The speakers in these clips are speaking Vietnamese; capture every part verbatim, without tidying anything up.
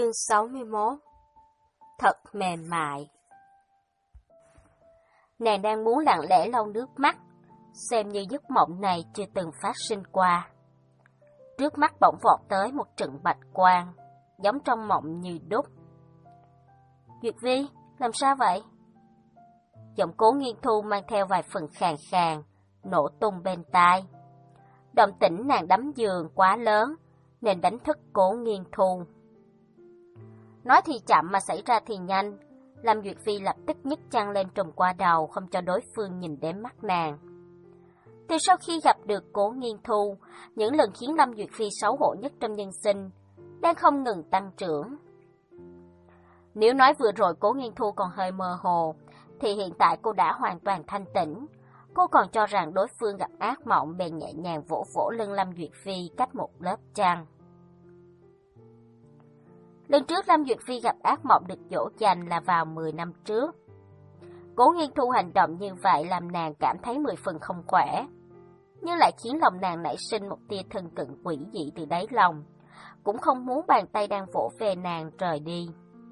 Chương sáu mươi mốt. Thật mềm mại. Nàng đang muốn lặng lẽ lau nước mắt, xem như giấc mộng này chưa từng phát sinh qua. Trước mắt bỗng vọt tới một trận bạch quang, giống trong mộng như đúc. Duyệt Vi, làm sao vậy? Giọng Cố Nghiên Thu mang theo vài phần khàn khàn, nổ tung bên tai. Động tĩnh nàng đắm giường quá lớn, nên đánh thức Cố Nghiên Thu. Nói thì chậm mà xảy ra thì nhanh, Lâm Duyệt Phi lập tức nhấc chăn lên trùm qua đầu, không cho đối phương nhìn đến mắt nàng. Từ sau khi gặp được Cố Nghiên Thu, những lần khiến Lâm Duyệt Phi xấu hổ nhất trong nhân sinh đang không ngừng tăng trưởng. Nếu nói vừa rồi Cố Nghiên Thu còn hơi mơ hồ, thì hiện tại cô đã hoàn toàn thanh tỉnh. Cô còn cho rằng đối phương gặp ác mộng, bèn nhẹ nhàng vỗ vỗ lưng Lâm Duyệt Phi cách một lớp chăn. Lần trước Lâm Duyệt Phi gặp ác mộng được dỗ dành là vào mười năm trước. Cố Nghiên Thu hành động như vậy làm nàng cảm thấy mười phần không khỏe, nhưng lại khiến lòng nàng nảy sinh một tia thân cận quỷ dị từ đáy lòng, cũng không muốn bàn tay đang vỗ về nàng rời đi.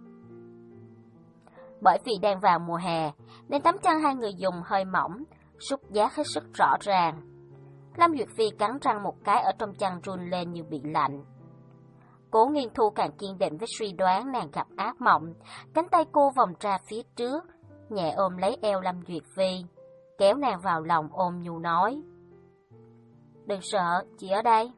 Bởi vì đang vào mùa hè, nên tấm chăn hai người dùng hơi mỏng, xúc giác hết sức rõ ràng. Lâm Duyệt Phi cắn răng một cái ở trong chăn run lên như bị lạnh. Cố Nghiên Thu càng kiên định với suy đoán nàng gặp ác mộng, cánh tay cô vòng ra phía trước, nhẹ ôm lấy eo Lâm Duyệt Phi, kéo nàng vào lòng ôm nhu nói: "Đừng sợ, chị ở đây."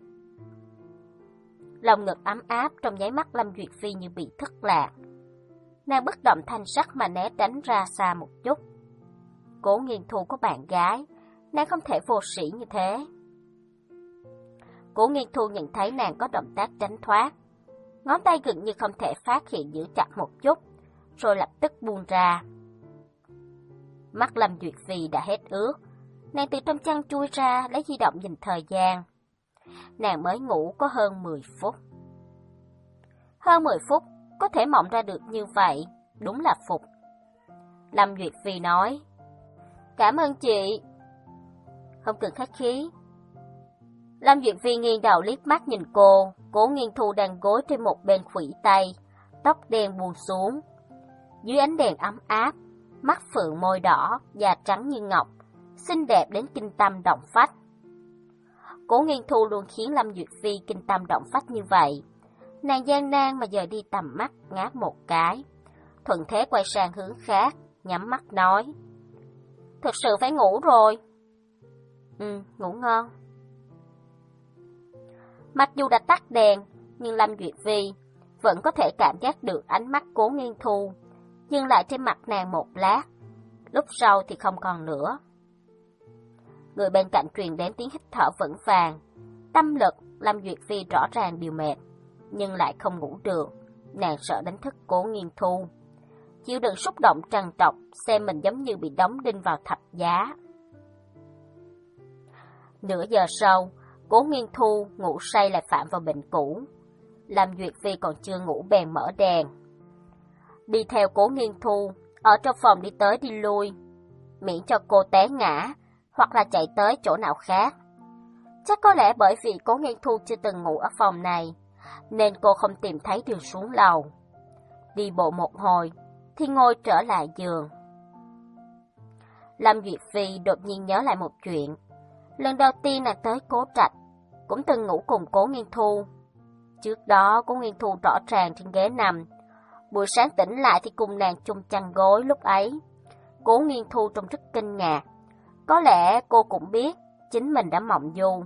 Lòng ngực ấm áp trong nháy mắt Lâm Duyệt Phi như bị thất lạc. Nàng bất động thanh sắc mà né tránh ra xa một chút. Cố Nghiên Thu có bạn gái, nàng không thể vô sĩ như thế. Cố Nghiên Thu nhận thấy nàng có động tác tránh thoát, ngón tay gần như không thể phát hiện giữ chặt một chút, rồi lập tức buông ra. Mắt Lâm Duyệt Phi đã hết ướt, nàng từ trong chăn chui ra lấy di động nhìn thời gian. Nàng mới ngủ có hơn mười phút. Hơn mười phút, có thể mộng ra được như vậy, đúng là phục. Lâm Duyệt Phi nói: "Cảm ơn chị." "Không cần khách khí." Lâm Duyệt Phi nghiêng đầu liếc mắt nhìn cô. Cố Nghiên Thu đang gối trên một bên khuỷu tay, tóc đen buông xuống. Dưới ánh đèn ấm áp, mắt phượng môi đỏ, da trắng như ngọc, xinh đẹp đến kinh tâm động phách. Cố Nghiên Thu luôn khiến Lâm Duyệt Phi kinh tâm động phách như vậy. Nàng gian nan mà dời đi tầm mắt, ngáp một cái, thuận thế quay sang hướng khác, nhắm mắt nói: "Thực sự phải ngủ rồi." "Ừ, ngủ ngon." Mặc dù đã tắt đèn, nhưng Lâm Duyệt Phi vẫn có thể cảm giác được ánh mắt Cố Nghiên Thu dừng lại trên mặt nàng một lát, lúc sau thì không còn nữa. Người bên cạnh truyền đến tiếng hít thở vững vàng. Tâm lực Lâm Duyệt Phi rõ ràng đều mệt, nhưng lại không ngủ được. Nàng sợ đánh thức Cố Nghiên Thu, chịu đựng xúc động trằn trọc, xem mình giống như bị đóng đinh vào thập giá. Nửa giờ sau, Cố Nghiên Thu ngủ say lại phạm vào bệnh cũ. Lâm Duyệt Phi còn chưa ngủ bèn mở đèn, đi theo Cố Nghiên Thu ở trong phòng đi tới đi lui, miễn cho cô té ngã hoặc là chạy tới chỗ nào khác. Chắc có lẽ bởi vì Cố Nghiên Thu chưa từng ngủ ở phòng này, nên cô không tìm thấy đường xuống lầu. Đi bộ một hồi thì ngồi trở lại giường. Lâm Duyệt Phi đột nhiên nhớ lại một chuyện. Lần đầu tiên nàng tới Cố Trạch, cũng từng ngủ cùng Cố Nghiên Thu. Trước đó Cố Nghiên Thu rõ ràng trên ghế nằm, buổi sáng tỉnh lại thì cùng nàng chung chăn gối. Lúc ấy Cố Nghiên Thu trông rất kinh ngạc. Có lẽ cô cũng biết chính mình đã mộng du.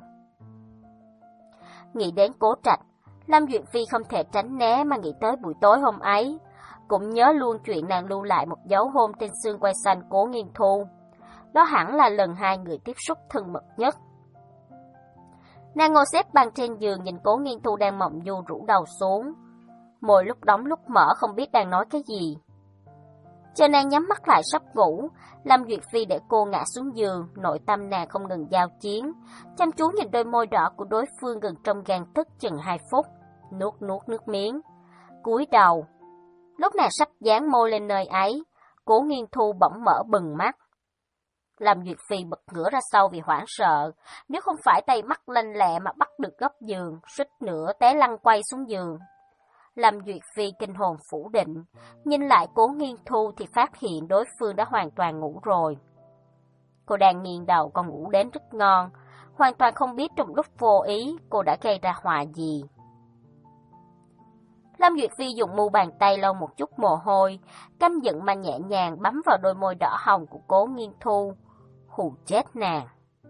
Nghĩ đến Cố Trạch, Lâm Duyệt Phi không thể tránh né mà nghĩ tới buổi tối hôm ấy, cũng nhớ luôn chuyện nàng lưu lại một dấu hôn trên xương quai xanh Cố Nghiên Thu. Đó hẳn là lần hai người tiếp xúc thân mật nhất. Nàng ngồi xếp bằng trên giường nhìn Cố Nghiên Thu đang mộng du rũ đầu xuống, môi lúc đóng lúc mở không biết đang nói cái gì. Chờ nàng nhắm mắt lại sắp ngủ, Lâm Duyệt Phi để cô ngã xuống giường, nội tâm nàng không ngừng giao chiến, chăm chú nhìn đôi môi đỏ của đối phương gần trong gang tấc chừng hai phút, nuốt nuốt nước miếng, cúi đầu. Lúc nàng sắp dán môi lên nơi ấy, Cố Nghiên Thu bỗng mở bừng mắt. Lâm Duyệt Phi bật ngửa ra sau vì hoảng sợ, nếu không phải tay mắt lanh lẹ mà bắt được góc giường, suýt nữa té lăn quay xuống giường. Lâm Duyệt Phi kinh hồn phủ định, nhìn lại Cố Nghiên Thu thì phát hiện đối phương đã hoàn toàn ngủ rồi. Cô đang nghiêng đầu còn ngủ đến rất ngon, hoàn toàn không biết trong lúc vô ý cô đã gây ra họa gì. Lâm Duyệt Phi dùng mu bàn tay lau một chút mồ hôi, căm giận mà nhẹ nhàng bấm vào đôi môi đỏ hồng của Cố Nghiên Thu, hù chết nàng.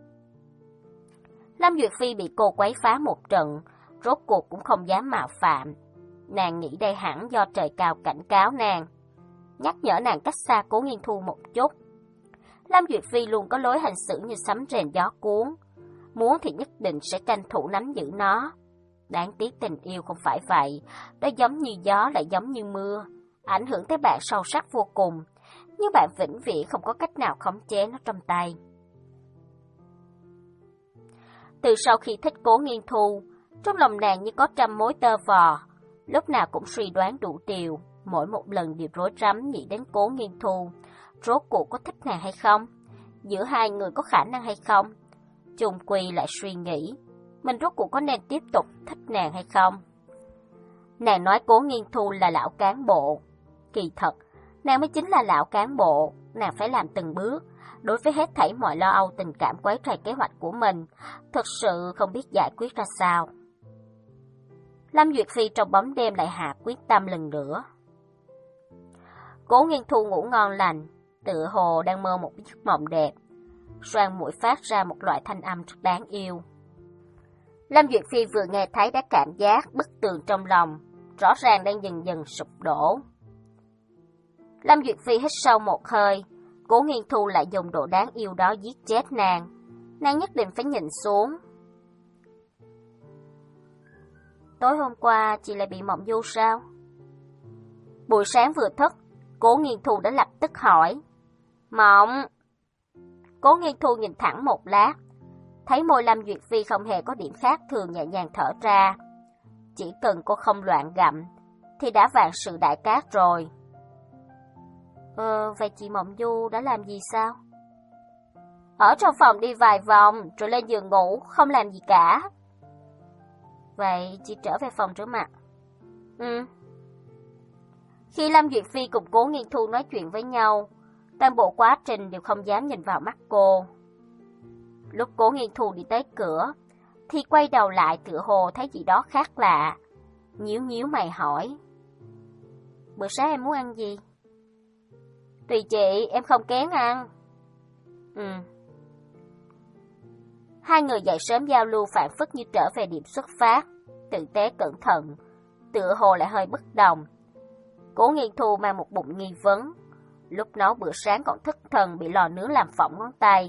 Lâm Duyệt Phi bị cô quấy phá một trận, rốt cuộc cũng không dám mạo phạm. Nàng nghĩ đây hẳn do trời cao cảnh cáo nàng, nhắc nhở nàng cách xa Cố Nghiên Thu một chút. Lâm Duyệt Phi luôn có lối hành xử như sấm rền gió cuốn, muốn thì nhất định sẽ tranh thủ nắm giữ nó. Đáng tiếc tình yêu không phải vậy, nó giống như gió lại giống như mưa, ảnh hưởng tới bạn sâu sắc vô cùng, nhưng bạn vĩnh viễn không có cách nào khống chế nó trong tay. Từ sau khi thích Cố Nghiên Thu, trong lòng nàng như có trăm mối tơ vò, lúc nào cũng suy đoán đủ điều, mỗi một lần đều rối rắm nghĩ đến Cố Nghiên Thu, rốt cuộc có thích nàng hay không, giữa hai người có khả năng hay không. Chung quy lại suy nghĩ, mình rốt cuộc có nên tiếp tục thích nàng hay không. Nàng nói Cố Nghiên Thu là lão cán bộ, kỳ thật, nàng mới chính là lão cán bộ, nàng phải làm từng bước, đối với hết thảy mọi lo âu tình cảm quấy rầy kế hoạch của mình, thật sự không biết giải quyết ra sao. Lâm Duyệt Phi trong bóng đêm lại hạ quyết tâm lần nữa. Cố Nghiên Thu ngủ ngon lành, tựa hồ đang mơ một giấc mộng đẹp, xoang mũi phát ra một loại thanh âm rất đáng yêu. Lâm Duyệt Phi vừa nghe thấy đã cảm giác bức tường trong lòng, rõ ràng đang dần dần sụp đổ. Lâm Duyệt Phi hít sâu một hơi, Cố Nghiên Thu lại dùng độ đáng yêu đó giết chết nàng, nàng nhất định phải nhìn xuống. Tối hôm qua chị lại bị mộng du sao? Buổi sáng vừa thức, Cố Nghiên Thu đã lập tức hỏi. Mộng? Cố Nghiên Thu nhìn thẳng một lát, thấy môi Lâm Duyệt Phi không hề có điểm khác thường, nhẹ nhàng thở ra. Chỉ cần cô không loạn gặm, thì đã vạn sự đại cát rồi. Ờ, vậy chị Mộng Du đã làm gì sao? Ở trong phòng đi vài vòng, rồi lên giường ngủ, không làm gì cả. Vậy chị trở về phòng rửa mặt. Ừ. Khi Lâm Duyệt Phi cùng Cố Nghiên Thu nói chuyện với nhau, toàn bộ quá trình đều không dám nhìn vào mắt cô. Lúc Cố Nghiên Thu đi tới cửa, thì quay đầu lại tựa hồ thấy gì đó khác lạ, nhíu nhíu mày hỏi. Bữa sáng em muốn ăn gì? Tùy chị, em không kén ăn. Ừ. Hai người dậy sớm giao lưu phản phất như trở về điểm xuất phát, tử tế cẩn thận, tựa hồ lại hơi bất đồng. Cố Nghiên Thu mang một bụng nghi vấn, lúc nấu bữa sáng còn thất thần bị lò nướng làm phỏng ngón tay.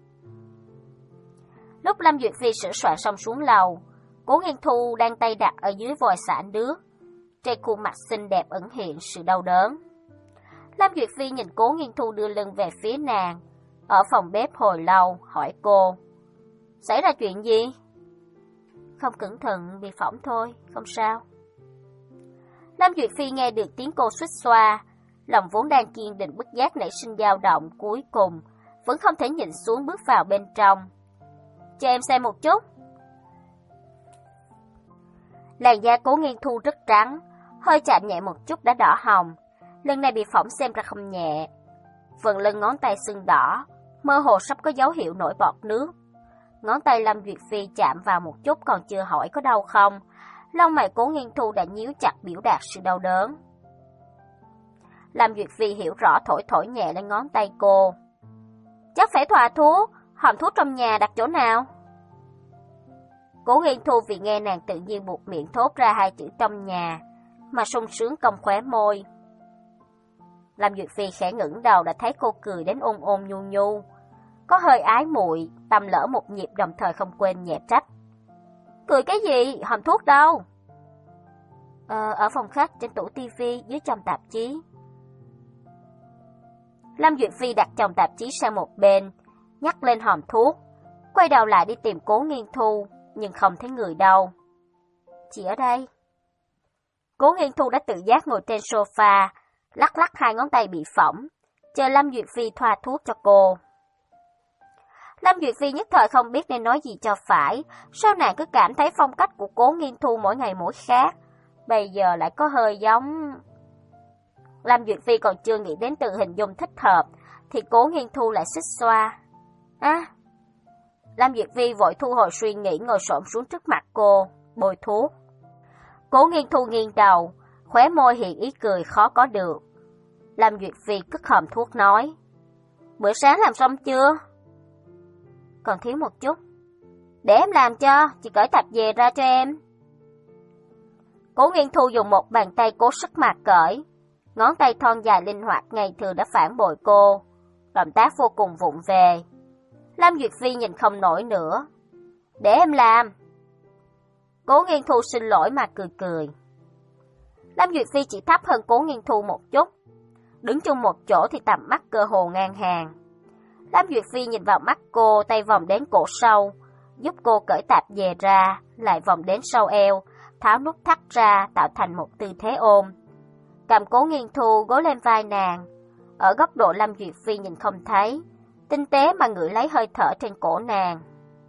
Lúc Lâm Duyệt Phi sửa soạn xong xuống lầu, Cố Nghiên Thu đang tay đặt ở dưới vòi xả nước, trên khuôn mặt xinh đẹp ẩn hiện sự đau đớn. Lâm Duyệt Phi nhìn Cố Nghiên Thu đưa lưng về phía nàng, ở phòng bếp hồi lâu, hỏi cô. Xảy ra chuyện gì? Không cẩn thận bị phỏng thôi, không sao. Lâm Duyệt Phi nghe được tiếng cô xuýt xoa, lòng vốn đang kiên định bất giác nảy sinh dao động, cuối cùng vẫn không thể nhìn xuống bước vào bên trong. Cho em xem một chút. Làn da Cố Nghiên Thu rất trắng, hơi chạm nhẹ một chút đã đỏ hồng, lần này bị phỏng xem ra không nhẹ. Phần lưng ngón tay sưng đỏ, mơ hồ sắp có dấu hiệu nổi bọt nước. Ngón tay Lâm Duyệt Phi chạm vào một chút còn chưa hỏi có đau không, lông mày Cố Nghiên Thu đã nhíu chặt biểu đạt sự đau đớn. Lâm Duyệt Phi hiểu rõ thổi thổi nhẹ lên ngón tay cô. Chắc phải thoa thuốc, hòm thuốc trong nhà đặt chỗ nào? Cố Nghiên Thu vì nghe nàng tự nhiên buộc miệng thốt ra hai chữ trong nhà, mà sung sướng cong khóe môi. Lâm Duyệt Phi khẽ ngẩng đầu đã thấy cô cười đến ôn ôn nhu nhu, có hơi ái muội, tâm lỡ một nhịp đồng thời không quên nhẹ trách. Cười cái gì, hòm thuốc đâu? Ờ, ở phòng khách trên tủ tivi dưới chồng tạp chí. Lâm Duyệt Phi đặt chồng tạp chí sang một bên, nhắc lên hòm thuốc, quay đầu lại đi tìm Cố Nghiên Thu, nhưng không thấy người đâu. Chị ở đây. Cố Nghiên Thu đã tự giác ngồi trên sofa, lắc lắc hai ngón tay bị phỏng, chờ Lâm Duyệt Phi thoa thuốc cho cô. Lâm Duyệt Phi nhất thời không biết nên nói gì cho phải, sao nàng cứ cảm thấy phong cách của Cố Nghiên Thu mỗi ngày mỗi khác, bây giờ lại có hơi giống... Lâm Duyệt Phi còn chưa nghĩ đến từ hình dung thích hợp, thì Cố Nghiên Thu lại xích xoa. À, Lâm Duyệt Phi vội thu hồi suy nghĩ, ngồi xổm xuống trước mặt cô, bôi thuốc. Cố Nghiên Thu nghiêng đầu, khóe môi hiện ý cười khó có được. Lâm Duyệt Phi cất hòm thuốc nói, bữa sáng làm xong chưa? Còn thiếu một chút. Để em làm cho, chị cởi tạp dề ra cho em. Cố Nghiên Thu dùng một bàn tay cố sức mà cởi. Ngón tay thon dài linh hoạt ngày thường đã phản bội cô. Động tác vô cùng vụng về. Lâm Duyệt Phi nhìn không nổi nữa. Để em làm. Cố Nghiên Thu xin lỗi mà cười cười. Lâm Duyệt Phi chỉ thấp hơn Cố Nghiên Thu một chút. Đứng chung một chỗ thì tầm mắt cơ hồ ngang hàng. Lâm Duyệt Phi nhìn vào mắt cô, tay vòng đến cổ sau, giúp cô cởi tạp dề ra, lại vòng đến sau eo, tháo nút thắt ra tạo thành một tư thế ôm. Cầm Cố Nghiên Thu gối lên vai nàng. Ở góc độ Lâm Duyệt Phi nhìn không thấy, tinh tế mà ngửi lấy hơi thở trên cổ nàng.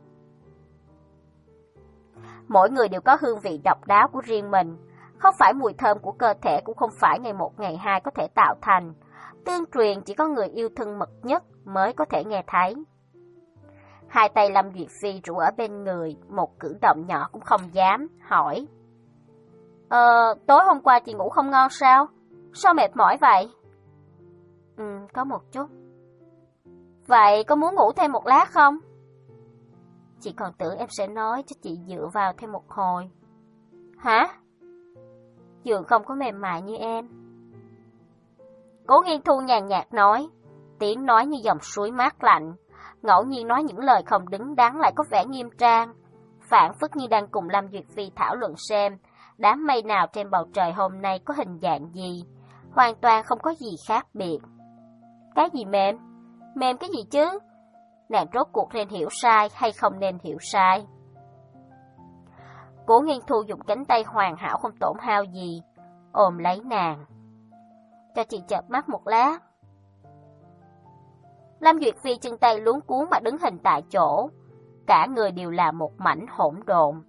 Mỗi người đều có hương vị độc đáo của riêng mình, không phải mùi thơm của cơ thể cũng không phải ngày một ngày hai có thể tạo thành. Tương truyền chỉ có người yêu thân mật nhất mới có thể nghe thấy. Hai tay Lâm Duyệt Phi trụ ở bên người, một cử động nhỏ cũng không dám, hỏi. Ờ, tối hôm qua chị ngủ không ngon sao? Sao mệt mỏi vậy? Ừ, có một chút. Vậy có muốn ngủ thêm một lát không? Chị còn tưởng em sẽ nói cho chị dựa vào thêm một hồi. Hả? Giường không có mềm mại như em. Cố Nghiên Thu nhàn nhạt nói, tiếng nói như dòng suối mát lạnh, ngẫu nhiên nói những lời không đứng đắn lại có vẻ nghiêm trang, phảng phất như đang cùng Lâm Duyệt Phi thảo luận xem đám mây nào trên bầu trời hôm nay có hình dạng gì, hoàn toàn không có gì khác biệt. Cái gì mềm? Mềm cái gì chứ? Nàng rốt cuộc nên hiểu sai hay không nên hiểu sai? Cố Nghiên Thu dùng cánh tay hoàn hảo không tổn hao gì, ôm lấy nàng. Cho chị chợp mắt một lát. Lâm Duyệt Phi chân tay luống cuống mà đứng hình tại chỗ, cả người đều là một mảnh hỗn độn.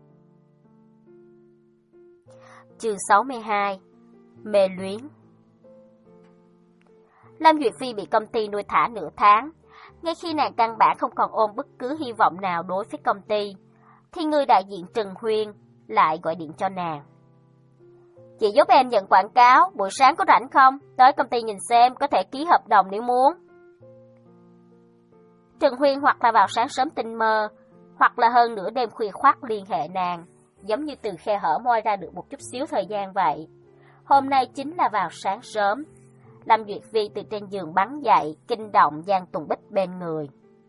Chương sáu mươi hai. Mê luyến. Lâm Duyệt Phi bị công ty nuôi thả nửa tháng, ngay khi nàng căn bản không còn ôm bất cứ hy vọng nào đối với công ty, thì người đại diện Trần Huyên lại gọi điện cho nàng. Chị giúp em nhận quảng cáo, buổi sáng có rảnh không? Tới công ty nhìn xem, có thể ký hợp đồng nếu muốn. Trần Huyên hoặc là vào sáng sớm tinh mơ, hoặc là hơn nửa đêm khuya khoắt liên hệ nàng, giống như từ khe hở moi ra được một chút xíu thời gian vậy. Hôm nay chính là vào sáng sớm. Lâm Duyệt Phi từ trên giường bắn dậy, kinh động Giang Tùng Bích bên người.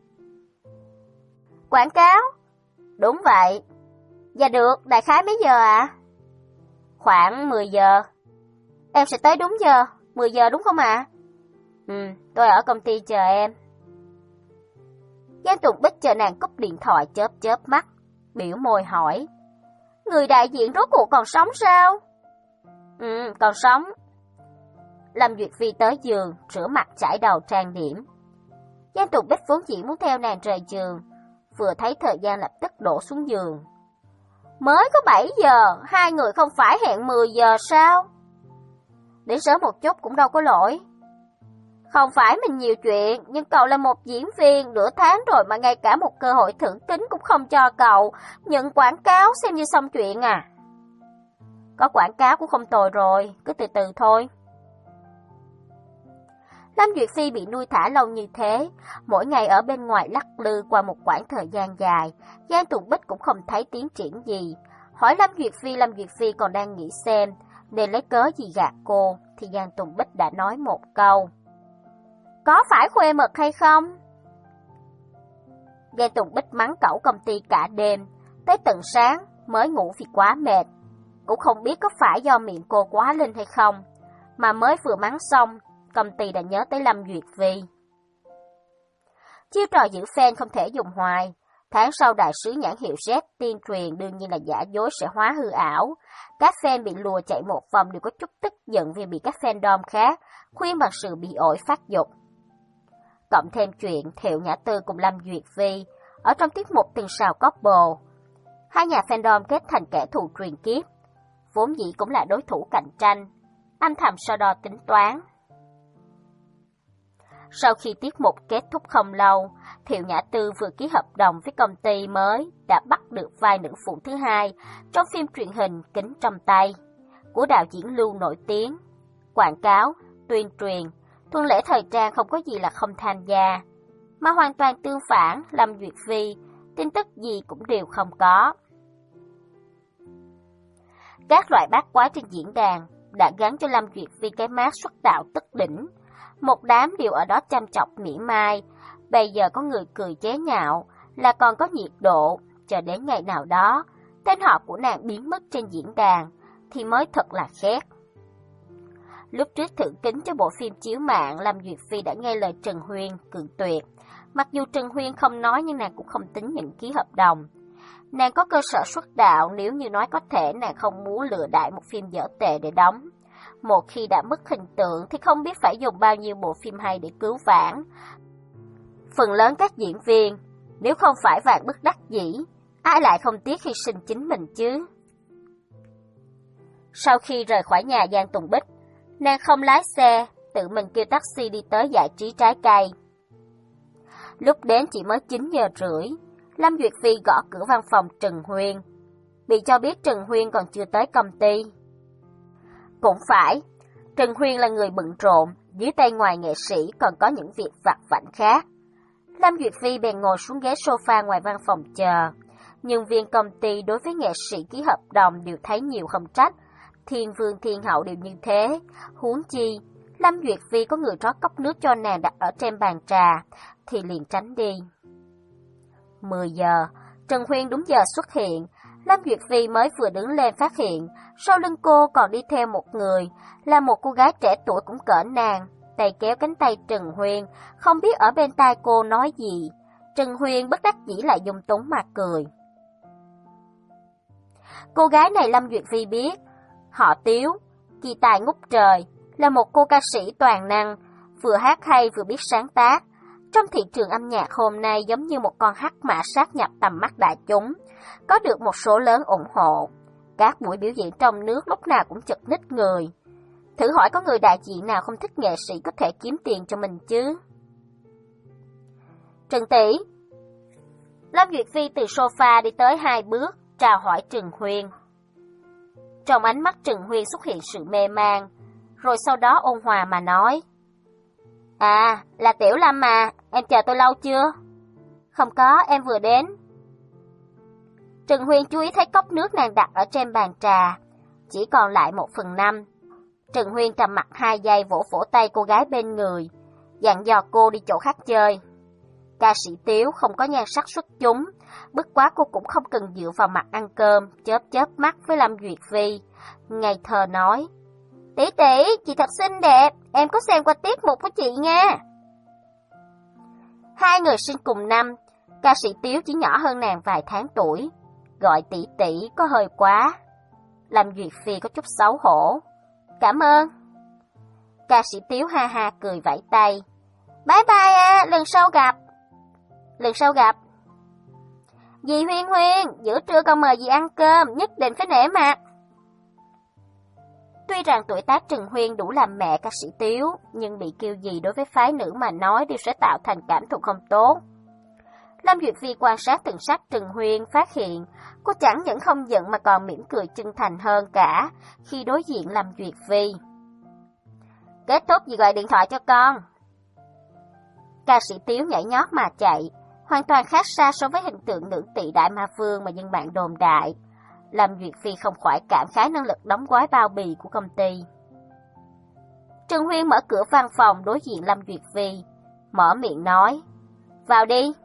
Quảng cáo? Đúng vậy. Dạ được, đại khái mấy giờ ạ? À? Khoảng mười giờ. Em sẽ tới đúng giờ, mười giờ đúng không ạ? À? Ừ, tôi ở công ty chờ em. Giang Tùng Bích chờ nàng cúp điện thoại chớp chớp mắt, biểu môi hỏi. Người đại diện rốt cuộc còn sống sao? Ừ, còn sống. Lâm Duyệt Phi tới giường, rửa mặt chải đầu trang điểm. Giang Tùng Bích vốn chỉ muốn theo nàng rời giường, vừa thấy thời gian lập tức đổ xuống giường. Mới có bảy giờ, hai người không phải hẹn mười giờ sao? Đến sớm một chút cũng đâu có lỗi. Không phải mình nhiều chuyện, nhưng cậu là một diễn viên, nửa tháng rồi mà ngay cả một cơ hội thưởng kính cũng không cho cậu, nhận quảng cáo xem như xong chuyện à. Có quảng cáo cũng không tồi rồi, cứ từ từ thôi. Lâm Duyệt Phi bị nuôi thả lâu như thế, mỗi ngày ở bên ngoài lắc lư qua một quãng thời gian dài, Giang Tùng Bích cũng không thấy tiến triển gì. Hỏi Lâm Duyệt Phi, Lâm Duyệt Phi còn đang nghĩ xem nên lấy cớ gì gạt cô, thì Giang Tùng Bích đã nói một câu. Có phải khuê mật hay không? Giang Tùng Bích mắng cẩu công ty cả đêm, tới tận sáng mới ngủ vì quá mệt. Cũng không biết có phải do miệng cô quá linh hay không, mà mới vừa mắng xong, công ty đã nhớ tới Lâm Duyệt Phi. Chiêu trò giữ fan không thể dùng hoài. Tháng sau đại sứ nhãn hiệu Z tuyên truyền đương nhiên là giả dối sẽ hóa hư ảo. Các fan bị lùa chạy một vòng đều có chút tức giận vì bị các fandom khác khuyên bằng sự bị ổi phát dục. Cộng thêm chuyện Thiệu Nhã Tư cùng Lâm Duyệt Phi ở trong tiết mục Từng Sào Couple, hai nhà fandom kết thành kẻ thù truyền kiếp. vốn dĩ cũng là đối thủ cạnh tranh, âm thầm so đo tính toán. Sau khi tiết mục kết thúc không lâu, Thiệu Nhã Tư vừa ký hợp đồng với công ty mới đã bắt được vai nữ phụ thứ hai trong phim truyền hình Kính trong tay của đạo diễn Lưu nổi tiếng. Quảng cáo, tuyên truyền, tuần lễ thời trang không có gì là không tham gia, mà hoàn toàn tương phản, Lâm Duyệt Phi tin tức gì cũng đều không có. Các loại bát quái trên diễn đàn đã gắn cho Lâm Duyệt Phi cái mác xuất đạo tức đỉnh. Một đám đều ở đó chăm chọc mỉa mai, bây giờ có người cười chế nhạo là còn có nhiệt độ, chờ đến ngày nào đó, tên họ của nàng biến mất trên diễn đàn, thì mới thật là khét. Lúc trước thử kính cho bộ phim chiếu mạng, Lâm Duyệt Phi đã nghe lời Trần Huyên cự tuyệt. Mặc dù Trần Huyên không nói nhưng nàng cũng không tính nhận ký hợp đồng. Nàng có cơ sở xuất đạo, nếu như nói có thể nàng không muốn lừa đại một phim dở tệ để đóng. Một khi đã mất hình tượng thì không biết phải dùng bao nhiêu bộ phim hay để cứu vãn. Phần lớn các diễn viên, nếu không phải vạn bất đắc dĩ, ai lại không tiếc hy sinh chính mình chứ? Sau khi rời khỏi nhà Giang Tùng Bích, nàng không lái xe, tự mình kêu taxi đi tới giải trí trái cây. Lúc đến chỉ mới chín giờ rưỡi, Lâm Duyệt Phi gõ cửa văn phòng Trần Huyên. Bị cho biết Trần Huyên còn chưa tới công ty. Cũng phải, Trần Huyên là người bận rộn, dưới tay ngoài nghệ sĩ còn có những việc vặt vãnh khác. Lâm Duyệt Phi bèn ngồi xuống ghế sofa ngoài văn phòng chờ. Nhân viên công ty đối với nghệ sĩ ký hợp đồng đều thấy nhiều không trách, thiên vương thiên hậu đều như thế. Huống chi, Lâm Duyệt Phi có người rót cốc nước cho nàng đặt ở trên bàn trà, thì liền tránh đi. mười giờ, Trần Huyên đúng giờ xuất hiện. Lâm Duyệt Phi mới vừa đứng lên phát hiện, sau lưng cô còn đi theo một người, là một cô gái trẻ tuổi cũng cỡ nàng, tay kéo cánh tay Trần Huyên, không biết ở bên tai cô nói gì. Trần Huyên bất đắc dĩ lại dung túng mà cười. Cô gái này Lâm Duyệt Phi biết, họ Tiếu, kỳ tài ngút trời, là một cô ca sĩ toàn năng, vừa hát hay vừa biết sáng tác. Trong thị trường âm nhạc hôm nay giống như một con hắc mã sát nhập tầm mắt đại chúng, có được một số lớn ủng hộ. Các buổi biểu diễn trong nước lúc nào cũng chật ních người. Thử hỏi có người đại diện nào không thích nghệ sĩ có thể kiếm tiền cho mình chứ? Trần tỷ. Lâm Duyệt Phi từ sofa đi tới hai bước, chào hỏi Trần Huyên. Trong ánh mắt Trần Huyên xuất hiện sự mê man, rồi sau đó ôn hòa mà nói. À, là Tiểu Lâm mà, em chờ tôi lâu chưa? Không có, em vừa đến. Trần Huyên chú ý thấy cốc nước nàng đặt ở trên bàn trà, chỉ còn lại một phần năm. Trần Huyên trầm mặt hai giây vỗ vỗ tay cô gái bên người, dặn dò cô đi chỗ khác chơi. Ca sĩ Tiếu không có nhan sắc xuất chúng, bất quá cô cũng không cần dựa vào mặt ăn cơm, chớp chớp mắt với Lâm Duyệt Phi. Ngây thơ nói, tỷ tỷ, chị thật xinh đẹp, em có xem qua tiết mục của chị nha. Hai người sinh cùng năm, ca sĩ Tiếu chỉ nhỏ hơn nàng vài tháng tuổi, gọi tỷ tỷ có hơi quá. Lâm Duyệt Phi có chút xấu hổ. Cảm ơn. Ca sĩ Tiếu ha ha cười vẫy tay. Bye bye à, lần sau gặp. Lần sau gặp. Dì Huyên Huyên, giữa trưa còn mời dì ăn cơm, nhất định phải nể mặt. Tuy rằng tuổi tác Trần Huyên đủ làm mẹ ca sĩ Tiếu, nhưng bị kêu dì đối với phái nữ mà nói đều sẽ tạo thành cảm thụ không tốt. Lâm Duyệt Phi quan sát từng sắc Trần Huyên phát hiện, cô chẳng những không giận mà còn mỉm cười chân thành hơn cả khi đối diện Lâm Duyệt Phi. Kết thúc dì gọi điện thoại cho con. Ca sĩ Tiếu nhảy nhót mà chạy, hoàn toàn khác xa so với hình tượng nữ tỷ đại ma vương mà dân bạn đồn đại. Lâm Duyệt Phi không khỏi cảm khái năng lực đóng gói bao bì của công ty. Trần Huyên mở cửa văn phòng đối diện Lâm Duyệt Phi, mở miệng nói, vào đi.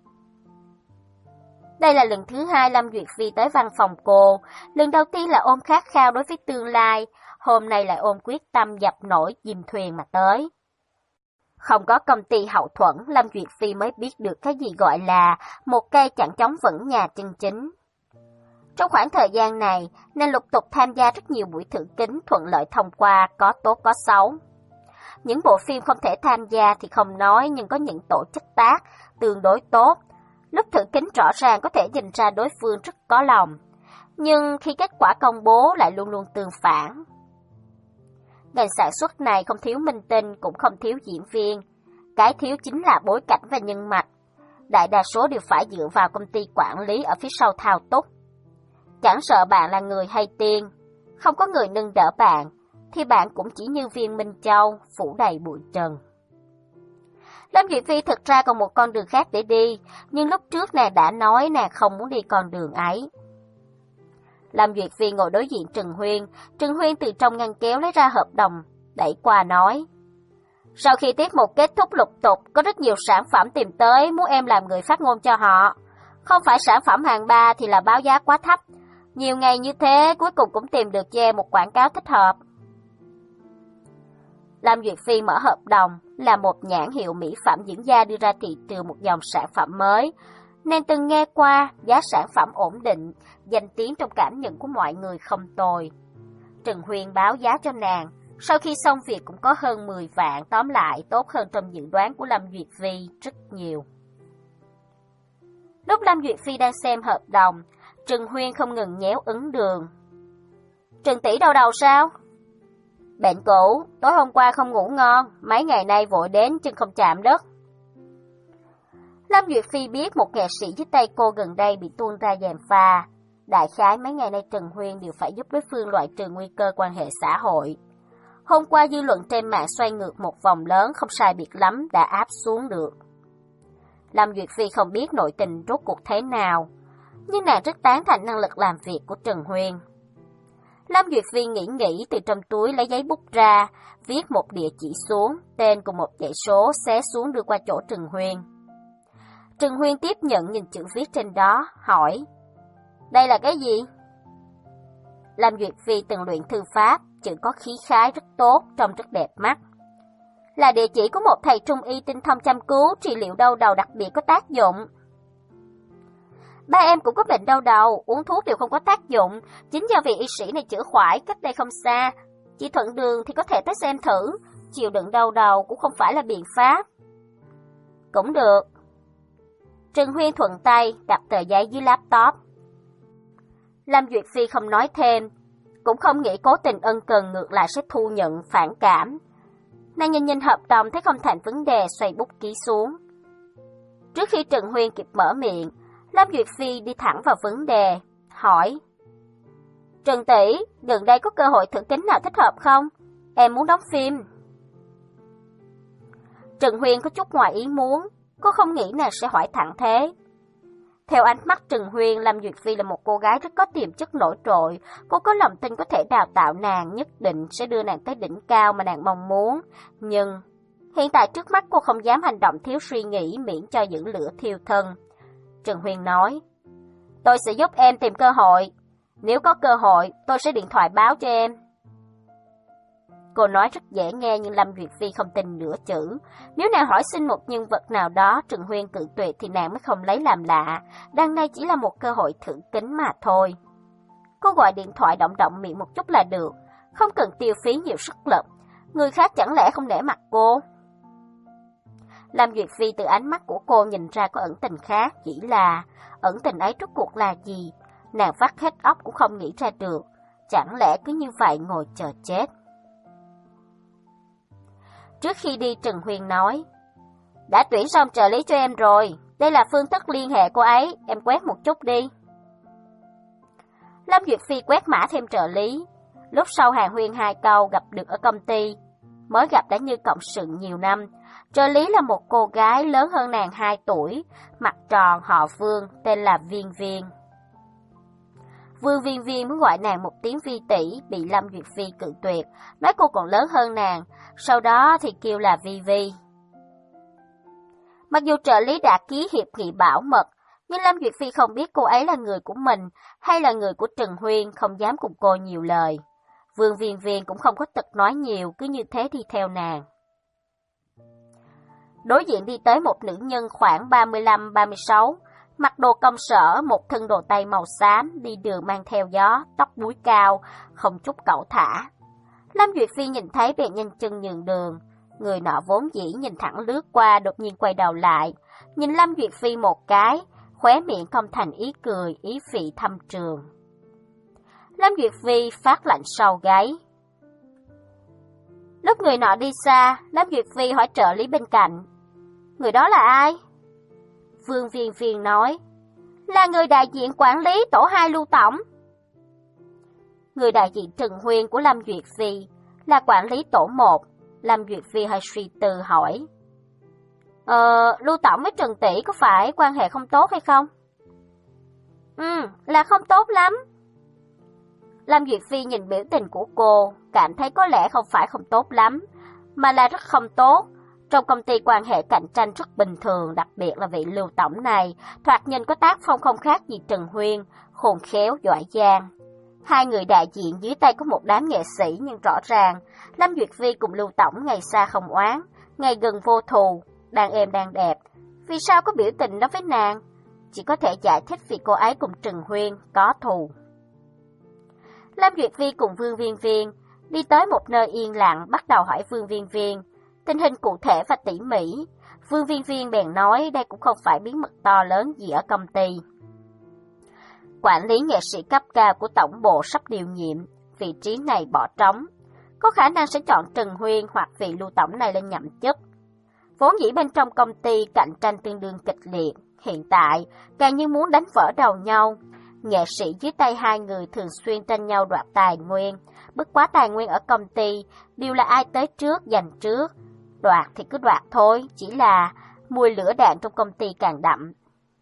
Đây là lần thứ hai Lâm Duyệt Phi tới văn phòng cô, lần đầu tiên là ôm khát khao đối với tương lai, hôm nay lại ôm quyết tâm dập nổi chìm thuyền mà tới. Không có công ty hậu thuẫn, Lâm Duyệt Phi mới biết được cái gì gọi là một cây chẳng chống vững nhà chân chính. Trong khoảng thời gian này, nên lục tục tham gia rất nhiều buổi thử kính thuận lợi thông qua, có tốt có xấu. Những bộ phim không thể tham gia thì không nói, nhưng có những tổ chức tác tương đối tốt. Lúc thử kính rõ ràng có thể nhìn ra đối phương rất có lòng. Nhưng khi kết quả công bố lại luôn luôn tương phản. Ngành sản xuất này không thiếu minh tinh cũng không thiếu diễn viên. Cái thiếu chính là bối cảnh và nhân mạch. Đại đa số đều phải dựa vào công ty quản lý ở phía sau thao túng. Chẳng sợ bạn là người hay tiền, không có người nâng đỡ bạn, thì bạn cũng chỉ như viên Minh Châu, phủ đầy bụi trần. Lâm Duyệt Phi thực ra còn một con đường khác để đi, nhưng lúc trước nàng đã nói nàng không muốn đi con đường ấy. Lâm Duyệt Phi ngồi đối diện Trừng Huyên, Trừng Huyên từ trong ngăn kéo lấy ra hợp đồng, đẩy qua nói. Sau khi tiết mục kết thúc lục tục, có rất nhiều sản phẩm tìm tới muốn em làm người phát ngôn cho họ. Không phải sản phẩm hàng ba thì là báo giá quá thấp. Nhiều ngày như thế cuối cùng cũng tìm được cho em một quảng cáo thích hợp. Lâm Duyệt Phi mở hợp đồng là một nhãn hiệu mỹ phẩm dưỡng da đưa ra thị trường một dòng sản phẩm mới. Nàng từng nghe qua, giá sản phẩm ổn định, danh tiếng trong cảm nhận của mọi người không tồi. Trừng Huyên báo giá cho nàng, sau khi xong việc cũng có hơn mười vạn, tóm lại tốt hơn trong dự đoán của Lâm Duyệt Phi rất nhiều. Lúc Lâm Duyệt Phi đang xem hợp đồng, Trừng Huyên không ngừng nhéo ứng đường. Trừng tỷ đau đầu sao? Bệnh cũ, tối hôm qua không ngủ ngon, mấy ngày nay vội đến chân không chạm đất. Lâm Duyệt Phi biết một nghệ sĩ dưới tay cô gần đây bị tuôn ra gièm pha. Đại khái mấy ngày nay Trừng Huyên đều phải giúp đối phương loại trừ nguy cơ quan hệ xã hội. Hôm qua dư luận trên mạng xoay ngược một vòng lớn không sai biệt lắm đã áp xuống được. Lâm Duyệt Phi không biết nội tình rốt cuộc thế nào, nhưng nàng rất tán thành năng lực làm việc của Trừng Huyên. Lâm Duyệt Phi nghĩ nghĩ từ trong túi lấy giấy bút ra, viết một địa chỉ xuống, tên cùng một dãy số xé xuống đưa qua chỗ Trừng Huyên. Trừng Huyên tiếp nhận nhìn chữ viết trên đó, hỏi, đây là cái gì? Lâm Duyệt Phi từng luyện thư pháp, chữ có khí khái rất tốt, trông rất đẹp mắt. Là địa chỉ của một thầy trung y tinh thông chăm cứu, trị liệu đau đầu đặc biệt có tác dụng. Ba em cũng có bệnh đau đầu, uống thuốc đều không có tác dụng, chính do vị y sĩ này chữa khoải cách đây không xa. Chị thuận đường thì có thể tới xem thử, chịu đựng đau đầu cũng không phải là biện pháp. Cũng được. Trừng Huyên thuận tay đặt tờ giấy dưới laptop. Lâm Duyệt Phi không nói thêm, cũng không nghĩ cố tình ân cần ngược lại sẽ thu nhận phản cảm. Nàng nhìn nhìn hợp đồng thấy không thành vấn đề, xoay bút ký xuống. Trước khi Trừng Huyên kịp mở miệng, Lâm Duyệt Phi đi thẳng vào vấn đề, hỏi. Trừng tỷ, gần đây có cơ hội thử kính nào thích hợp không? Em muốn đóng phim. Trừng Huyên có chút ngoài ý muốn, cô không nghĩ nàng sẽ hỏi thẳng thế. Theo ánh mắt Trừng Huyên, Lâm Duyệt Phi là một cô gái rất có tiềm chất nổi trội, cô có lòng tin có thể đào tạo nàng, nhất định sẽ đưa nàng tới đỉnh cao mà nàng mong muốn. Nhưng hiện tại trước mắt cô không dám hành động thiếu suy nghĩ miễn cho giữ lửa thiêu thân. Trừng Huyên nói, tôi sẽ giúp em tìm cơ hội, nếu có cơ hội tôi sẽ điện thoại báo cho em. Cô nói rất dễ nghe nhưng Lâm Duyệt Phi không tin nửa chữ. Nếu nàng hỏi xin một nhân vật nào đó Trừng Huyên cự tuyệt thì nàng mới không lấy làm lạ. Đằng này chỉ là một cơ hội thử kính mà thôi. Cô gọi điện thoại động động miệng một chút là được, không cần tiêu phí nhiều sức lực. Người khác chẳng lẽ không nể mặt cô? Lâm Duyệt Phi từ ánh mắt của cô nhìn ra có ẩn tình khác, chỉ là ẩn tình ấy rốt cuộc là gì? Nàng vắt hết óc cũng không nghĩ ra được. Chẳng lẽ cứ như vậy ngồi chờ chết? Trước khi đi Trừng Huyên nói, đã tuyển xong trợ lý cho em rồi, đây là phương thức liên hệ cô ấy, em quét một chút đi. Lâm Duyệt Phi quét mã thêm trợ lý, lúc sau Hàn Huyên hai câu gặp được ở công ty, mới gặp đã như cộng sự nhiều năm. Trợ lý là một cô gái lớn hơn nàng hai tuổi, mặt tròn họ Vương, tên là Viên Viên. Vương Viên Viên muốn gọi nàng một tiếng Vi tỷ, bị Lâm Duyệt Phi cự tuyệt, nói cô còn lớn hơn nàng, sau đó thì kêu là Vi Vi. Mặc dù trợ lý đã ký hiệp nghị bảo mật, nhưng Lâm Duyệt Phi không biết cô ấy là người của mình hay là người của Trừng Huyên, không dám cùng cô nhiều lời. Vương Viên Viên cũng không có tật nói nhiều, cứ như thế đi theo nàng. Đối diện đi tới một nữ nhân khoảng ba mươi lăm ba mươi sáu, mặc đồ công sở, một thân đồ tây màu xám, đi đường mang theo gió, tóc búi cao, không chút cẩu thả. Lâm Duyệt Phi nhìn thấy bèn nhanh chân nhường đường, người nọ vốn dĩ nhìn thẳng lướt qua, đột nhiên quay đầu lại, nhìn Lâm Duyệt Phi một cái, khóe miệng cong thành ý cười, ý vị thâm trường. Lâm Duyệt Phi phát lạnh sau gáy. Lúc người nọ đi xa, Lâm Duyệt Phi hỏi trợ lý bên cạnh. Người đó là ai? Vương Viên Viên nói. Là người đại diện quản lý tổ hai Lưu Tổng. Người đại diện Trần Huyên của Lâm Duyệt Phi là quản lý tổ một. Lâm Duyệt Phi hơi suy tư hỏi. Ờ, Lưu Tổng với Trần Tỷ có phải quan hệ không tốt hay không? Ừ, là không tốt lắm. Lâm Duyệt Phi nhìn biểu tình của cô, cảm thấy có lẽ không phải không tốt lắm, mà là rất không tốt. Trong công ty quan hệ cạnh tranh rất bình thường, đặc biệt là vị Lưu Tổng này, thoạt nhìn có tác phong không khác gì Trần Huyên, khôn khéo, giỏi giang. Hai người đại diện dưới tay có một đám nghệ sĩ nhưng rõ ràng, Lâm Duyệt Phi cùng Lưu Tổng ngày xa không oán, ngày gần vô thù, đang êm đang đẹp. Vì sao có biểu tình đó với nàng? Chỉ có thể giải thích vì cô ấy cùng Trần Huyên có thù. Lâm Duyệt Phi cùng Vương Viên Viên đi tới một nơi yên lặng, bắt đầu hỏi Vương Viên Viên tình hình cụ thể và tỉ mỉ. Vương Viên Viên bèn nói đây cũng không phải bí mật to lớn gì ở công ty. Quản lý nghệ sĩ cấp cao của tổng bộ sắp điều nhiệm, vị trí này bỏ trống. Có khả năng sẽ chọn Trần Huyên hoặc vị Lưu Tổng này lên nhậm chức. Vốn dĩ bên trong công ty cạnh tranh tương đương kịch liệt, hiện tại càng như muốn đánh vỡ đầu nhau. Nghệ sĩ dưới tay hai người thường xuyên tranh nhau đoạt tài nguyên, bất quá tài nguyên ở công ty đều là ai tới trước giành trước. Đoạt thì cứ đoạt thôi, chỉ là mùi lửa đạn trong công ty càng đậm.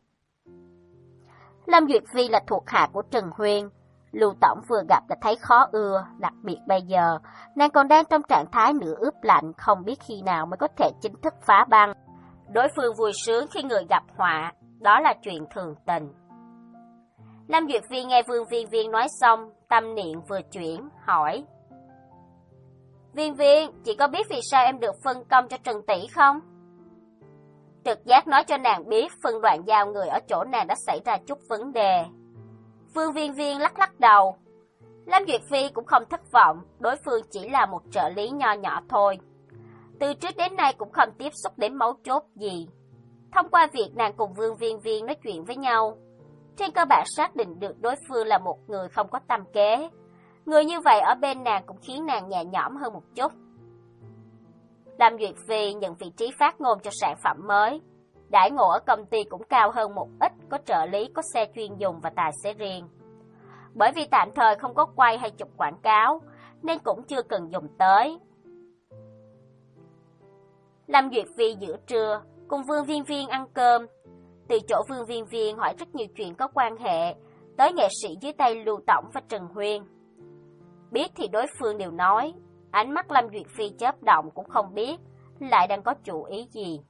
Lâm Duyệt Phi là thuộc hạ của Trần Huyên. Lưu Tổng vừa gặp đã thấy khó ưa, đặc biệt bây giờ, nàng còn đang trong trạng thái nửa ướp lạnh, không biết khi nào mới có thể chính thức phá băng. Đối phương vui sướng khi người gặp họa, đó là chuyện thường tình. Lâm Duyệt Phi nghe Vương Viên Viên nói xong, tâm niệm vừa chuyển, hỏi. Viên Viên, chị có biết vì sao em được phân công cho Trần Tỷ không? Trực giác nói cho nàng biết phân đoạn giao người ở chỗ nàng đã xảy ra chút vấn đề. Vương Viên Viên lắc lắc đầu. Lâm Duyệt Phi cũng không thất vọng, đối phương chỉ là một trợ lý nho nhỏ thôi. Từ trước đến nay cũng không tiếp xúc đến mấu chốt gì. Thông qua việc nàng cùng Vương Viên Viên nói chuyện với nhau, trên cơ bản xác định được đối phương là một người không có tâm kế. Người như vậy ở bên nàng cũng khiến nàng nhẹ nhõm hơn một chút. Lâm Duyệt Phi nhận vị trí phát ngôn cho sản phẩm mới. Đãi ngộ ở công ty cũng cao hơn một ít, có trợ lý, có xe chuyên dùng và tài xế riêng. Bởi vì tạm thời không có quay hay chụp quảng cáo, nên cũng chưa cần dùng tới. Lâm Duyệt Phi giữa trưa, cùng Vương Viên Viên ăn cơm. Từ chỗ Vương Viên Viên hỏi rất nhiều chuyện có quan hệ, tới nghệ sĩ dưới tay Lưu Tổng và Trần Huyên. Biết thì đối phương đều nói, ánh mắt Lâm Duyệt Phi chớp động cũng không biết, lại đang có chủ ý gì.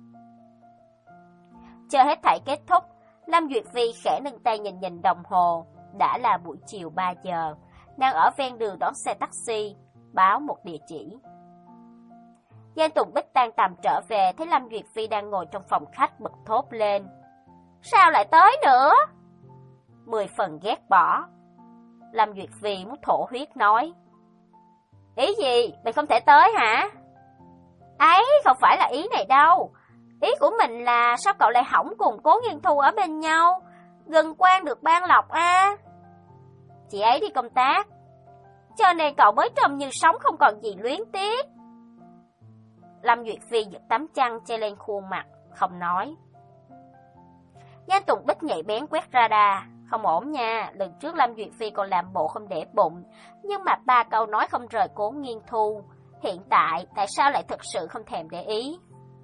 Chờ hết thảy kết thúc, Lâm Duyệt Phi khẽ nâng tay nhìn nhìn đồng hồ, đã là buổi chiều ba giờ, nàng ở ven đường đón xe taxi, báo một địa chỉ. Giang Tùng Bích tan tầm trở về, thấy Lâm Duyệt Phi đang ngồi trong phòng khách bật thốt lên. Sao lại tới nữa? Mười phần ghét bỏ. Lâm Duyệt Phi muốn thổ huyết nói. Ý gì? Mày không thể tới hả? Ấy, không phải là ý này đâu. Ý của mình là sao cậu lại hỏng cùng Cố Nghiên Thu ở bên nhau, gần quan được ban lộc a. Chị ấy đi công tác, cho nên cậu mới trông như sống không còn gì luyến tiếc. Lâm Duyệt Phi giật tấm chăn che lên khuôn mặt, không nói. Giang Tùng Bích nhạy bén quét radar, không ổn nha, lần trước Lâm Duyệt Phi còn làm bộ không để bụng, nhưng mà ba câu nói không rời Cố Nghiên Thu, hiện tại tại sao lại thực sự không thèm để ý.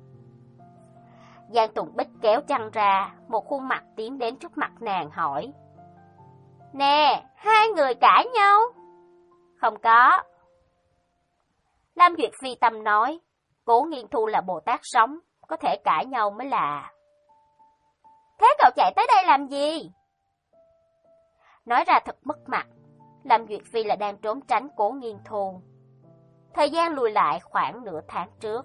Giang Tùng Bích kéo chăn ra, một khuôn mặt tiến đến trước mặt nàng hỏi. Nè, hai người cãi nhau? Không có. Lâm Duyệt Phi tâm nói, Cố Nghiên Thu là Bồ Tát sống, có thể cãi nhau mới là. Thế cậu chạy tới đây làm gì? Nói ra thật mất mặt, Lâm Duyệt Phi là đang trốn tránh Cố Nghiên Thu. Thời gian lùi lại khoảng nửa tháng trước.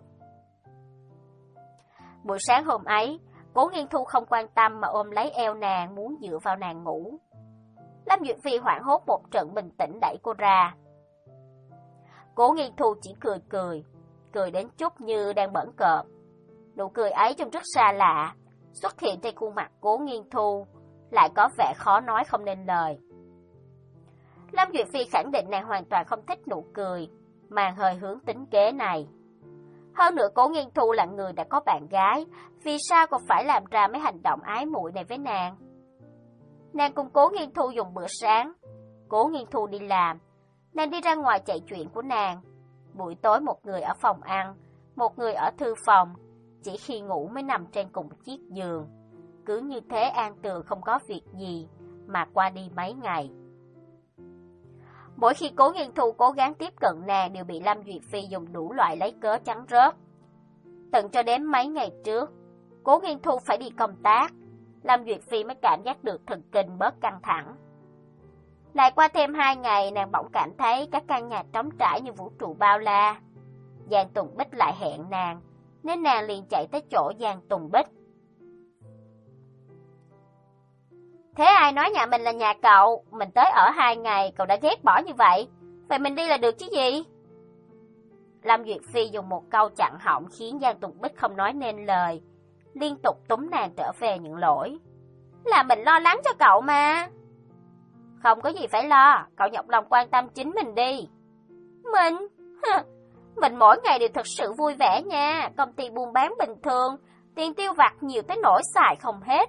Buổi sáng hôm ấy, Cố Nghiên Thu không quan tâm mà ôm lấy eo nàng muốn dựa vào nàng ngủ. Lâm Duyệt Phi hoảng hốt một trận bình tĩnh đẩy cô ra. Cố Nghiên Thu chỉ cười cười, cười đến chút như đang bỡn cợt. Nụ cười ấy trông rất xa lạ, xuất hiện trên khuôn mặt Cố Nghiên Thu, lại có vẻ khó nói không nên lời. Lâm Duyệt Phi khẳng định nàng hoàn toàn không thích nụ cười, mang hơi hướng tính kế này. Hơn nữa Cố Nghiên Thu là người đã có bạn gái, vì sao còn phải làm ra mấy hành động ái muội này với nàng? Nàng cùng Cố Nghiên Thu dùng bữa sáng, Cố Nghiên Thu đi làm, nàng đi ra ngoài chạy chuyện của nàng. Buổi tối một người ở phòng ăn, một người ở thư phòng, chỉ khi ngủ mới nằm trên cùng một chiếc giường. Cứ như thế an tường không có việc gì, mà qua đi mấy ngày. Mỗi khi Cố Nghiên Thu cố gắng tiếp cận nàng đều bị Lâm Duyệt Phi dùng đủ loại lấy cớ chắn rớt. Tận cho đến mấy ngày trước, Cố Nghiên Thu phải đi công tác, Lâm Duyệt Phi mới cảm giác được thần kinh bớt căng thẳng. Lại qua thêm hai ngày, nàng bỗng cảm thấy các căn nhà trống trải như vũ trụ bao la. Giang Tùng Bích lại hẹn nàng, nên nàng liền chạy tới chỗ Giang Tùng Bích. Thế ai nói nhà mình là nhà cậu, mình tới ở hai ngày, cậu đã ghét bỏ như vậy, vậy mình đi là được chứ gì? Lâm Duyệt Phi dùng một câu chặn họng khiến Giang Tùng Bích không nói nên lời, liên tục túm nàng trở về nhận lỗi. Là mình lo lắng cho cậu mà. Không có gì phải lo, cậu nhọc lòng quan tâm chính mình đi. Mình? Mình mỗi ngày đều thật sự vui vẻ nha, công ty buôn bán bình thường, tiền tiêu vặt nhiều tới nỗi xài không hết.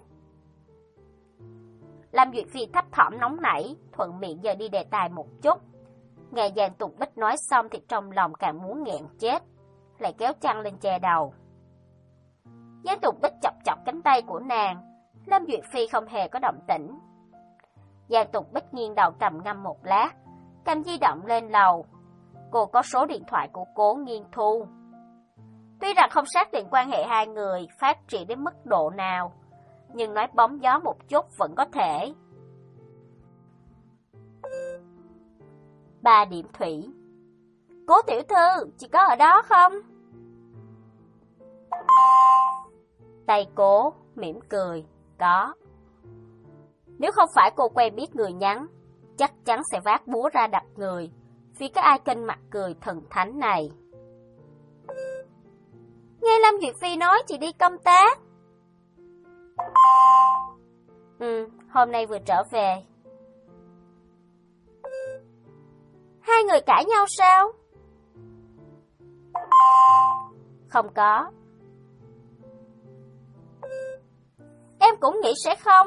Lâm Duyệt Phi thấp thỏm nóng nảy, thuận miệng giờ đi đề tài một chút. Nghe Giang Tùng Bích nói xong thì trong lòng càng muốn nghẹn chết, lại kéo chăn lên che đầu. Giang Tùng Bích chọc chọc cánh tay của nàng, Lâm Duyệt Phi không hề có động tĩnh. Giang Tùng Bích nghiêng đầu trầm ngâm một lát, cầm di động lên lầu. Cô có số điện thoại của Cố Nghiên Thu. Tuy rằng không xác định quan hệ hai người phát triển đến mức độ nào, nhưng nói bóng gió một chút vẫn có thể. Ba điểm thủy. Cố tiểu thư, chị có ở đó không? Tay Cố mỉm cười, có. Nếu không phải cô quen biết người nhắn, chắc chắn sẽ vác búa ra đập người, vì cái icon mặt cười thần thánh này. Nghe Lâm Duyệt Phi nói chị đi công tác. Ừ, hôm nay vừa trở về. Hai người cãi nhau sao? Không có. Em cũng nghĩ sẽ không.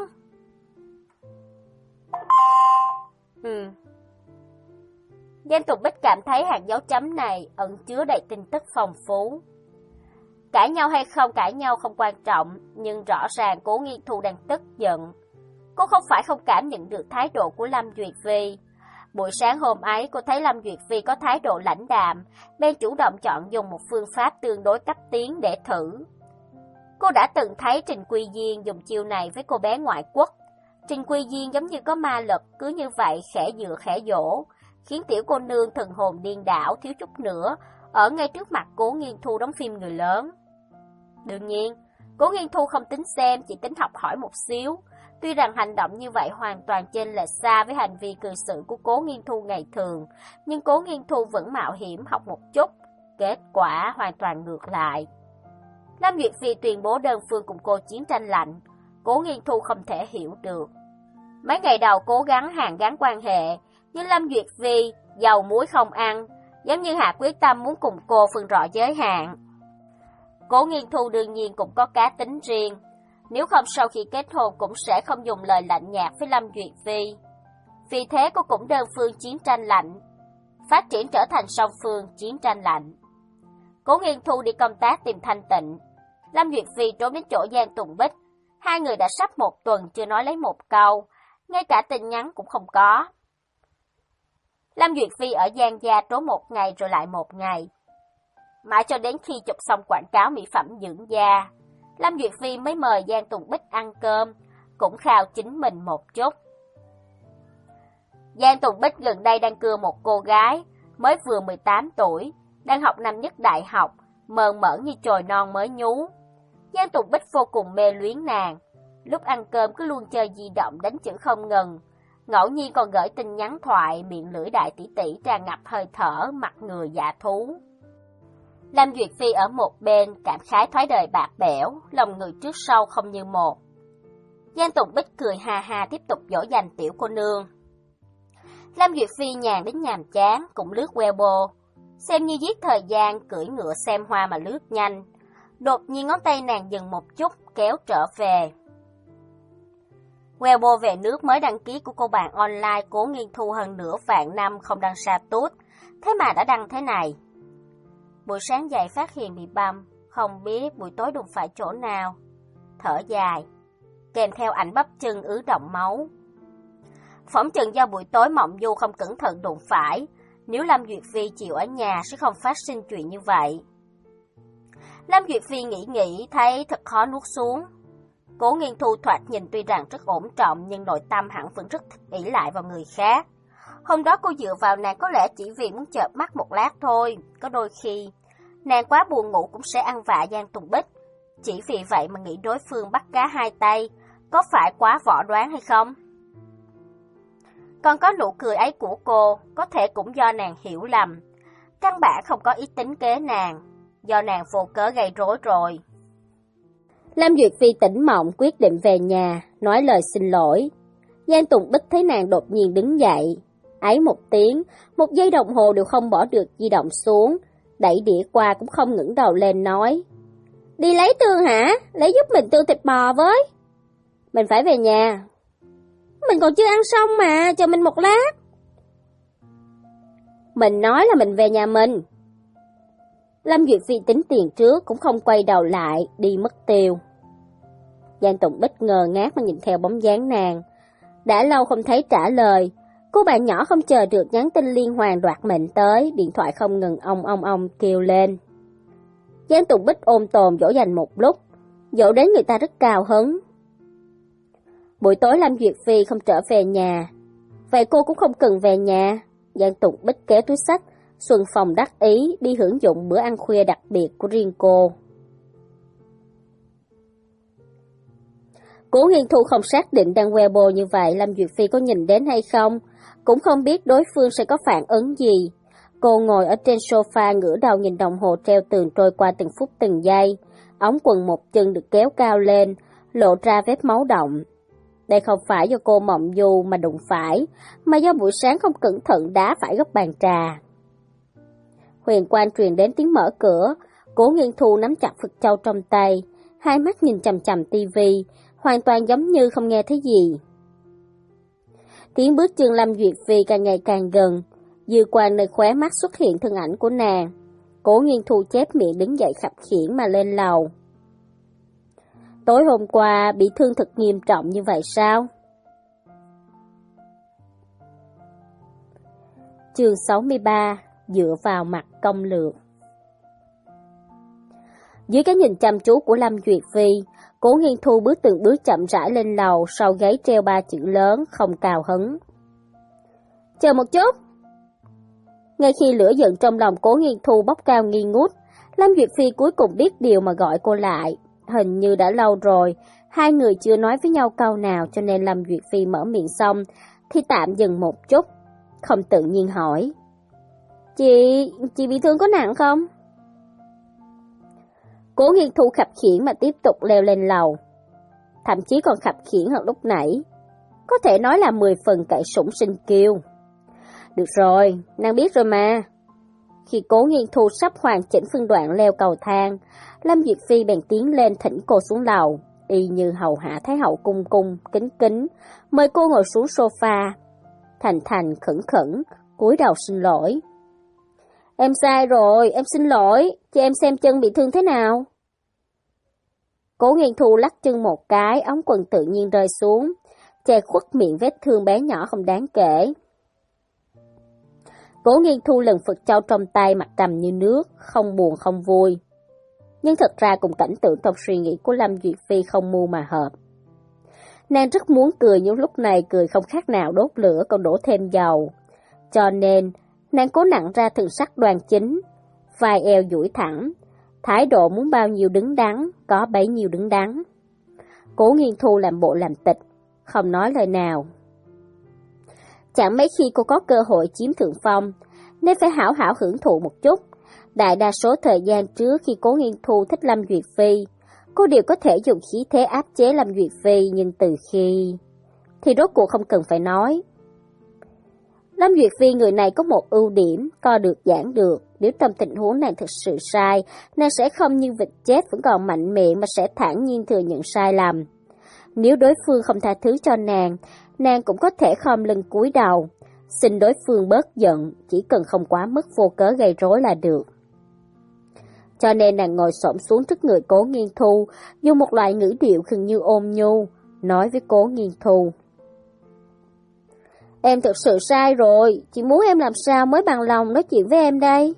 Ừ. Giang Tùng Bích cảm thấy hạt dấu chấm này ẩn chứa đầy tin tức phong phú. Cãi nhau hay không cãi nhau không quan trọng, nhưng rõ ràng Cố Nghiên Thu đang tức giận. Cô không phải không cảm nhận được thái độ của Lâm Duyệt Phi. Buổi sáng hôm ấy cô thấy Lâm Duyệt Phi có thái độ lãnh đạm, bên chủ động chọn dùng một phương pháp tương đối cấp tiến để thử. Cô đã từng thấy Trình Quy Diên dùng chiêu này với cô bé ngoại quốc. Trình Quy Diên giống như có ma lực, cứ như vậy khẽ dựa khẽ dỗ, khiến tiểu cô nương thần hồn điên đảo thiếu chút nữa, ở ngay trước mặt Cố Nghiên Thu đóng phim người lớn. Đương nhiên, Cố Nghiên Thu không tính xem, chỉ tính học hỏi một xíu. Tuy rằng hành động như vậy hoàn toàn chênh lệch xa với hành vi cư xử của Cố Nghiên Thu ngày thường, nhưng Cố Nghiên Thu vẫn mạo hiểm học một chút, kết quả hoàn toàn ngược lại. Lâm Duyệt Phi tuyên bố đơn phương cùng cô chiến tranh lạnh, Cố Nghiên Thu không thể hiểu được. Mấy ngày đầu cố gắng hàn gắn quan hệ, nhưng Lâm Duyệt Phi dầu muối không ăn, giống như hạ quyết tâm muốn cùng cô phân rõ giới hạn. Cố Nghiên Thu đương nhiên cũng có cá tính riêng, nếu không sau khi kết hôn cũng sẽ không dùng lời lạnh nhạt với Lâm Duyệt Phi. Vì thế cô cũng đơn phương chiến tranh lạnh, phát triển trở thành song phương chiến tranh lạnh. Cố Nghiên Thu đi công tác tìm thanh tịnh, Lâm Duyệt Phi trốn đến chỗ Giang Tùng Bích. Hai người đã sắp một tuần chưa nói lấy một câu, ngay cả tin nhắn cũng không có. Lâm Duyệt Phi ở Giang gia trốn một ngày rồi lại một ngày. Mãi cho đến khi chụp xong quảng cáo mỹ phẩm dưỡng da, Lâm Duyệt Phi mới mời Giang Tùng Bích ăn cơm, cũng khao chính mình một chút. Giang Tùng Bích gần đây đang cưa một cô gái, mới vừa mười tám tuổi, đang học năm nhất đại học, mờn mởn như chồi non mới nhú. Giang Tùng Bích vô cùng mê luyến nàng, lúc ăn cơm cứ luôn chơi di động đánh chữ không ngừng, ngẫu nhiên còn gửi tin nhắn thoại, miệng lưỡi đại tỷ tỷ tràn ngập hơi thở, mặt người dạ thú. Lâm Duyệt Phi ở một bên cảm khái thói đời bạc bẽo, lòng người trước sau không như một. Giang Tùng Bích cười ha ha tiếp tục dỗ dành tiểu cô nương. Lâm Duyệt Phi nhàn đến nhàm chán, cũng lướt Weibo, xem như giết thời gian, cưỡi ngựa xem hoa mà lướt nhanh. Đột nhiên ngón tay nàng dừng một chút, kéo trở về. Weibo về nước mới đăng ký của cô bạn online Cố Nghiên Thu hơn nửa vạn năm không đăng status, thế mà đã đăng thế này. Buổi sáng dậy phát hiện bị băm, không biết buổi tối đụng phải chỗ nào. Thở dài, kèm theo ảnh bắp chân ứ động máu. Phỏng chừng do buổi tối Mộng Du không cẩn thận đụng phải, nếu Lâm Duyệt Phi chịu ở nhà sẽ không phát sinh chuyện như vậy. Lâm Duyệt Phi nghĩ nghĩ thấy thật khó nuốt xuống. Cố Nghiên Thu thoạt nhìn tuy rằng rất ổn trọng nhưng nội tâm hẳn vẫn rất ỷ lại vào người khác. Hôm đó cô dựa vào nàng có lẽ chỉ vì muốn chợp mắt một lát thôi. Có đôi khi, nàng quá buồn ngủ cũng sẽ ăn vạ Giang Tùng Bích. Chỉ vì vậy mà nghĩ đối phương bắt cá hai tay, có phải quá võ đoán hay không? Còn có nụ cười ấy của cô, có thể cũng do nàng hiểu lầm. Căn bản không có ý tính kế nàng, do nàng vô cớ gây rối rồi. Lâm Duyệt Phi tỉnh mộng quyết định về nhà, nói lời xin lỗi. Giang Tùng Bích thấy nàng đột nhiên đứng dậy. Ấy một tiếng, một giây đồng hồ đều không bỏ được di động xuống, đẩy đĩa qua cũng không ngẩng đầu lên nói. Đi lấy tương hả? Lấy giúp mình tương thịt bò với. Mình phải về nhà. Mình còn chưa ăn xong mà, chờ mình một lát. Mình nói là mình về nhà mình. Lâm Duyệt Phi tính tiền trước cũng không quay đầu lại, đi mất tiêu. Giang Tùng Bích ngờ ngác mà nhìn theo bóng dáng nàng. Đã lâu không thấy trả lời, cô bạn nhỏ không chờ được nhắn tin liên hoàn đoạt mệnh tới, điện thoại không ngừng ong ong ong kêu lên. Giang Tùng Bích ôm tồn dỗ dành một lúc, dỗ đến người ta rất cao hứng. Buổi tối Lâm Duyệt Phi không trở về nhà, vậy cô cũng không cần về nhà. Giang Tùng Bích kéo túi xách, xuân phòng đắc ý đi hưởng dụng bữa ăn khuya đặc biệt của riêng cô. Cố Nghiên Thu không xác định đăng Weibo như vậy Lâm Duyệt Phi có nhìn đến hay không, cũng không biết đối phương sẽ có phản ứng gì. Cô ngồi ở trên sofa ngửa đầu nhìn đồng hồ treo tường trôi qua từng phút từng giây, ống quần một chân được kéo cao lên, lộ ra vết máu đọng. Đây không phải do cô Mộng Du mà đụng phải, mà do buổi sáng không cẩn thận đá phải góc bàn trà. Huyền quang truyền đến tiếng mở cửa, Cố Nghiên Thu nắm chặt Phật Châu trong tay, hai mắt nhìn chằm chằm tivi, hoàn toàn giống như không nghe thấy gì. Tiếng bước chân Lâm Duyệt Phi càng ngày càng gần, dư quang nơi khóe mắt xuất hiện thân ảnh của nàng. Cố Nghiên Thu chép miệng đứng dậy khập khiễng mà lên lầu. Tối hôm qua bị thương thật nghiêm trọng như vậy sao? Chương sáu mươi ba, dựa vào mặt công lược. Dưới cái nhìn chăm chú của Lâm Duyệt Phi, Cố Nghiên Thu bước từng bước chậm rãi lên lầu, sau gáy treo ba chữ lớn không cào hứng. Chờ một chút. Ngay khi lửa giận trong lòng Cố Nghiên Thu bốc cao nghi ngút, Lâm Duyệt Phi cuối cùng biết điều mà gọi cô lại. Hình như đã lâu rồi, hai người chưa nói với nhau câu nào, cho nên Lâm Duyệt Phi mở miệng xong thì tạm dừng một chút, không tự nhiên hỏi. Chị, chị bị thương có nặng không? Cố Nghiên Thu khập khiễng mà tiếp tục leo lên lầu, thậm chí còn khập khiễng hơn lúc nãy, có thể nói là mười phần cậy sủng sinh kiêu. Được rồi, nàng biết rồi mà. Khi Cố Nghiên Thu sắp hoàn chỉnh phân đoạn leo cầu thang, Lâm Duyệt Phi bèn tiến lên thỉnh cô xuống lầu, y như hầu hạ thái hậu cung cung, kính kính, mời cô ngồi xuống sofa. Thành thành khẩn khẩn, cúi đầu xin lỗi. Em sai rồi, em xin lỗi, cho em xem chân bị thương thế nào. Cố Nghiên Thu lắc chân một cái, ống quần tự nhiên rơi xuống, che khuất miệng vết thương bé nhỏ không đáng kể. Cố Nghiên Thu lần Phật Châu trong tay, mặt trầm như nước, không buồn không vui. Nhưng thật ra cùng cảnh tượng trong suy nghĩ của Lâm Duyệt Phi không mưu mà hợp. Nàng rất muốn cười nhưng lúc này cười không khác nào đốt lửa còn đổ thêm dầu. Cho nên, nàng cố nặn ra thần sắc đoan chính, vai eo duỗi thẳng, thái độ muốn bao nhiêu đứng đắn, có bấy nhiêu đứng đắn. Cố Nghiên Thu làm bộ làm tịch, không nói lời nào. Chẳng mấy khi cô có cơ hội chiếm thượng phong, nên phải hảo hảo hưởng thụ một chút. Đại đa số thời gian trước khi Cố Nghiên Thu thích Lâm Duyệt Phi, cô đều có thể dùng khí thế áp chế Lâm Duyệt Phi, nhưng từ khi... thì rốt cuộc không cần phải nói. Lâm Duyệt Phi người này có một ưu điểm, co được giãn được. Nếu trong tình huống nàng thực sự sai, nàng sẽ không như vịt chết vẫn còn mạnh miệng mà sẽ thản nhiên thừa nhận sai lầm. Nếu đối phương không tha thứ cho nàng, nàng cũng có thể khom lưng cúi đầu, xin đối phương bớt giận, chỉ cần không quá mức vô cớ gây rối là được. Cho nên nàng ngồi xổm xuống trước người Cố Nghiên Thu, dùng một loại ngữ điệu gần như ôn nhu, nói với Cố Nghiên Thu. Em thực sự sai rồi, chị muốn em làm sao mới bằng lòng nói chuyện với em đây?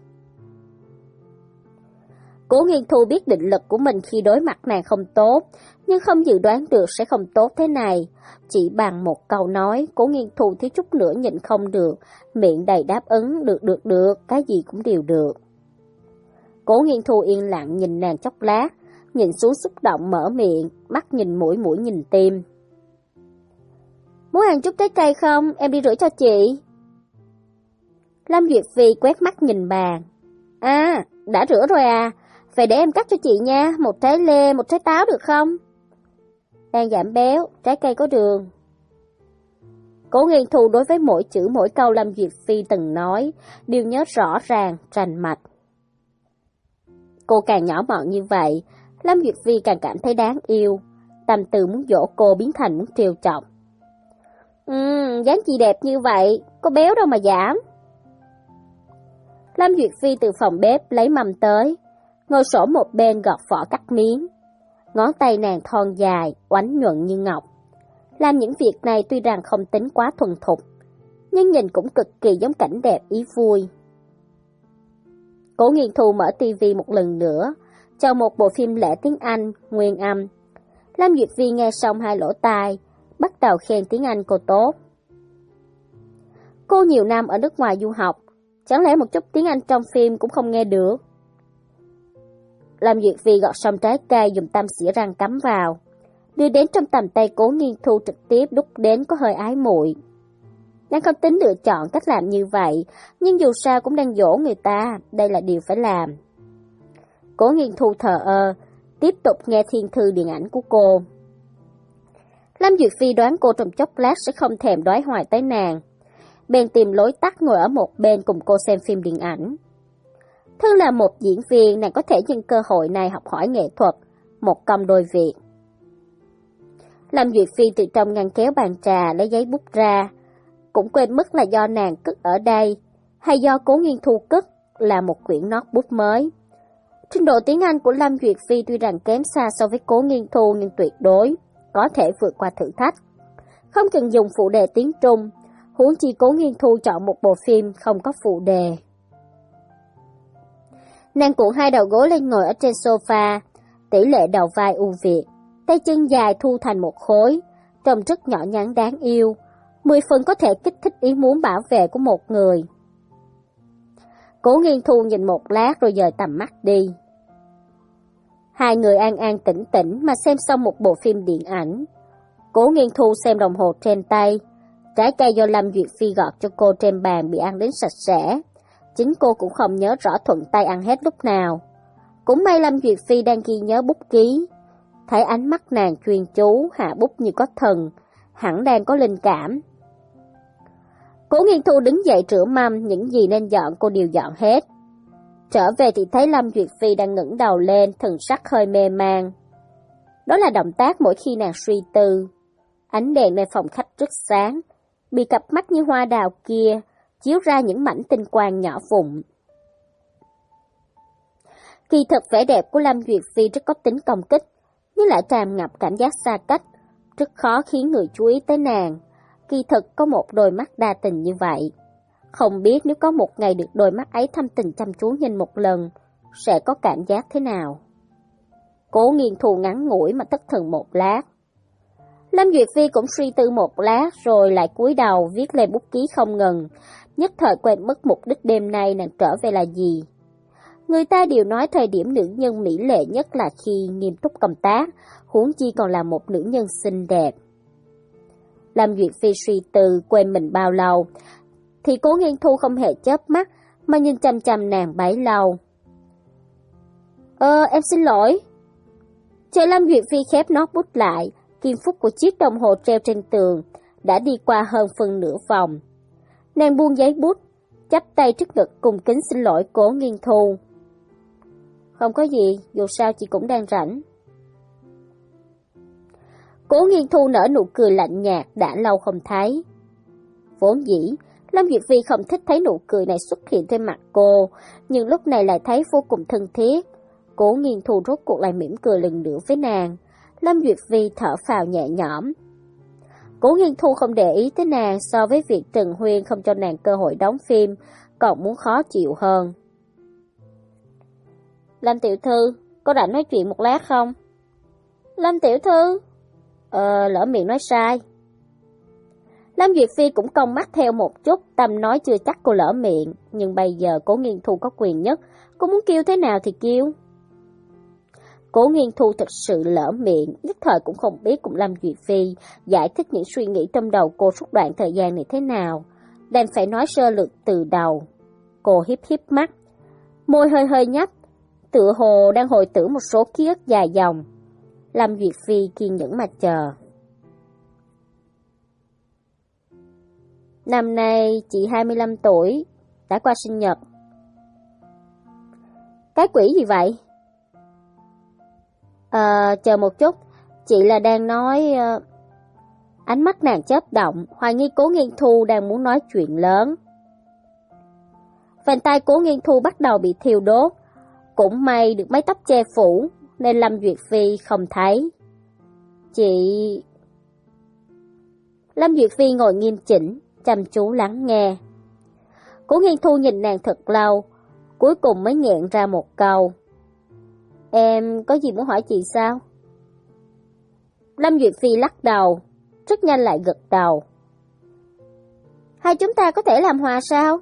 Cố Nghiên Thu biết định lực của mình khi đối mặt nàng không tốt, nhưng không dự đoán được sẽ không tốt thế này. Chỉ bằng một câu nói, Cố Nghiên Thu thiếu chút nữa nhịn không được, miệng đầy đáp ứng, được được được, cái gì cũng đều được. Cố Nghiên Thu yên lặng nhìn nàng chốc lát, nhìn xuống xúc động mở miệng, mắt nhìn mũi mũi nhìn tim. Muốn ăn chút trái cây không? Em đi rửa cho chị. Lâm Duyệt Phi quét mắt nhìn bàn. À, đã rửa rồi à? Vậy để em cắt cho chị nha, một trái lê, một trái táo được không? Đang giảm béo, trái cây có đường. Cố Nghiên Thu đối với mỗi chữ mỗi câu Lâm Duyệt Phi từng nói, đều nhớ rõ ràng, rành mạch. Cô càng nhỏ mọn như vậy, Lâm Duyệt Phi càng cảm thấy đáng yêu, tâm tư muốn dỗ cô biến thành muốn trêu chọc. Ừm, dáng chị đẹp như vậy, có béo đâu mà giảm. Lâm Duyệt Phi từ phòng bếp lấy mâm tới, ngồi xổm một bên gọt vỏ cắt miếng. Ngón tay nàng thon dài, oánh nhuận như ngọc. Làm những việc này tuy rằng không tính quá thuần thục, nhưng nhìn cũng cực kỳ giống cảnh đẹp ý vui. Cố Nghiên Thu mở tivi một lần nữa, chọn một bộ phim lẻ tiếng Anh, nguyên âm. Lâm Duyệt Phi nghe xong hai lỗ tai, bắt đầu khen tiếng Anh cô tốt. Cô nhiều năm ở nước ngoài du học, chẳng lẽ một chút tiếng Anh trong phim cũng không nghe được? Lâm Duyệt Phi gọt xong trái cây dùng tăm xỉa răng cắm vào, đưa đến trong tầm tay Cố Nghiên Thu trực tiếp đút đến có hơi ái muội. Nàng không tính lựa chọn cách làm như vậy, nhưng dù sao cũng đang dỗ người ta, đây là điều phải làm. Cố Nghiên Thu thờ ơ, tiếp tục nghe thiên thư điện ảnh của cô. Lâm Duyệt Phi đoán cô trong chốc lát sẽ không thèm đói hoài tới nàng, bèn tìm lối tắt ngồi ở một bên cùng cô xem phim điện ảnh. Thân là một diễn viên, nàng có thể nhân cơ hội này học hỏi nghệ thuật, một công đôi việc. Lâm Duyệt Phi từ trong ngăn kéo bàn trà lấy giấy bút ra, cũng quên mất là do nàng cất ở đây, hay do Cố Nghiên Thu cất là một quyển notebook mới. Trình độ tiếng Anh của Lâm Duyệt Phi tuy rằng kém xa so với Cố Nghiên Thu nhưng tuyệt đối có thể vượt qua thử thách. Không cần dùng phụ đề tiếng Trung, huống chi Cố Nghiên Thu chọn một bộ phim không có phụ đề. Nàng cuộn hai đầu gối lên ngồi ở trên sofa, tỷ lệ đầu vai ưu việt, tay chân dài thu thành một khối, trông rất nhỏ nhắn đáng yêu, mười phần có thể kích thích ý muốn bảo vệ của một người. Cố Nghiên Thu nhìn một lát rồi dời tầm mắt đi. Hai người an an tĩnh tĩnh mà xem xong một bộ phim điện ảnh. Cố Nghiên Thu xem đồng hồ trên tay, trái cây do Lâm Duyệt Phi gọt cho cô trên bàn bị ăn đến sạch sẽ. Chính cô cũng không nhớ rõ thuận tay ăn hết lúc nào. Cũng may Lâm Duyệt Phi đang ghi nhớ bút ký. Thấy ánh mắt nàng chuyên chú, hạ bút như có thần, hẳn đang có linh cảm. Cố Nghiên Thu đứng dậy rửa mâm, những gì nên dọn cô đều dọn hết. Trở về thì thấy Lâm Duyệt Phi đang ngẩng đầu lên, thần sắc hơi mê man. Đó là động tác mỗi khi nàng suy tư. Ánh đènในphòng khách rất sáng, bị cặp mắt như hoa đào kia chiếu ra những mảnh tinh quang nhỏ vụn. Kỳ thực vẻ đẹp của Lâm Duyệt Phi rất có tính công kích, nhưng lại tràn ngập cảm giác xa cách, rất khó khiến người chú ý tới nàng. Kỳ thực có một đôi mắt đa tình như vậy. Không biết nếu có một ngày được đôi mắt ấy thâm tình chăm chú nhìn một lần, sẽ có cảm giác thế nào? Cố Nghiên Thu ngắn ngủi mà thất thần một lát. Lâm Duyệt Phi cũng suy tư một lát rồi lại cúi đầu viết lên bút ký không ngừng, nhất thời quên mất mục đích đêm nay nàng trở về là gì. Người ta đều nói thời điểm nữ nhân mỹ lệ nhất là khi nghiêm túc công tác, huống chi còn là một nữ nhân xinh đẹp. Lâm Duyệt Phi suy tư quên mình bao lâu, thì Cố Nghiên Thu không hề chớp mắt mà nhìn chăm chăm nàng bấy lâu. Ờ, em xin lỗi. Chờ Lâm Duyệt Phi khép notebook lại, kim phút của chiếc đồng hồ treo trên tường đã đi qua hơn phân nửa vòng. Nàng buông giấy bút, chắp tay trước ngực cùng kính xin lỗi Cố Nghiên Thu. Không có gì, dù sao chị cũng đang rảnh. Cố Nghiên Thu nở nụ cười lạnh nhạt đã lâu không thấy. Vốn dĩ, Lâm Duyệt Phi không thích thấy nụ cười này xuất hiện trên mặt cô, nhưng lúc này lại thấy vô cùng thân thiết. Cố Nghiên Thu rốt cuộc lại mỉm cười lần nữa với nàng. Lâm Duyệt Phi thở phào nhẹ nhõm. Cố Nghiên Thu không để ý tới nàng so với việc Trần Huyên không cho nàng cơ hội đóng phim, còn muốn khó chịu hơn. Lâm tiểu thư, có rảnh nói chuyện một lát không? Lâm tiểu thư? Ờ, lỡ miệng nói sai. Lâm Duyệt Phi cũng cong mắt theo một chút, tâm nói chưa chắc cô lỡ miệng, nhưng bây giờ Cố Nghiên Thu có quyền nhất, cô muốn kêu thế nào thì kêu. Cố Nghiên Thu thật sự lỡ miệng, nhất thời cũng không biết cùng Lâm Duyệt Phi giải thích những suy nghĩ trong đầu cô suốt đoạn thời gian này thế nào, đành phải nói sơ lược từ đầu. Cô hiếp hiếp mắt, môi hơi hơi nhấp, tựa hồ đang hồi tưởng một số ký ức dài dòng. Lâm Duyệt Phi kiên nhẫn mà chờ. Năm nay chị hai mươi lăm tuổi, đã qua sinh nhật. Cái quỷ gì vậy? À, chờ một chút, chị là đang nói... Uh... Ánh mắt nàng chớp động, hoài nghi Cố Nghiên Thu đang muốn nói chuyện lớn. Vành tay Cố Nghiên Thu bắt đầu bị thiêu đốt, cũng may được mái tóc che phủ, nên Lâm Duyệt Phi không thấy. Chị... Lâm Duyệt Phi ngồi nghiêm chỉnh, chăm chú lắng nghe. Cố Nghiên Thu nhìn nàng thật lâu, cuối cùng mới nghẹn ra một câu. Em có gì muốn hỏi chị sao? Lâm Duyệt Phi lắc đầu, rất nhanh lại gật đầu. Hai chúng ta có thể làm hòa sao?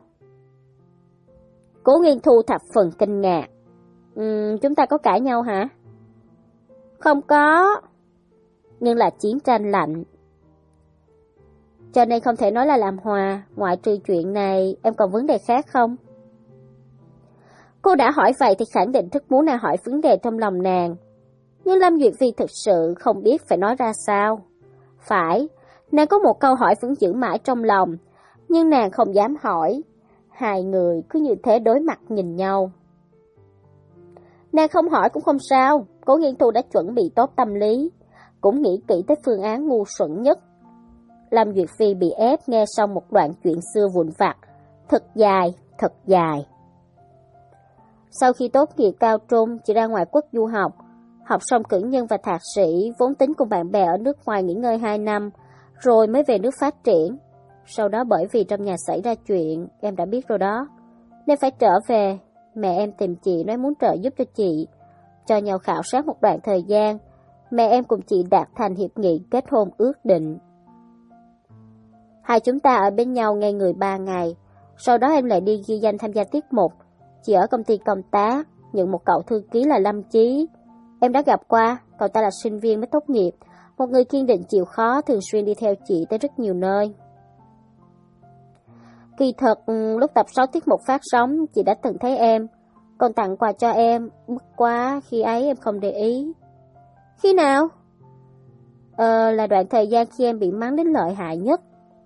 Cố Nghiên Thu thập phần kinh ngạc. Uhm, chúng ta có cãi nhau hả? Không có, nhưng là chiến tranh lạnh. Cho nên không thể nói là làm hòa, ngoại trừ chuyện này, em còn vấn đề khác không? Cô đã hỏi vậy thì khẳng định rất muốn nàng hỏi vấn đề trong lòng nàng. Nhưng Lâm Duyệt Phi thực sự không biết phải nói ra sao. Phải, nàng có một câu hỏi vẫn giữ mãi trong lòng, nhưng nàng không dám hỏi. Hai người cứ như thế đối mặt nhìn nhau. Nàng không hỏi cũng không sao, Cố Nghiên Thu đã chuẩn bị tốt tâm lý, cũng nghĩ kỹ tới phương án ngu xuẩn nhất. Lâm Duyệt Phi bị ép nghe xong một đoạn chuyện xưa vụn vặt, thật dài, thật dài. Sau khi tốt nghiệp cao trung, chị ra ngoại quốc du học, học xong cử nhân và thạc sĩ, vốn tính cùng bạn bè ở nước ngoài nghỉ ngơi hai năm, rồi mới về nước phát triển. Sau đó bởi vì trong nhà xảy ra chuyện, em đã biết rồi đó, nên phải trở về. Mẹ em tìm chị nói muốn trợ giúp cho chị, cho nhau khảo sát một đoạn thời gian. Mẹ em cùng chị đạt thành hiệp nghị kết hôn ước định. Hai chúng ta ở bên nhau ngay người ba ngày, sau đó em lại đi ghi danh tham gia tiết mục. Chị ở công ty công tác, nhận một cậu thư ký là Lâm Chí. Em đã gặp qua, cậu ta là sinh viên mới tốt nghiệp, một người kiên định chịu khó, thường xuyên đi theo chị tới rất nhiều nơi. Kỳ thật, lúc tập sáu tiết mục phát sóng, chị đã từng thấy em, còn tặng quà cho em, bất quá khi ấy em không để ý. Khi nào? Ờ, là đoạn thời gian khi em bị mắng đến lợi hại nhất.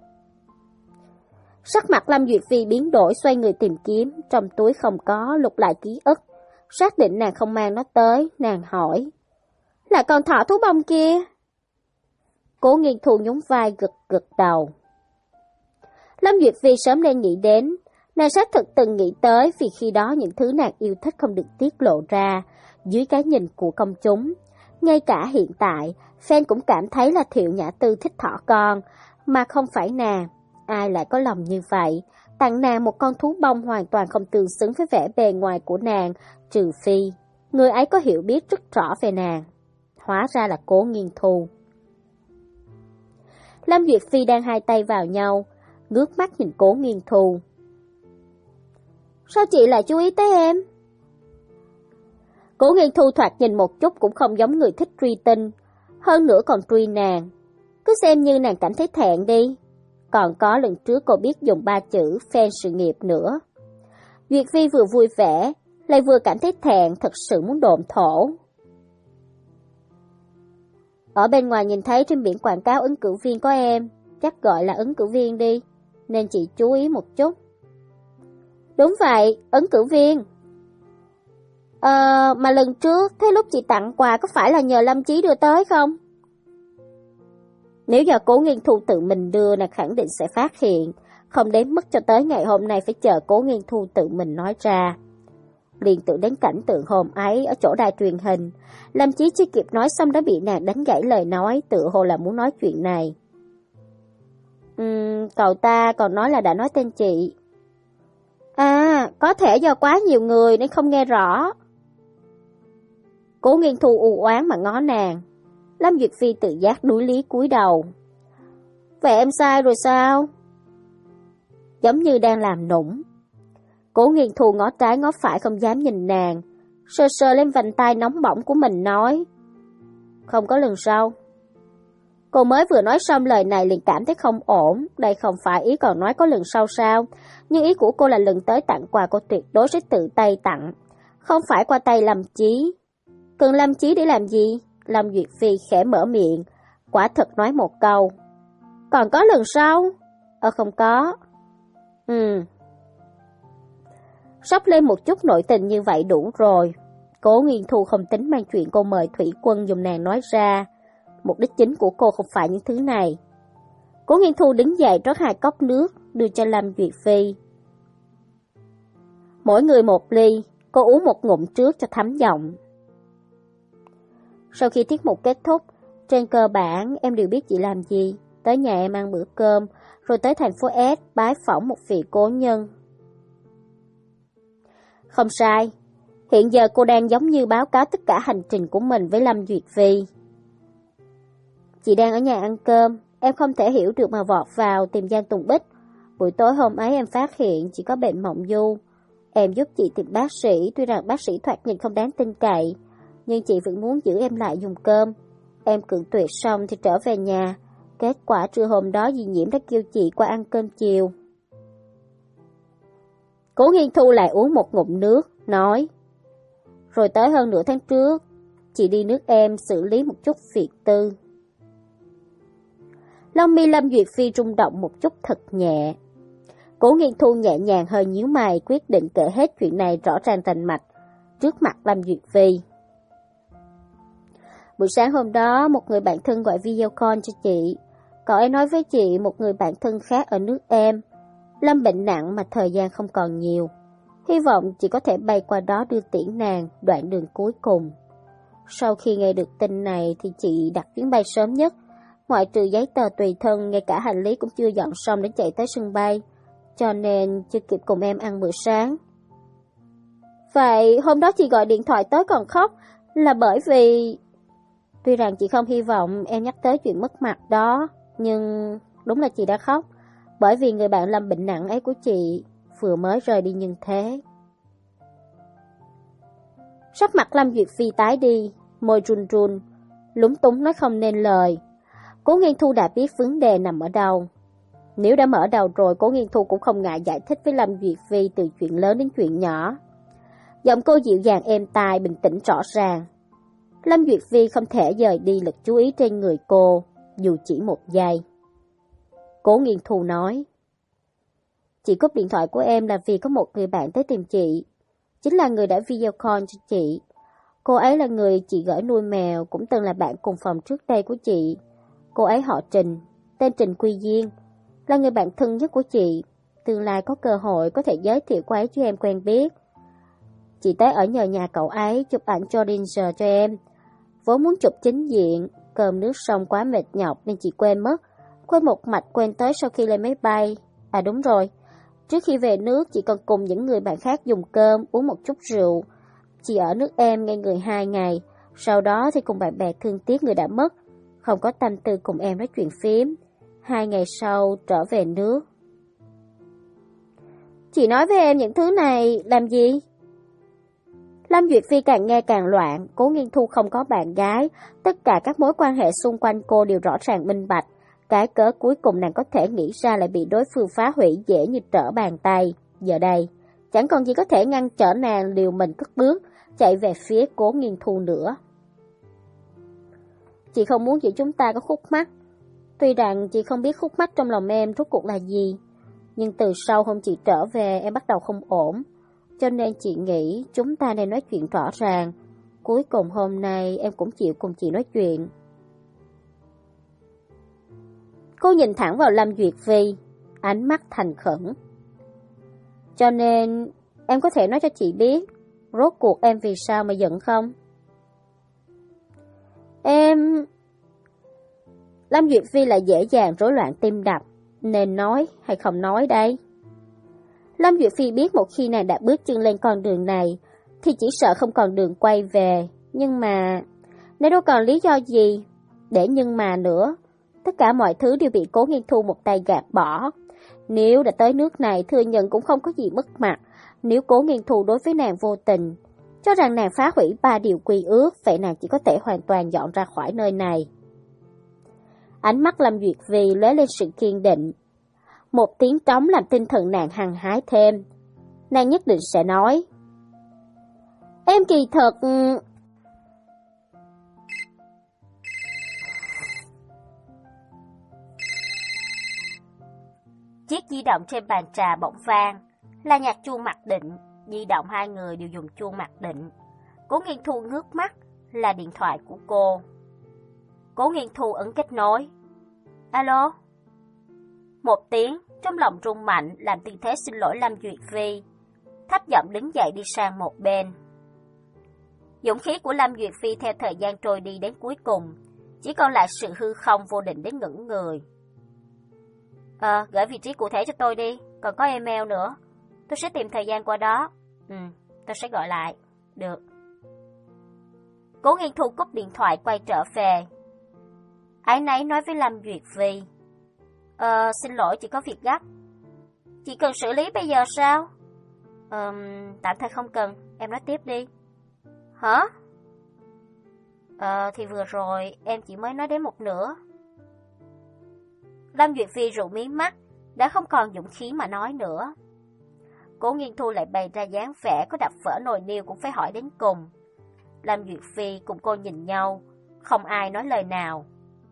Sắc mặt Lâm Duyệt Phi biến đổi, xoay người tìm kiếm, trong túi không có, lục lại ký ức, xác định nàng không mang nó tới, nàng hỏi. Là con thỏ thú bông kia? Cố Nghiên Thu nhún vai gật gật đầu. Lâm Duyệt Phi sớm nên nghĩ đến, nàng xác thực từng nghĩ tới, vì khi đó những thứ nàng yêu thích không được tiết lộ ra, dưới cái nhìn của công chúng. Ngay cả hiện tại, fan cũng cảm thấy là Thiệu Nhã Tư thích thỏ con, mà không phải nàng. Ai lại có lòng như vậy, tặng nàng một con thú bông hoàn toàn không tương xứng với vẻ bề ngoài của nàng, trừ phi người ấy có hiểu biết rất rõ về nàng. Hóa ra là Cố Nghiên Thu. Lâm Duyệt Phi đang hai tay vào nhau, ngước mắt nhìn Cố Nghiên Thu. Sao chị lại chú ý tới em? Cố Nghiên Thu thoạt nhìn một chút cũng không giống người thích truy tinh, hơn nữa còn truy nàng. Cứ xem như nàng cảm thấy thẹn đi. Còn có lần trước cô biết dùng ba chữ fan sự nghiệp nữa. Duyệt Phi vừa vui vẻ, lại vừa cảm thấy thẹn, thật sự muốn độn thổ. Ở bên ngoài nhìn thấy trên biển quảng cáo ứng cử viên có em, chắc gọi là ứng cử viên đi. nên chị chú ý một chút. Đúng vậy, ứng cử viên. Ờ, mà lần trước, thế lúc chị tặng quà có phải là nhờ Lâm Chí đưa tới không? Nếu do Cố Nghiên Thu tự mình đưa, nàng khẳng định sẽ phát hiện, không đến mức cho tới ngày hôm nay phải chờ Cố Nghiên Thu tự mình nói ra. Liền tưởng đến cảnh tượng hôm ấy ở chỗ đài truyền hình, Lâm Chí chưa kịp nói xong đã bị nàng đánh gãy lời nói, tự hồ là muốn nói chuyện này. Ừm, cậu ta còn nói là đã nói tên chị. À, có thể do quá nhiều người nên không nghe rõ. Cố Nghiên Thu u oán mà ngó nàng. Lâm Duyệt Phi tự giác đuối lý cúi đầu. Vậy em sai rồi sao? Giống như đang làm nũng. Cố Nghiên Thu ngó trái ngó phải không dám nhìn nàng, sờ sờ lên vành tai nóng bỏng của mình nói. Không có lần sau. Cô mới vừa nói xong lời này liền cảm thấy không ổn, đây không phải ý còn nói có lần sau sao, nhưng ý của cô là lần tới tặng quà cô tuyệt đối sẽ tự tay tặng, không phải qua tay Lâm Chí. Cần Lâm Chí để làm gì? Lâm Duyệt Phi khẽ mở miệng, quả thật nói một câu. Còn có lần sau? Ờ không có. Ừ. Sốc lên một chút nội tình như vậy đủ rồi. Cố Nghiên Thu không tính mang chuyện cô mời Thủy Quân dùng nàng nói ra. Mục đích chính của cô không phải những thứ này. Cố Nghiên Thu đứng dậy rót hai cốc nước, đưa cho Lâm Duyệt Phi. Mỗi người một ly, cô uống một ngụm trước cho thấm giọng. Sau khi tiết mục kết thúc, trên cơ bản em đều biết chị làm gì. Tới nhà em ăn bữa cơm, rồi tới thành phố S bái phỏng một vị cố nhân. Không sai, hiện giờ cô đang giống như báo cáo tất cả hành trình của mình với Lâm Duyệt Phi. Chị đang ở nhà ăn cơm, em không thể hiểu được mà vọt vào tìm Giang Tùng Bích. Buổi tối hôm ấy em phát hiện chị có bệnh mộng du. Em giúp chị tìm bác sĩ, tuy rằng bác sĩ thoạt nhìn không đáng tin cậy, nhưng chị vẫn muốn giữ em lại dùng cơm. Em cự tuyệt xong thì trở về nhà. Kết quả trưa hôm đó dì Nhiễm đã kêu chị qua ăn cơm chiều. Cố Nghiên Thu lại uống một ngụm nước, nói. Rồi tới hơn nửa tháng trước, chị đi nước em xử lý một chút việc tư. Lông mi Lâm Duyệt Phi rung động một chút thật nhẹ. Cố Nghiên Thu nhẹ nhàng hơi nhíu mày, quyết định kể hết chuyện này rõ ràng rành mạch trước mặt Lâm Duyệt Phi. Buổi sáng hôm đó, một người bạn thân gọi video call cho chị. Cậu ấy nói với chị một người bạn thân khác ở nước em. Lâm bệnh nặng mà thời gian không còn nhiều. Hy vọng chị có thể bay qua đó đưa tiễn nàng đoạn đường cuối cùng. Sau khi nghe được tin này thì chị đặt chuyến bay sớm nhất. Ngoại trừ giấy tờ tùy thân, ngay cả hành lý cũng chưa dọn xong để chạy tới sân bay. Cho nên chưa kịp cùng em ăn bữa sáng. Vậy hôm đó chị gọi điện thoại tới còn khóc là bởi vì... Tuy rằng chị không hy vọng em nhắc tới chuyện mất mặt đó, nhưng đúng là chị đã khóc, bởi vì người bạn Lâm bệnh nặng ấy của chị vừa mới rời đi nhân thế. Sắc mặt Lâm Duyệt Phi tái đi, môi run run, lúng túng nói không nên lời. Cố Nghiên Thu đã biết vấn đề nằm ở đâu. Nếu đã mở đầu rồi, Cố Nghiên Thu cũng không ngại giải thích với Lâm Duyệt Phi từ chuyện lớn đến chuyện nhỏ. Giọng cô dịu dàng êm tai, bình tĩnh rõ ràng. Lâm Duyệt Phi không thể dời đi lực chú ý trên người cô, dù chỉ một giây. Cố Nghiên Thu nói. Chị cúp điện thoại của em là vì có một người bạn tới tìm chị. Chính là người đã video call cho chị. Cô ấy là người chị gửi nuôi mèo, cũng từng là bạn cùng phòng trước đây của chị. Cô ấy họ Trình, tên Trình Quy Diên, là người bạn thân nhất của chị. Tương lai có cơ hội có thể giới thiệu cô ấy cho em quen biết. Chị tới ở nhờ nhà cậu ấy chụp ảnh cho Ranger cho em. Vốn muốn chụp chính diện, cơm nước xong quá mệt nhọc nên chị quên mất. Quên một mạch quên tới sau khi lên máy bay. À đúng rồi, trước khi về nước chị còn cùng những người bạn khác dùng cơm, uống một chút rượu. Chị ở nước em ngay người hai ngày, sau đó thì cùng bạn bè thương tiếc người đã mất. Không có tâm tư cùng em nói chuyện phím. Hai ngày sau trở về nước. Chị nói với em những thứ này làm gì? Lâm Duyệt Phi càng nghe càng loạn. Cố Nghiên Thu không có bạn gái, tất cả các mối quan hệ xung quanh cô đều rõ ràng minh bạch. Cái cớ cuối cùng nàng có thể nghĩ ra lại bị đối phương phá hủy dễ như trở bàn tay. Giờ đây, chẳng còn gì có thể ngăn trở nàng liều mình cất bước, chạy về phía Cố Nghiên Thu nữa. Chị không muốn giữa chúng ta có khúc mắc. Tuy rằng chị không biết khúc mắc trong lòng em rốt cuộc là gì, Nhưng từ sau hôm chị trở về em bắt đầu không ổn, cho nên chị nghĩ chúng ta nên nói chuyện rõ ràng. Cuối cùng hôm nay em cũng chịu cùng chị nói chuyện. Cô nhìn thẳng vào Lâm Duyệt Phi, ánh mắt thành khẩn. Cho nên em có thể nói cho chị biết, rốt cuộc em vì sao mà giận không? Em... Lâm Duyệt Phi lại dễ dàng rối loạn tim đập, nên nói hay không nói đây? Lâm Duyệt Phi biết một khi nàng đã bước chân lên con đường này, thì chỉ sợ không còn đường quay về. Nhưng mà, nếu đâu còn lý do gì để nhưng mà nữa, tất cả mọi thứ đều bị Cố Nghiên Thu một tay gạt bỏ. Nếu đã tới nước này, thừa nhận cũng không có gì mất mặt. Nếu Cố Nghiên Thu đối với nàng vô tình, cho rằng nàng phá hủy ba điều quy ước, vậy nàng chỉ có thể hoàn toàn dọn ra khỏi nơi này. Ánh mắt Lâm Duyệt Phi lóe lên sự kiên định. Một tiếng trống làm tinh thần nàng hăng hái thêm. Nàng nhất định sẽ nói, em kỳ thật... Chiếc di động trên bàn trà bỗng vang, là nhạc chuông mặc định. Di động hai người đều dùng chuông mặc định. Cố Nghiên Thu ngước mắt, là điện thoại của cô. Cố Nghiên Thu ấn kết nối. Alo? Một tiếng, trong lòng rung mạnh, làm tư thế xin lỗi Lâm Duyệt Phi. Thấp giọng đứng dậy đi sang một bên. Dũng khí của Lâm Duyệt Phi theo thời gian trôi đi đến cuối cùng, chỉ còn lại sự hư không vô định đến ngẩn người. Ờ, gửi vị trí cụ thể cho tôi đi, còn có email nữa. Tôi sẽ tìm thời gian qua đó. Ừ, tôi sẽ gọi lại. Được. Cố Nghiên Thu cúp điện thoại quay trở về. Ái náy nói với Lâm Duyệt Phi. Ờ, xin lỗi, chị có việc gấp. Chị cần xử lý bây giờ sao? Ờ, tạm thời không cần, em nói tiếp đi. Hả? Ờ, thì vừa rồi em chỉ mới nói đến một nửa. Lâm Duyệt Phi rủ mí mắt, đã không còn dũng khí mà nói nữa. Cố Nghiên Thu lại bày ra dáng vẻ có đập vỡ nồi niêu cũng phải hỏi đến cùng. Lâm Duyệt Phi cùng cô nhìn nhau, không ai nói lời nào.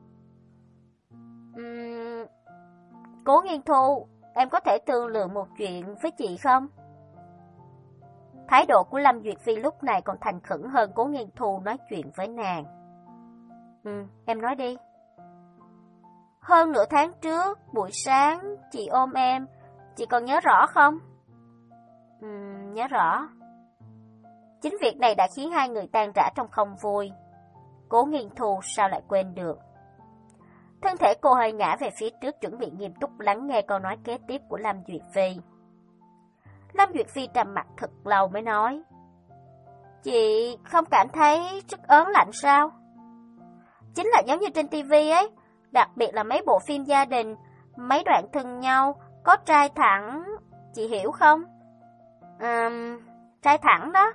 Uhm, Cố Nghiên Thu, em có thể thương lượng một chuyện với chị không? Thái độ của Lâm Duyệt Phi lúc này còn thành khẩn hơn Cố Nghiên Thu nói chuyện với nàng. Ừ, em nói đi. Hơn nửa tháng trước, buổi sáng, chị ôm em, chị còn nhớ rõ không? Ừ, nhớ rõ. Chính việc này đã khiến hai người tan rã trong không vui. Cố Nghiên Thu sao lại quên được. Thân thể cô hơi ngã về phía trước chuẩn bị nghiêm túc lắng nghe câu nói kế tiếp của Lâm Duyệt Phi. Lâm Duyệt Phi trầm mặt thật lâu mới nói. Chị không cảm thấy rất ớn lạnh sao? Chính là giống như trên tivi ấy, đặc biệt là mấy bộ phim gia đình, mấy đoạn thân nhau, có trai thẳng, chị hiểu không? À, trai thẳng đó.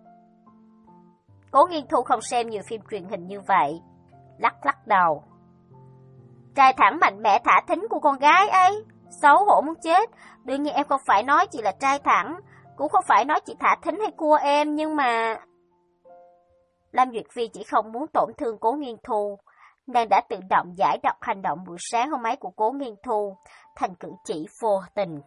Cố Nghiên Thu không xem nhiều phim truyền hình như vậy, lắc lắc đầu. Trai thẳng mạnh mẽ thả thính của con gái ấy, xấu hổ muốn chết. Đương nhiên em không phải nói chị là trai thẳng, cũng không phải nói chị thả thính hay cua em, nhưng mà... Lâm Duyệt Phi chỉ không muốn tổn thương Cố Nghiên Thu. Nàng đã tự động giải đọc hành động buổi sáng hôm ấy của Cố Nghiên Thu thành cử chỉ vô tình.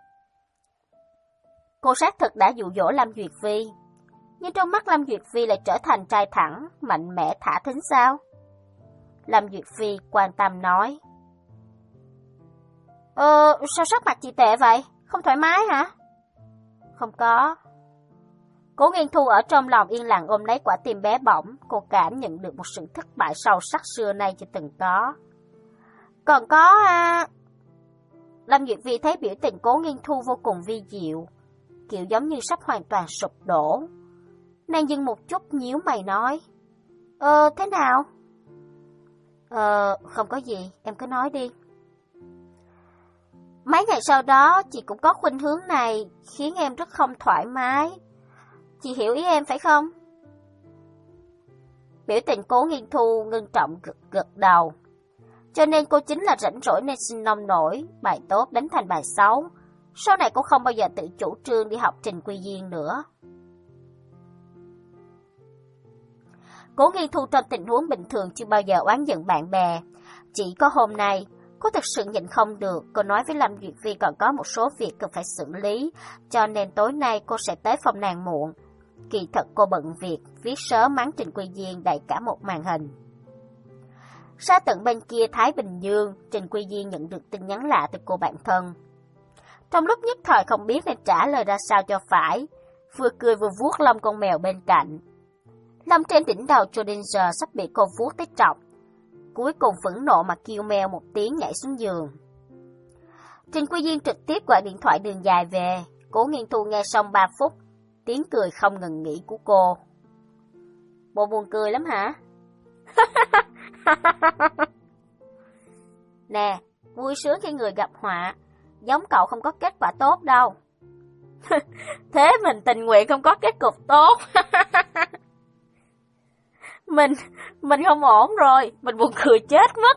Cô xác thực đã dụ dỗ Lâm Duyệt Phi, nhưng trong mắt Lâm Duyệt Phi lại trở thành trai thẳng, mạnh mẽ thả thính sao? Lâm Duyệt Phi quan tâm nói. Ờ, sao sắc mặt chị tệ vậy? Không thoải mái hả? Không có. Cố Nghiên Thu ở trong lòng yên lặng ôm lấy quả tim bé bỏng, cô cảm nhận được một sự thất bại sâu sắc xưa nay chưa từng có. Còn có à... Lâm Duyệt Phi thấy biểu tình Cố Nghiên Thu vô cùng vi diệu, kiểu giống như sắp hoàn toàn sụp đổ. Nàng dừng một chút nhíu mày nói. Ờ, thế nào? Ờ, không có gì, em cứ nói đi. Mấy ngày sau đó, chị cũng có khuynh hướng này, khiến em rất không thoải mái. Chị hiểu ý em phải không? Biểu tình Cố Nghiên Thu ngưng trọng gật gật đầu. Cho nên cô chính là rảnh rỗi nên sinh nông nổi, bài tốt đánh thành bài xấu. Sau này cô không bao giờ tự chủ trương đi học Trình Quy Diên nữa. Cố Nghiên Thu trong tình huống bình thường chưa bao giờ oán giận bạn bè. Chỉ có hôm nay, Cô thực sự nhịn không được, cô nói với Lâm Duyệt Phi còn có một số việc cần phải xử lý, cho nên tối nay cô sẽ tới phòng nàng muộn. Kỳ thật cô bận việc, viết sớm mắng Trình Quy Diên đầy cả một màn hình. Xa tận bên kia Thái Bình Dương, Trình Quy Diên nhận được tin nhắn lạ từ cô bạn thân. Trong lúc nhất thời không biết nên trả lời ra sao cho phải, vừa cười vừa vuốt lông con mèo bên cạnh. Lông trên đỉnh đầu Schrödinger sắp bị cô vuốt tới trọc. Cuối cùng phẫn nộ mà kêu meo một tiếng nhảy xuống giường. Trình Quy Diên trực tiếp gọi điện thoại đường dài về, Cố Nghiên Thu nghe xong ba phút, tiếng cười không ngừng nghỉ của cô. Bộ buồn cười lắm hả? Nè, vui sướng khi người gặp họa, giống cậu không có kết quả tốt đâu. Thế mình tình nguyện không có kết cục tốt. Mình, mình không ổn rồi, mình buồn cười chết mất.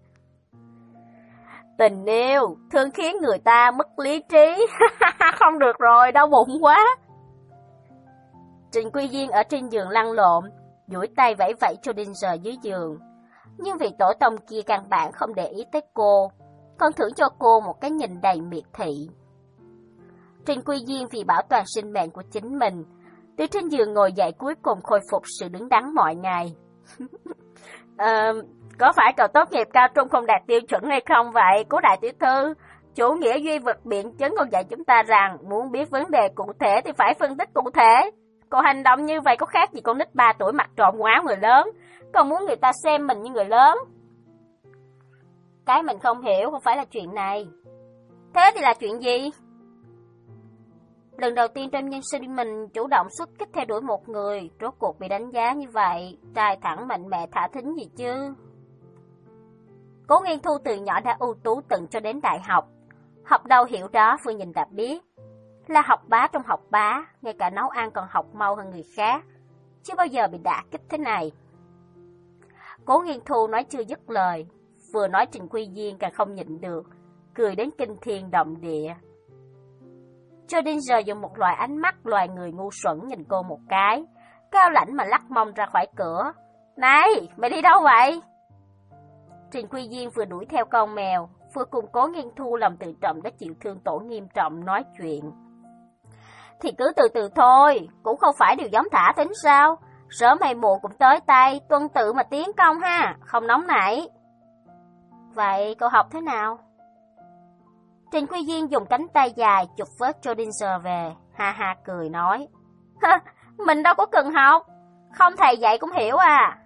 Tình yêu, thương khiến người ta mất lý trí. Không được rồi, đau bụng quá. Trình Quy Diên ở trên giường lăn lộn, duỗi tay vẫy vẫy Schrödinger dưới giường. Nhưng vị tổ tông kia căn bản không để ý tới cô, còn thưởng cho cô một cái nhìn đầy miệt thị. Trình Quy Diên vì bảo toàn sinh mệnh của chính mình, từ trên giường ngồi dậy cuối cùng khôi phục sự đứng đắn mọi ngày. à, có phải cậu tốt nghiệp cao trung không đạt tiêu chuẩn hay không vậy, Cố đại tiểu thư? Chủ nghĩa duy vật biện chứng còn dạy chúng ta rằng muốn biết vấn đề cụ thể thì phải phân tích cụ thể. Cậu hành động như vậy có khác gì con nít ba tuổi mặc trộm quần áo người lớn, còn muốn người ta xem mình như người lớn. Cái mình không hiểu không phải là chuyện này. Thế thì là chuyện gì? Lần đầu tiên trong nhân sinh mình chủ động xuất kích theo đuổi một người, rốt cuộc bị đánh giá như vậy, trai thẳng mạnh mẽ thả thính gì chứ. Cố Nghiên Thu từ nhỏ đã ưu tú tận cho đến đại học. Học đâu hiểu đó, vừa nhìn đã biết. Là học bá trong học bá, ngay cả nấu ăn còn học mau hơn người khác. Chưa bao giờ bị đả kích thế này. Cố Nghiên Thu nói chưa dứt lời, vừa nói Trình Quy Diên càng không nhịn được, cười đến kinh thiên động địa. Schrödinger dùng một loại ánh mắt loài người ngu xuẩn nhìn cô một cái, cao lãnh mà lắc mông ra khỏi cửa. Này, mày đi đâu vậy? Trình Quy Diên vừa đuổi theo con mèo, vừa cùng Cố Nghiên Thu lòng tự trọng đã chịu thương tổn nghiêm trọng nói chuyện. Thì cứ từ từ thôi, cũng không phải đều giống thả thính sao? Sớm hay muộn cũng tới tay, tuân tự mà tiến công ha, không nóng nảy. Vậy cậu học thế nào? Trình Quy Diên dùng cánh tay dài chụp vớt Schrödinger về, ha ha cười nói. Ha, mình đâu có cần học, không thầy dạy cũng hiểu à.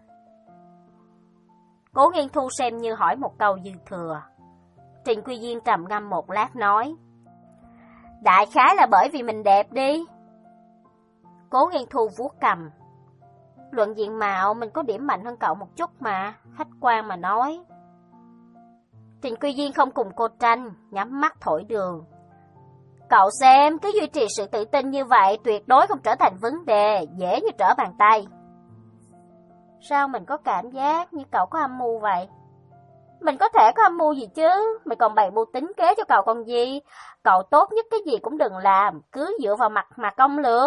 Cố Nghiên Thu xem như hỏi một câu dư thừa. Trình Quy Diên trầm ngâm một lát nói. Đại khái là bởi vì mình đẹp đi. Cố Nghiên Thu vuốt cằm. Luận diện mạo mình có điểm mạnh hơn cậu một chút mà, khách quan mà nói. Trình Quy Diên không cùng cô tranh, nhắm mắt thổi đường. Cậu xem, cứ duy trì sự tự tin như vậy tuyệt đối không trở thành vấn đề, dễ như trở bàn tay. Sao mình có cảm giác như cậu có âm mưu vậy? Mình có thể có âm mưu gì chứ, mày còn bày mưu tính kế cho cậu còn gì. Cậu tốt nhất cái gì cũng đừng làm, cứ dựa vào mặt mà công lược.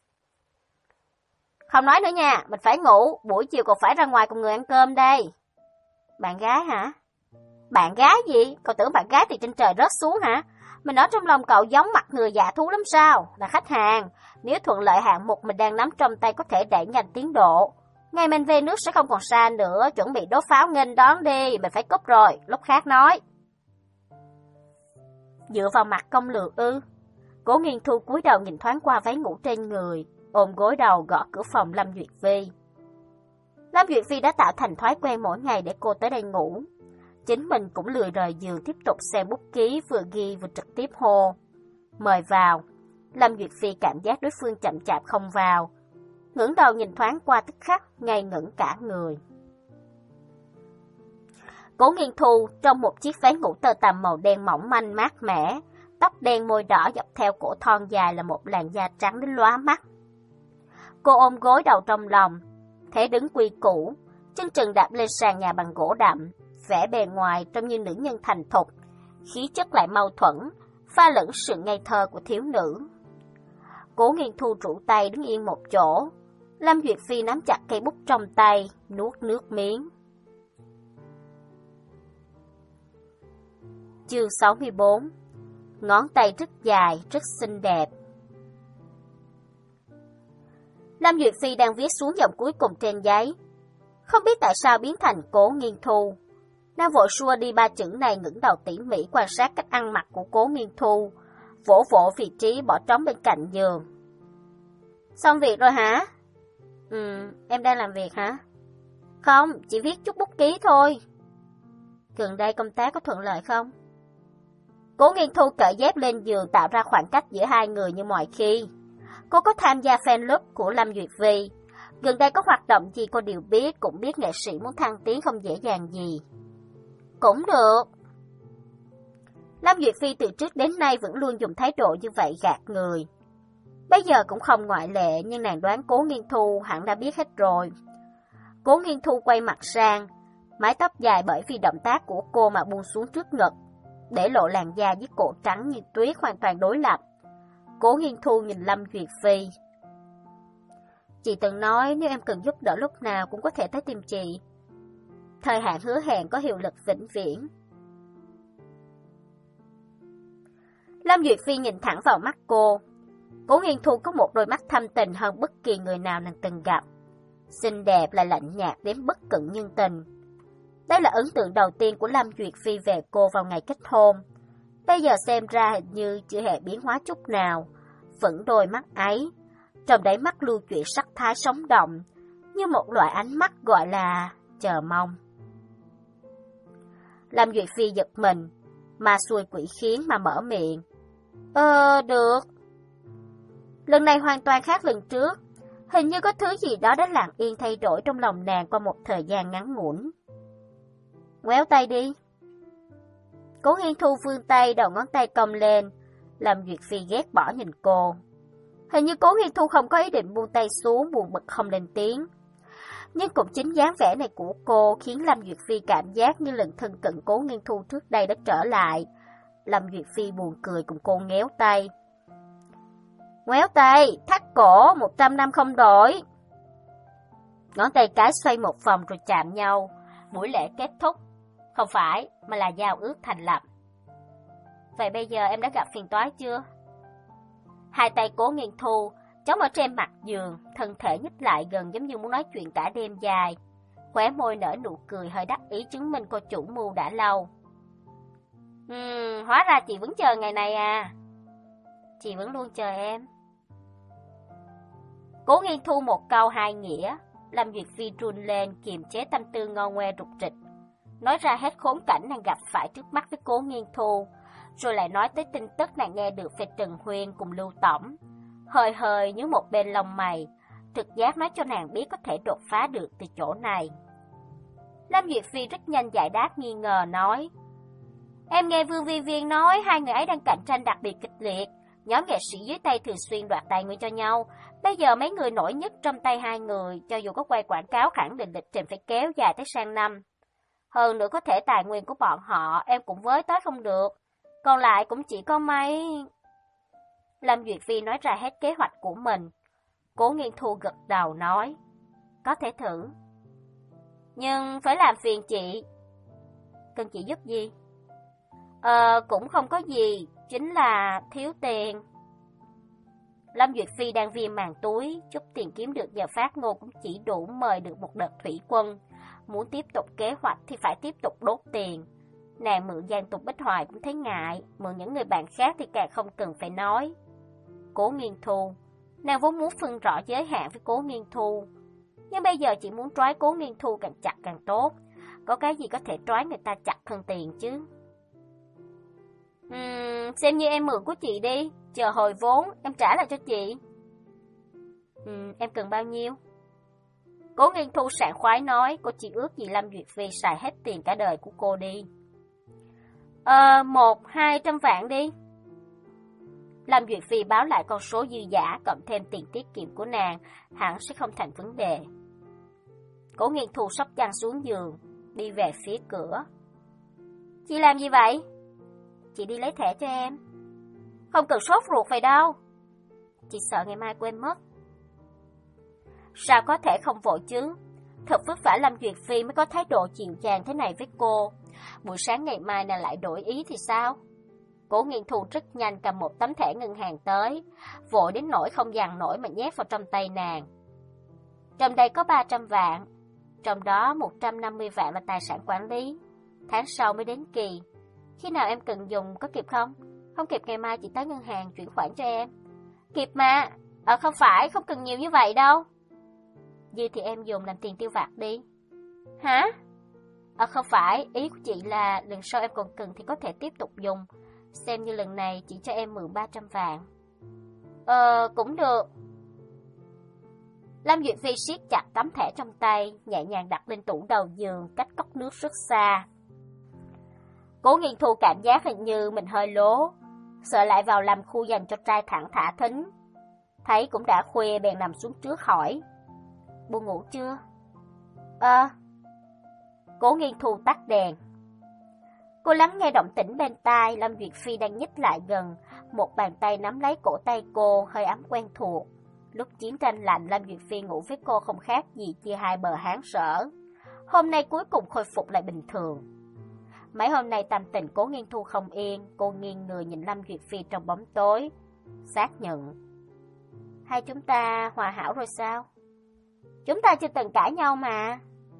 Không nói nữa nha, mình phải ngủ, buổi chiều còn phải ra ngoài cùng người ăn cơm đây. Bạn gái hả? Bạn gái gì? Cậu tưởng bạn gái từ trên trời rớt xuống hả? Mình ở trong lòng cậu giống mặt người dạ thú lắm sao? Là khách hàng, nếu thuận lợi hạng mục mình đang nắm trong tay có thể đẩy nhanh tiến độ. Ngày mình về nước sẽ không còn xa nữa, chuẩn bị đốt pháo nghênh đón đi, mình phải cúp rồi, lúc khác nói. Dựa vào mặt công lược ư? Cố Nghiên Thu cúi đầu nhìn thoáng qua váy ngủ trên người, ôm gối đầu gõ cửa phòng Lâm Duyệt Phi. Lâm Duyệt Phi đã tạo thành thói quen mỗi ngày để cô tới đây ngủ. Chính mình cũng lười rời giường tiếp tục xem bút ký, vừa ghi vừa trực tiếp hô. Mời vào. Lâm Duyệt Phi cảm giác đối phương chậm chạp không vào. Ngẩng đầu nhìn thoáng qua tức khắc, ngây ngẩn cả người. Cố Nghiên Thu trong một chiếc váy ngủ tơ tằm màu đen mỏng manh mát mẻ, tóc đen môi đỏ dọc theo cổ thon dài là một làn da trắng đến lóa mắt. Cô ôm gối đầu trong lòng, thế đứng quy củ, chân trần đạp lên sàn nhà bằng gỗ đậm, vẻ bề ngoài trông như nữ nhân thành thục, khí chất lại mâu thuẫn, pha lẫn sự ngây thơ của thiếu nữ. Cố Nghiên Thu trụ tay đứng yên một chỗ, Lâm Duyệt Phi nắm chặt cây bút trong tay, nuốt nước miếng. Chương sáu mươi bốn. Ngón tay rất dài, rất xinh đẹp. Lâm Duyệt Phi đang viết xuống dòng cuối cùng trên giấy. Không biết tại sao biến thành Cố Nghiên Thu. Nàng vội xua đi ba chữ này, ngẩng đầu tỉ mỉ quan sát cách ăn mặc của Cố Nghiên Thu, vỗ vỗ vị trí bỏ trống bên cạnh giường. Xong việc rồi hả? Ừ, em đang làm việc hả? Không, chỉ viết chút bút ký thôi. Gần đây công tác có thuận lợi không? Cố Nghiên Thu cởi dép lên giường tạo ra khoảng cách giữa hai người như mọi khi. Cô có tham gia fan club của Lâm Duyệt Phi. Gần đây có hoạt động gì cô đều biết, cũng biết nghệ sĩ muốn thăng tiến không dễ dàng gì. Cũng được. Lâm Duyệt Phi từ trước đến nay vẫn luôn dùng thái độ như vậy gạt người. Bây giờ cũng không ngoại lệ, nhưng nàng đoán Cố Nghiên Thu hẳn đã biết hết rồi. Cố Nghiên Thu quay mặt sang, mái tóc dài bởi vì động tác của cô mà buông xuống trước ngực, để lộ làn da với cổ trắng như tuyết hoàn toàn đối lập. Cố Nghiên Thu nhìn Lâm Duyệt Phi. Chị từng nói nếu em cần giúp đỡ lúc nào cũng có thể tới tìm chị. Thời hạn hứa hẹn có hiệu lực vĩnh viễn. Lâm Duyệt Phi nhìn thẳng vào mắt cô. Cố Nghiên Thu có một đôi mắt thâm tình hơn bất kỳ người nào nàng từng gặp. Xinh đẹp lại lạnh nhạt đến bất cận nhân tình. Đây là ấn tượng đầu tiên của Lâm Duyệt Phi về cô vào ngày kết hôn. Bây giờ xem ra hình như chưa hề biến hóa chút nào. Vẫn đôi mắt ấy, trong đáy mắt lưu chuyển sắc thái sống động, như một loại ánh mắt gọi là chờ mong. Lâm Duyệt Phi giật mình, mà xuôi quỷ khiến mà mở miệng. Ờ, được. Lần này hoàn toàn khác lần trước. Hình như có thứ gì đó đã lặng yên thay đổi trong lòng nàng qua một thời gian ngắn ngủn. Ngoéo tay đi. Cố Nghiên Thu vươn tay, đầu ngón tay cong lên. Lâm Duyệt Phi ghét bỏ nhìn cô. Hình như Cố Nghiên Thu không có ý định buông tay xuống, buồn bực không lên tiếng. Nhưng cũng chính dáng vẻ này của cô khiến Lâm Duyệt Phi cảm giác như lần thân cận Cố Nghiên Thu trước đây đã trở lại. Lâm Duyệt Phi buồn cười cùng cô nhéo tay. Ngoéo tay, thắt cổ, một trăm năm không đổi. Ngón tay cái xoay một vòng rồi chạm nhau. Buổi lễ kết thúc. Không phải, mà là giao ước thành lập. Vậy bây giờ em đã gặp phiền toái chưa? Hai tay Cố Nghiên Thu chống ở trên mặt giường, thân thể nhích lại gần giống như muốn nói chuyện cả đêm dài. Khóe môi nở nụ cười hơi đắc ý chứng minh cô chủ mưu đã lâu. Ừm, hóa ra chị vẫn chờ ngày này à? Chị vẫn luôn chờ em. Cố Nghiên Thu một câu hai nghĩa. Lâm Duyệt Phi run lên, kiềm chế tâm tư ngao ngoe rụt rịch. Nói ra hết khốn cảnh nàng gặp phải trước mắt với Cố Nghiên Thu, rồi lại nói tới tin tức nàng nghe được về Trần Huyên cùng Lưu Tổng. Hơi hơi nhướng một bên lông mày, trực giác nói cho nàng biết có thể đột phá được từ chỗ này. Lâm Duyệt Phi rất nhanh giải đáp nghi ngờ nói. Em nghe Vương Vi Viên nói hai người ấy đang cạnh tranh đặc biệt kịch liệt. Nhóm nghệ sĩ dưới tay thường xuyên đoạt tài nguyên cho nhau. Bây giờ mấy người nổi nhất trong tay hai người, cho dù có quay quảng cáo khẳng định lịch trình phải kéo dài tới sang năm. Hơn nữa có thể tài nguyên của bọn họ em cũng với tới không được. Còn lại cũng chỉ có mấy... Lâm Duyệt Phi nói ra hết kế hoạch của mình. Cố Nghiên Thu gật đầu nói. Có thể thử. Nhưng phải làm phiền chị. Cần chị giúp gì? Ờ, cũng không có gì. Chính là thiếu tiền. Lâm Duyệt Phi đang viêm màng túi. Chút tiền kiếm được giờ phát ngôn cũng chỉ đủ mời được một đợt thủy quân. Muốn tiếp tục kế hoạch thì phải tiếp tục đốt tiền. Nàng mượn Giang Tục Bích Hoài cũng thấy ngại. Mượn những người bạn khác thì càng không cần phải nói. Cố Nghiên Thu. Nàng vốn muốn phân rõ giới hạn với Cố Nghiên Thu. Nhưng bây giờ chỉ muốn trói Cố Nghiên Thu càng chặt càng tốt. Có cái gì có thể trói người ta chặt hơn tiền chứ? Uhm, xem như em mượn của chị đi. Chờ hồi vốn em trả lại cho chị. Uhm, em cần bao nhiêu? Cố Nghiên Thu sảng khoái nói. Cô chỉ ước gì Lâm Duyệt Phi xài hết tiền cả đời của cô đi. Ờ, một, hai trăm vạn đi. Lâm Duyệt Phi báo lại con số dư giả cộng thêm tiền tiết kiệm của nàng, hẳn sẽ không thành vấn đề. Cố Nghiên Thu xốc chăn xuống giường, đi về phía cửa. Chị làm gì vậy? Chị đi lấy thẻ cho em. Không cần sốt ruột vậy đâu. Chị sợ ngày mai quên mất. Sao có thể không vội chứ? Thật vất vả Lâm Duyệt Phi mới có thái độ dịu dàng thế này với cô. Buổi sáng ngày mai nàng lại đổi ý thì sao? Cố Nghiên Thu rất nhanh cầm một tấm thẻ ngân hàng tới, vội đến nỗi không dằn nổi mà nhét vào trong tay nàng. Trong đây có ba trăm vạn, trong đó một trăm năm mươi vạn là tài sản quản lý. Tháng sau mới đến kỳ. Khi nào em cần dùng có kịp không? Không kịp ngày mai chị tới ngân hàng chuyển khoản cho em. Kịp mà. Ờ không phải, không cần nhiều như vậy đâu. Dư thì em dùng làm tiền tiêu vặt đi. Hả? Ờ không phải, ý của chị là lần sau em còn cần thì có thể tiếp tục dùng. Xem như lần này chị cho em mượn ba trăm vạn. Ờ, cũng được. Lâm Duyệt Phi siết chặt tấm thẻ trong tay, nhẹ nhàng đặt lên tủ đầu giường cách cốc nước rất xa. Cố Nghiên Thu cảm giác hình như mình hơi lố, sợ lại vào làm khu dành cho trai thẳng thả thính. Thấy cũng đã khuya bèn nằm xuống trước hỏi. Buồn ngủ chưa? Ờ. À. Cố Nghiên Thu tắt đèn. Cô lắng nghe động tĩnh bên tai, Lâm Duyệt Phi đang nhích lại gần, một bàn tay nắm lấy cổ tay cô, hơi ấm quen thuộc. Lúc chiến tranh lạnh, Lâm Duyệt Phi ngủ với cô không khác gì chia hai bờ háng sở. Hôm nay cuối cùng khôi phục lại bình thường. Mấy hôm nay tâm tình Cố Nghiên Thu không yên, cô nghiêng người nhìn Lâm Duyệt Phi trong bóng tối. Xác nhận. Hai chúng ta hòa hảo rồi sao? Chúng ta chưa từng cãi nhau mà.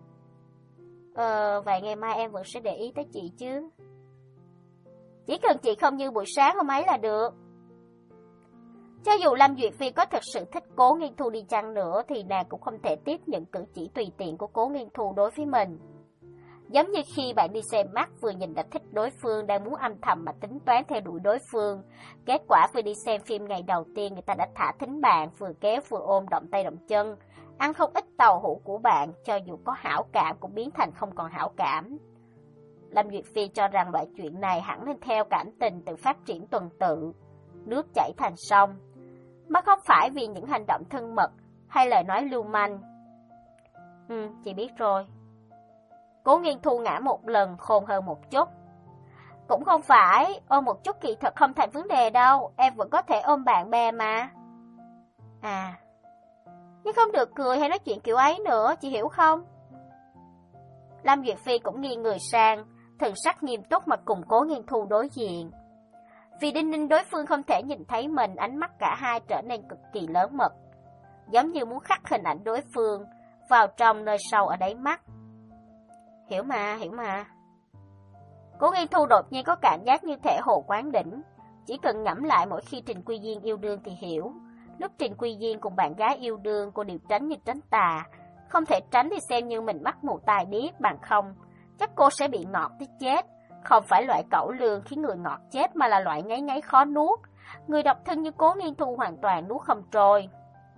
Ờ, vậy ngày mai em vẫn sẽ để ý tới chị chứ? Chỉ cần chị không như buổi sáng hôm ấy là được. Cho dù Lâm Duyệt Phi có thực sự thích Cố Nghiên Thu đi chăng nữa thì nàng cũng không thể tiếp nhận cử chỉ tùy tiện của Cố Nghiên Thu đối với mình. Giống như khi bạn đi xem mắt vừa nhìn đã thích đối phương, đang muốn âm thầm mà tính toán theo đuổi đối phương. Kết quả vừa đi xem phim ngày đầu tiên người ta đã thả thính bạn, vừa kéo vừa ôm động tay động chân. Ăn không ít tàu hũ của bạn, cho dù có hảo cảm cũng biến thành không còn hảo cảm. Lâm Duyệt Phi cho rằng loại chuyện này hẳn nên theo cảm tình tự phát triển tuần tự, nước chảy thành sông, mà không phải vì những hành động thân mật hay lời nói lưu manh. Ừ, chị biết rồi. Cố Nghiên Thu ngã một lần, khôn hơn một chút. Cũng không phải, ôm một chút kỳ thật không thành vấn đề đâu, em vẫn có thể ôm bạn bè mà. À, nhưng không được cười hay nói chuyện kiểu ấy nữa, chị hiểu không? Lâm Duyệt Phi cũng nghiêng người sang, thần sắc nghiêm túc mà cùng Cố Nghiên Thu đối diện. Vì đinh ninh đối phương không thể nhìn thấy mình, ánh mắt cả hai trở nên cực kỳ lớn mật, giống như muốn khắc hình ảnh đối phương vào trong nơi sâu ở đáy mắt. Hiểu mà, hiểu mà. Cố Nghiên Thu đột nhiên có cảm giác như thể hồ quán đỉnh, chỉ cần ngẫm lại mỗi khi Trình Quy Diên yêu đương thì hiểu. Lúc Trình Quy Diên cùng bạn gái yêu đương, cô đều tránh như tránh tà, không thể tránh thì xem như mình mắc mù tai điếc, bằng không chắc cô sẽ bị ngọt tới chết. Không phải loại cẩu lương khiến người ngọt chết, mà là loại ngấy ngấy khó nuốt. Người độc thân như Cố Nghiên Thu hoàn toàn nuốt không trôi.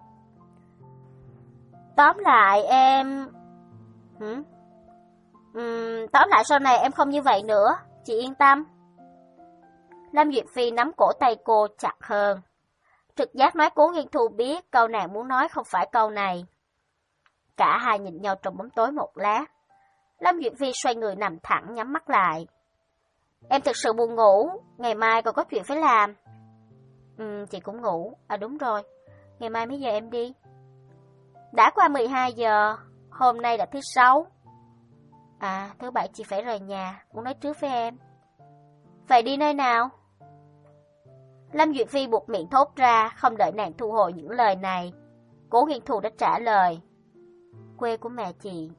Tóm lại em... Hử? Uhm, tóm lại sau này em không như vậy nữa, chị yên tâm. Lâm Duyệt Phi nắm cổ tay cô chặt hơn. Trực giác nói Cố Nghiên Thu biết câu nàng muốn nói không phải câu này. Cả hai nhìn nhau trong bóng tối một lát. Lâm Duyệt Phi xoay người nằm thẳng, nhắm mắt lại. Em thực sự buồn ngủ, ngày mai còn có chuyện phải làm. Ừ, chị cũng ngủ. À đúng rồi, ngày mai mấy giờ em đi? Đã qua mười hai giờ, hôm nay là thứ sáu. À, thứ bảy chị phải rời nhà, muốn nói trước với em. Vậy đi nơi nào? Lâm Duyệt Phi buộc miệng thốt ra, không đợi nàng thu hồi những lời này. Cố Nghiên Thu đã trả lời. Quê của mẹ chị.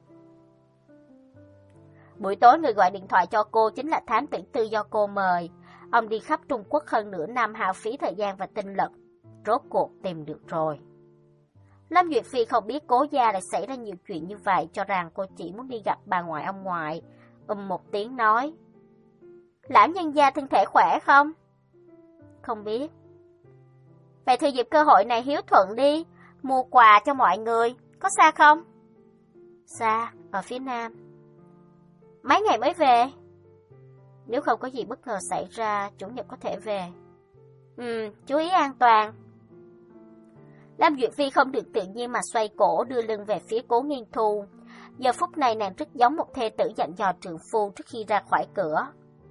Buổi tối người gọi điện thoại cho cô chính là thám tử tư do cô mời. Ông đi khắp Trung Quốc hơn nửa năm, hao phí thời gian và tinh lực. Rốt cuộc tìm được rồi. Lâm Duyệt Phi không biết Cố gia lại xảy ra nhiều chuyện như vậy, cho rằng cô chỉ muốn đi gặp bà ngoại ông ngoại. Ừm một tiếng nói. Lão nhân gia thân thể khỏe không? Không biết. Vậy thì dịp cơ hội này hiếu thuận đi, mua quà cho mọi người. Có xa không? Xa, ở phía nam. Mấy ngày mới về? Nếu không có gì bất ngờ xảy ra, chủ nhật có thể về. Ừ, chú ý an toàn. Lâm Duyệt Phi không được tự nhiên mà xoay cổ đưa lưng về phía Cố Nghiên Thu. Giờ phút này nàng rất giống một thê tử dặn dò trượng phu trước khi ra khỏi cửa.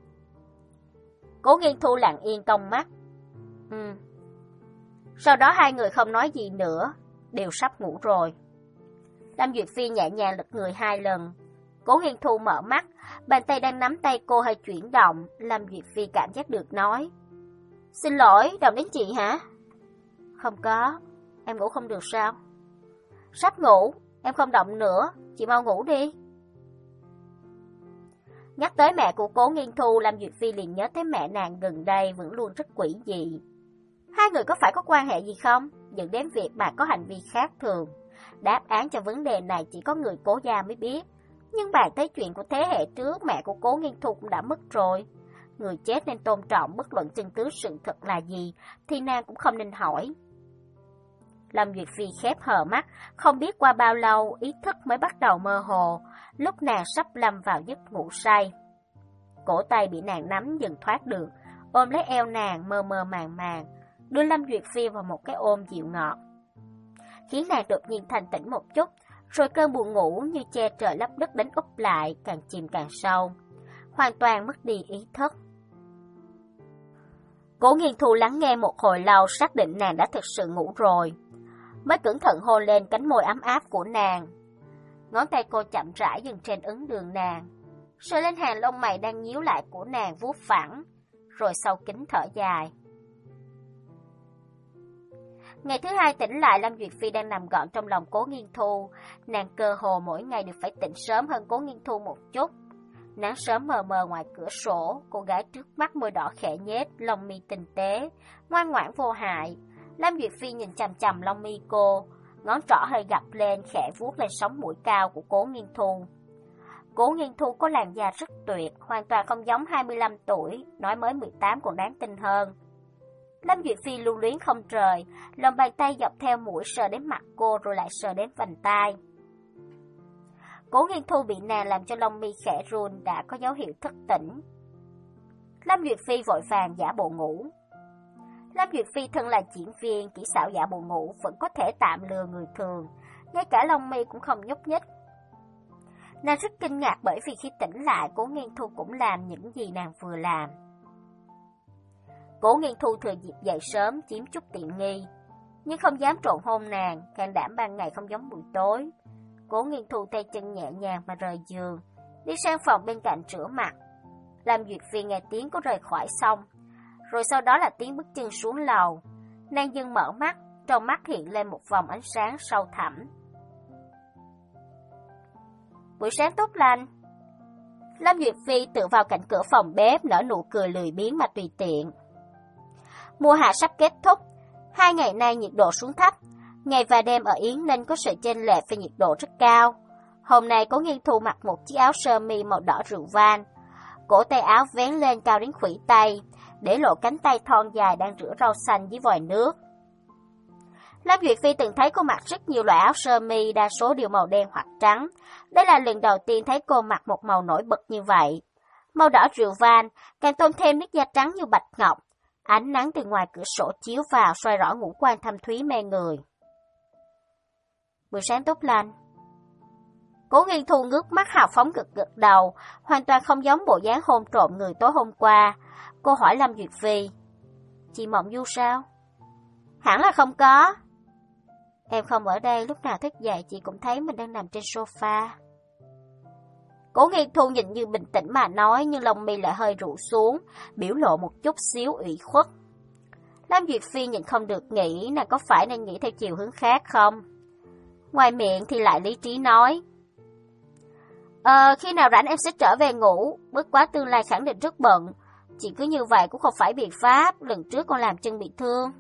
Cố Nghiên Thu lặng yên cong mắt. Ừ. Sau đó hai người không nói gì nữa, đều sắp ngủ rồi. Lâm Duyệt Phi nhẹ nhàng lật người hai lần. Cố Nghiên Thu mở mắt, bàn tay đang nắm tay cô hơi chuyển động. Lâm Duyệt Phi cảm giác được nói: Xin lỗi, động đến chị hả? Không có, em ngủ không được sao? Sắp ngủ, em không động nữa, chị mau ngủ đi. Nhắc tới mẹ của Cố Nghiên Thu, Lâm Duyệt Phi liền nhớ tới mẹ nàng gần đây vẫn luôn rất quỷ dị. Hai người có phải có quan hệ gì không? Dẫn đến việc bà có hành vi khác thường. Đáp án cho vấn đề này chỉ có người Cố gia mới biết. Nhưng bàn tới chuyện của thế hệ trước, mẹ của Cố Nghiên Thu cũng đã mất rồi. Người chết nên tôn trọng, bất luận chứng cứ sự thật là gì thì nàng cũng không nên hỏi. Lâm Duyệt Phi khép hờ mắt, không biết qua bao lâu ý thức mới bắt đầu mơ hồ, lúc nàng sắp lâm vào giấc ngủ say. Cổ tay bị nàng nắm dần thoát được, ôm lấy eo nàng mơ mơ màng màng, đưa Lâm Duyệt Phi vào một cái ôm dịu ngọt, khiến nàng đột nhiên thanh tỉnh một chút, rồi cơn buồn ngủ như che trời lấp đất đánh úp lại, càng chìm càng sâu, hoàn toàn mất đi ý thức. Cố Nghiên Thu lắng nghe một hồi lâu, xác định nàng đã thực sự ngủ rồi, mới cẩn thận hôn lên cánh môi ấm áp của nàng. Ngón tay cô chậm rãi dừng trên ấn đường nàng, sờ lên hàng lông mày đang nhíu lại của nàng, vuốt phẳng, rồi sâu kín thở dài. Ngày thứ hai tỉnh lại, Lâm Duyệt Phi đang nằm gọn trong lòng Cố Nghiên Thu. Nàng cơ hồ mỗi ngày đều phải tỉnh sớm hơn Cố Nghiên Thu một chút. Nắng sớm mờ mờ ngoài cửa sổ, cô gái trước mắt môi đỏ khẽ nhếch, lông mi tinh tế, ngoan ngoãn vô hại. Lâm Duyệt Phi nhìn chằm chằm lông mi cô, ngón trỏ hơi gập lên, khẽ vuốt lên sống mũi cao của Cố Nghiên Thu. Cố Nghiên Thu có làn da rất tuyệt, hoàn toàn không giống hai mươi lăm tuổi, nói mới mười tám còn đáng tin hơn. Lâm Duyệt Phi lưu luyến không rời, lòng bàn tay dọc theo mũi sờ đến mặt cô rồi lại sờ đến vành tai. Cố Nghiên Thu bị nàng làm cho lông mi khẽ run, đã có dấu hiệu thức tỉnh. Lâm Duyệt Phi vội vàng giả bộ ngủ. Lâm Duyệt Phi thân là diễn viên, kỹ xảo giả bộ ngủ vẫn có thể tạm lừa người thường, ngay cả lông mi cũng không nhúc nhích. Nàng rất kinh ngạc bởi vì khi tỉnh lại, Cố Nghiên Thu cũng làm những gì nàng vừa làm. Cố Nghiên Thu thừa dịp dậy sớm chiếm chút tiện nghi, nhưng không dám trộn hôn nàng, can đảm ban ngày không giống buổi tối. Cố Nghiên Thu tay chân nhẹ nhàng mà rời giường, đi sang phòng bên cạnh rửa mặt. Lâm Duyệt Phi nghe tiếng có rời khỏi xong, rồi sau đó là tiếng bước chân xuống lầu. Nàng dừng mở mắt, trong mắt hiện lên một vòng ánh sáng sâu thẳm. Buổi sáng tốt lành. Lâm Duyệt Phi tựa vào cạnh cửa phòng bếp, nở nụ cười lười biếng mà tùy tiện. Mùa hạ sắp kết thúc, hai ngày nay nhiệt độ xuống thấp, ngày và đêm ở Yến Ninh có sự chênh lệch về nhiệt độ rất cao. Hôm nay Cố Nghiên Thu mặc một chiếc áo sơ mi màu đỏ rượu vang, cổ tay áo vén lên cao đến khuỷu tay, để lộ cánh tay thon dài đang rửa rau xanh dưới vòi nước. Lâm Duyệt Phi từng thấy cô mặc rất nhiều loại áo sơ mi, đa số đều màu đen hoặc trắng. Đây là lần đầu tiên thấy cô mặc một màu nổi bật như vậy. Màu đỏ rượu vang càng tôn thêm nét da trắng như bạch ngọc. Ánh nắng từ ngoài cửa sổ chiếu vào soi rõ ngũ quan thâm thúy mê người. Buổi sáng tốt lành. Cố Nghiên Thu ngước mắt hào phóng gật gật đầu, hoàn toàn không giống bộ dáng hôn trộm người tối hôm qua. Cô hỏi Lâm Duyệt Phi, chị mộng du sao? Hẳn là không có. Em không ở đây, lúc nào thức dậy chị cũng thấy mình đang nằm trên sofa. Cố Nghiên Thu nhìn như bình tĩnh mà nói, nhưng lông mi lại hơi rũ xuống, biểu lộ một chút xíu ủy khuất. Lâm Duyệt Phi nhìn không được nghĩ nàng có phải nên nghĩ theo chiều hướng khác không? Ngoài miệng thì lại lý trí nói, Ờ, khi nào rảnh em sẽ trở về ngủ, bất quá tương lai khẳng định rất bận. Chị cứ như vậy cũng không phải biện pháp, lần trước con làm chân bị thương.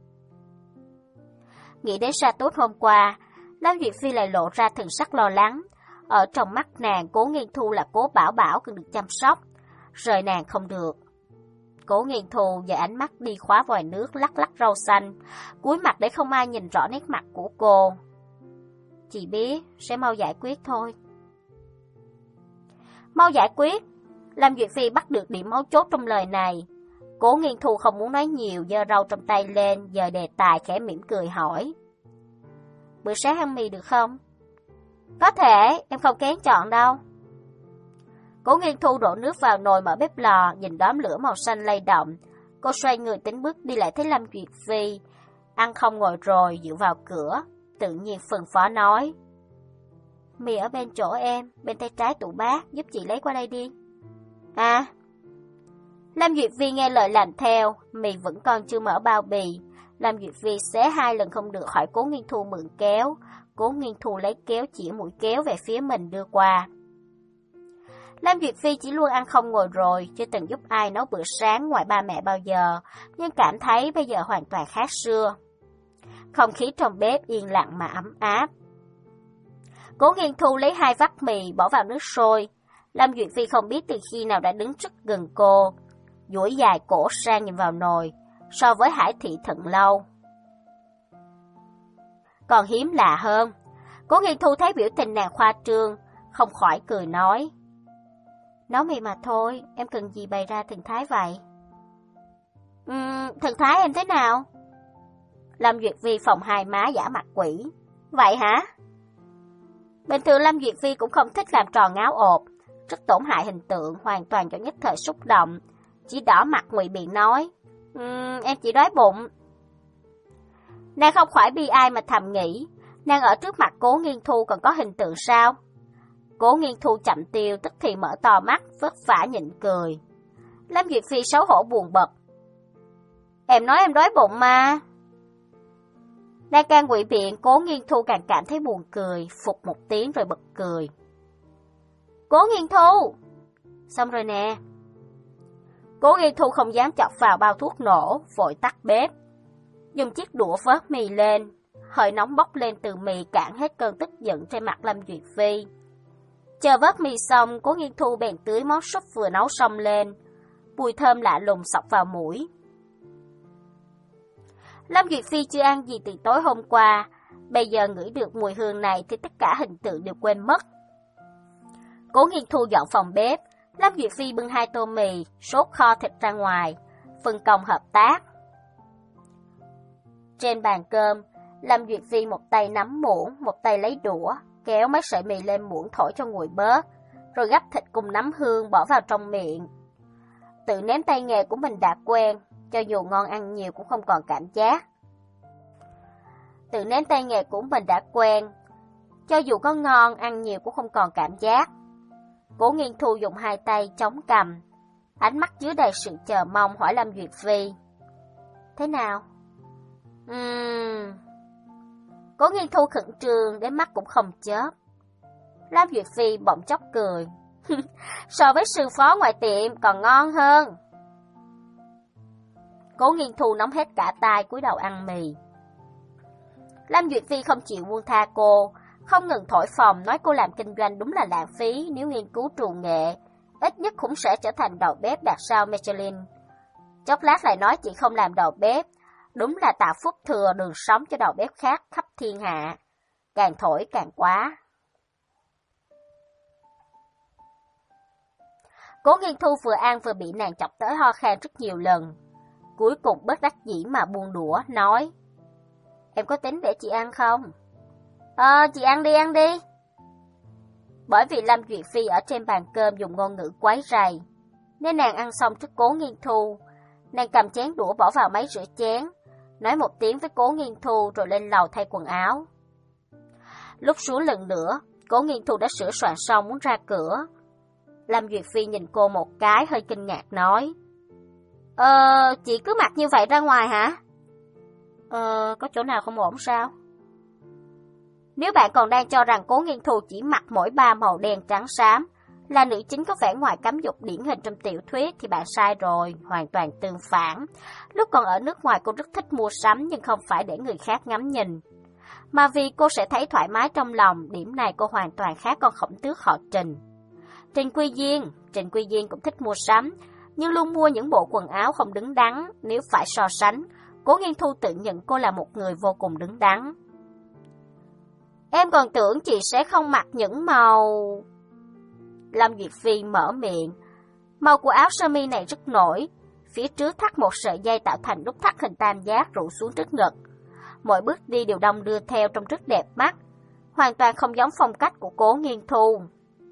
Nghĩ đến Sa Tốt hôm qua, Lâm Duyệt Phi lại lộ ra thần sắc lo lắng. Ở trong mắt nàng, Cố Nghiên Thu là Cố Bảo Bảo cần được chăm sóc, rời nàng không được. Cố Nghiên Thu dời ánh mắt đi khóa vòi nước, lắc lắc rau xanh, cúi mặt để không ai nhìn rõ nét mặt của cô. Chị biết, sẽ mau giải quyết thôi. Mau giải quyết? Lâm Duyệt Phi bắt được điểm mấu chốt trong lời này. Cố Nghiên Thu không muốn nói nhiều, giơ rau trong tay lên, dời đề tài khẽ mỉm cười hỏi. Bữa sáng ăn mì được không? Có thể, em không kén chọn đâu. Cố Nghiên Thu đổ nước vào nồi mở bếp lò, nhìn đốm lửa màu xanh lay động. Cô xoay người tính bước đi lại thấy Lâm Duyệt Phi ăn không ngồi rồi, dựa vào cửa, tự nhiên phân phó nói. Mì ở bên chỗ em, bên tay trái tủ bát, giúp chị lấy qua đây đi. À. Lâm Duyệt Vi nghe lời làm theo, mì vẫn còn chưa mở bao bì. Lâm Duyệt Vi xé hai lần không được hỏi Cố Nghiên Thu mượn kéo. Cố Nghiên Thu lấy kéo chỉ mũi kéo về phía mình đưa qua. Lâm Duyệt Vi chỉ luôn ăn không ngồi rồi, chưa từng giúp ai nấu bữa sáng ngoài ba mẹ bao giờ, nhưng cảm thấy bây giờ hoàn toàn khác xưa. Không khí trong bếp yên lặng mà ấm áp. Cố Nghiên Thu lấy hai vắt mì bỏ vào nước sôi. Lâm Duyệt Vi không biết từ khi nào đã đứng rất gần cô, duỗi dài cổ sang nhìn vào nồi, so với Hải Thị Thận Lâu. Còn hiếm lạ hơn, Cố Nghiên Thu thấy biểu tình nàng khoa trương, không khỏi cười nói. Nấu mì mà thôi, em cần gì bày ra thần thái vậy? Uhm, thần thái em thế nào? Lâm Duyệt Vi phồng hai má giả mặt quỷ. Vậy hả? Bình thường Lâm Duyệt Vi cũng không thích làm trò ngáo ộp, rất tổn hại hình tượng, hoàn toàn do nhất thời xúc động, chỉ đỏ mặt ngụy biện nói. Um, em chỉ đói bụng. Nàng không khỏi bi ai mà thầm nghĩ, nàng ở trước mặt Cố Nghiên Thu còn có hình tượng sao? Cố Nghiên Thu chậm tiêu tức thì mở to mắt, vất vả nhịn cười. Lâm Duyệt Phi xấu hổ buồn bực. Em nói em đói bụng mà. Nàng càng ngụy biện, Cố Nghiên Thu càng cảm thấy buồn cười, phục một tiếng rồi bật cười. Cố Nghiên Thu! Xong rồi nè. Cố Nghiên Thu không dám chọc vào bao thuốc nổ, vội tắt bếp. Dùng chiếc đũa vớt mì lên, hơi nóng bốc lên từ mì cản hết cơn tức giận trên mặt Lâm Duyệt Phi. Chờ vớt mì xong, Cố Nghiên Thu bèn tưới món súp vừa nấu xong lên. Mùi thơm lạ lùng xộc vào mũi. Lâm Duyệt Phi chưa ăn gì từ tối hôm qua, bây giờ ngửi được mùi hương này thì tất cả hình tượng đều quên mất. Cố Nghiên Thu dọn phòng bếp, Lâm Duyệt Phi bưng hai tô mì, sốt kho thịt ra ngoài, phân công hợp tác. Trên bàn cơm, Lâm Duyệt Phi một tay nắm muỗng, một tay lấy đũa, kéo mấy sợi mì lên muỗng thổi cho nguội bớt, rồi gắp thịt cùng nấm hương bỏ vào trong miệng. Tự nếm tay nghề của mình đã quen, cho dù ngon ăn nhiều cũng không còn cảm giác. Tự nếm tay nghề của mình đã quen, cho dù có ngon ăn nhiều cũng không còn cảm giác. Cố Nghiên Thu dùng hai tay chống cằm, ánh mắt chứa đầy sự chờ mong hỏi Lâm Duyệt Phi. Thế nào? Uhm... Cố Nghiên Thu khẩn trương đến mắt cũng không chớp. Lâm Duyệt Phi bỗng chốc cười. So với sư phó ngoài tiệm còn ngon hơn. Cố Nghiên Thu nóng hết cả tay cúi đầu ăn mì. Lâm Duyệt Phi không chịu buông tha cô, không ngừng thổi phồng nói cô làm kinh doanh đúng là lãng phí, nếu nghiên cứu trù nghệ, ít nhất cũng sẽ trở thành đầu bếp đạt sao Michelin. Chốc lát lại nói chị không làm đầu bếp, đúng là tạo phúc thừa đường sống cho đầu bếp khác khắp thiên hạ. Càng thổi càng quá. Cố Nghiên Thu vừa ăn vừa bị nàng chọc tới ho khan rất nhiều lần. Cuối cùng bất đắc dĩ mà buông đũa, nói. Em có tính để chị ăn không? Ờ, chị ăn đi, ăn đi. Bởi vì Lâm Duyệt Phi ở trên bàn cơm dùng ngôn ngữ quấy rầy, nên nàng ăn xong trước Cố Nghiên Thu. Nàng cầm chén đũa bỏ vào máy rửa chén, nói một tiếng với Cố Nghiên Thu rồi lên lầu thay quần áo. Lúc xuống lần nữa, Cố Nghiên Thu đã sửa soạn xong muốn ra cửa. Lâm Duyệt Phi nhìn cô một cái hơi kinh ngạc nói. Ờ, chị cứ mặc như vậy ra ngoài hả? Ờ, có chỗ nào không ổn sao? Nếu bạn còn đang cho rằng Cố Nghiên Thu chỉ mặc mỗi ba màu đen trắng xám, là nữ chính có vẻ ngoài cấm dục điển hình trong tiểu thuyết thì bạn sai rồi, hoàn toàn tương phản. Lúc còn ở nước ngoài cô rất thích mua sắm nhưng không phải để người khác ngắm nhìn, mà vì cô sẽ thấy thoải mái trong lòng, điểm này cô hoàn toàn khác con khổng tước họ Trình. Trình Quy Diên, Trình Quy Diên cũng thích mua sắm, nhưng luôn mua những bộ quần áo không đứng đắn, nếu phải so sánh, Cố Nghiên Thu tự nhận cô là một người vô cùng đứng đắn. Em còn tưởng chị sẽ không mặc những màu... Lâm Duyệt Phi mở miệng. Màu của áo sơ mi này rất nổi, phía trước thắt một sợi dây tạo thành nút thắt hình tam giác rủ xuống trước ngực. Mỗi bước đi đều đong đưa theo trông rất đẹp mắt, hoàn toàn không giống phong cách của Cố Nghiên Thu.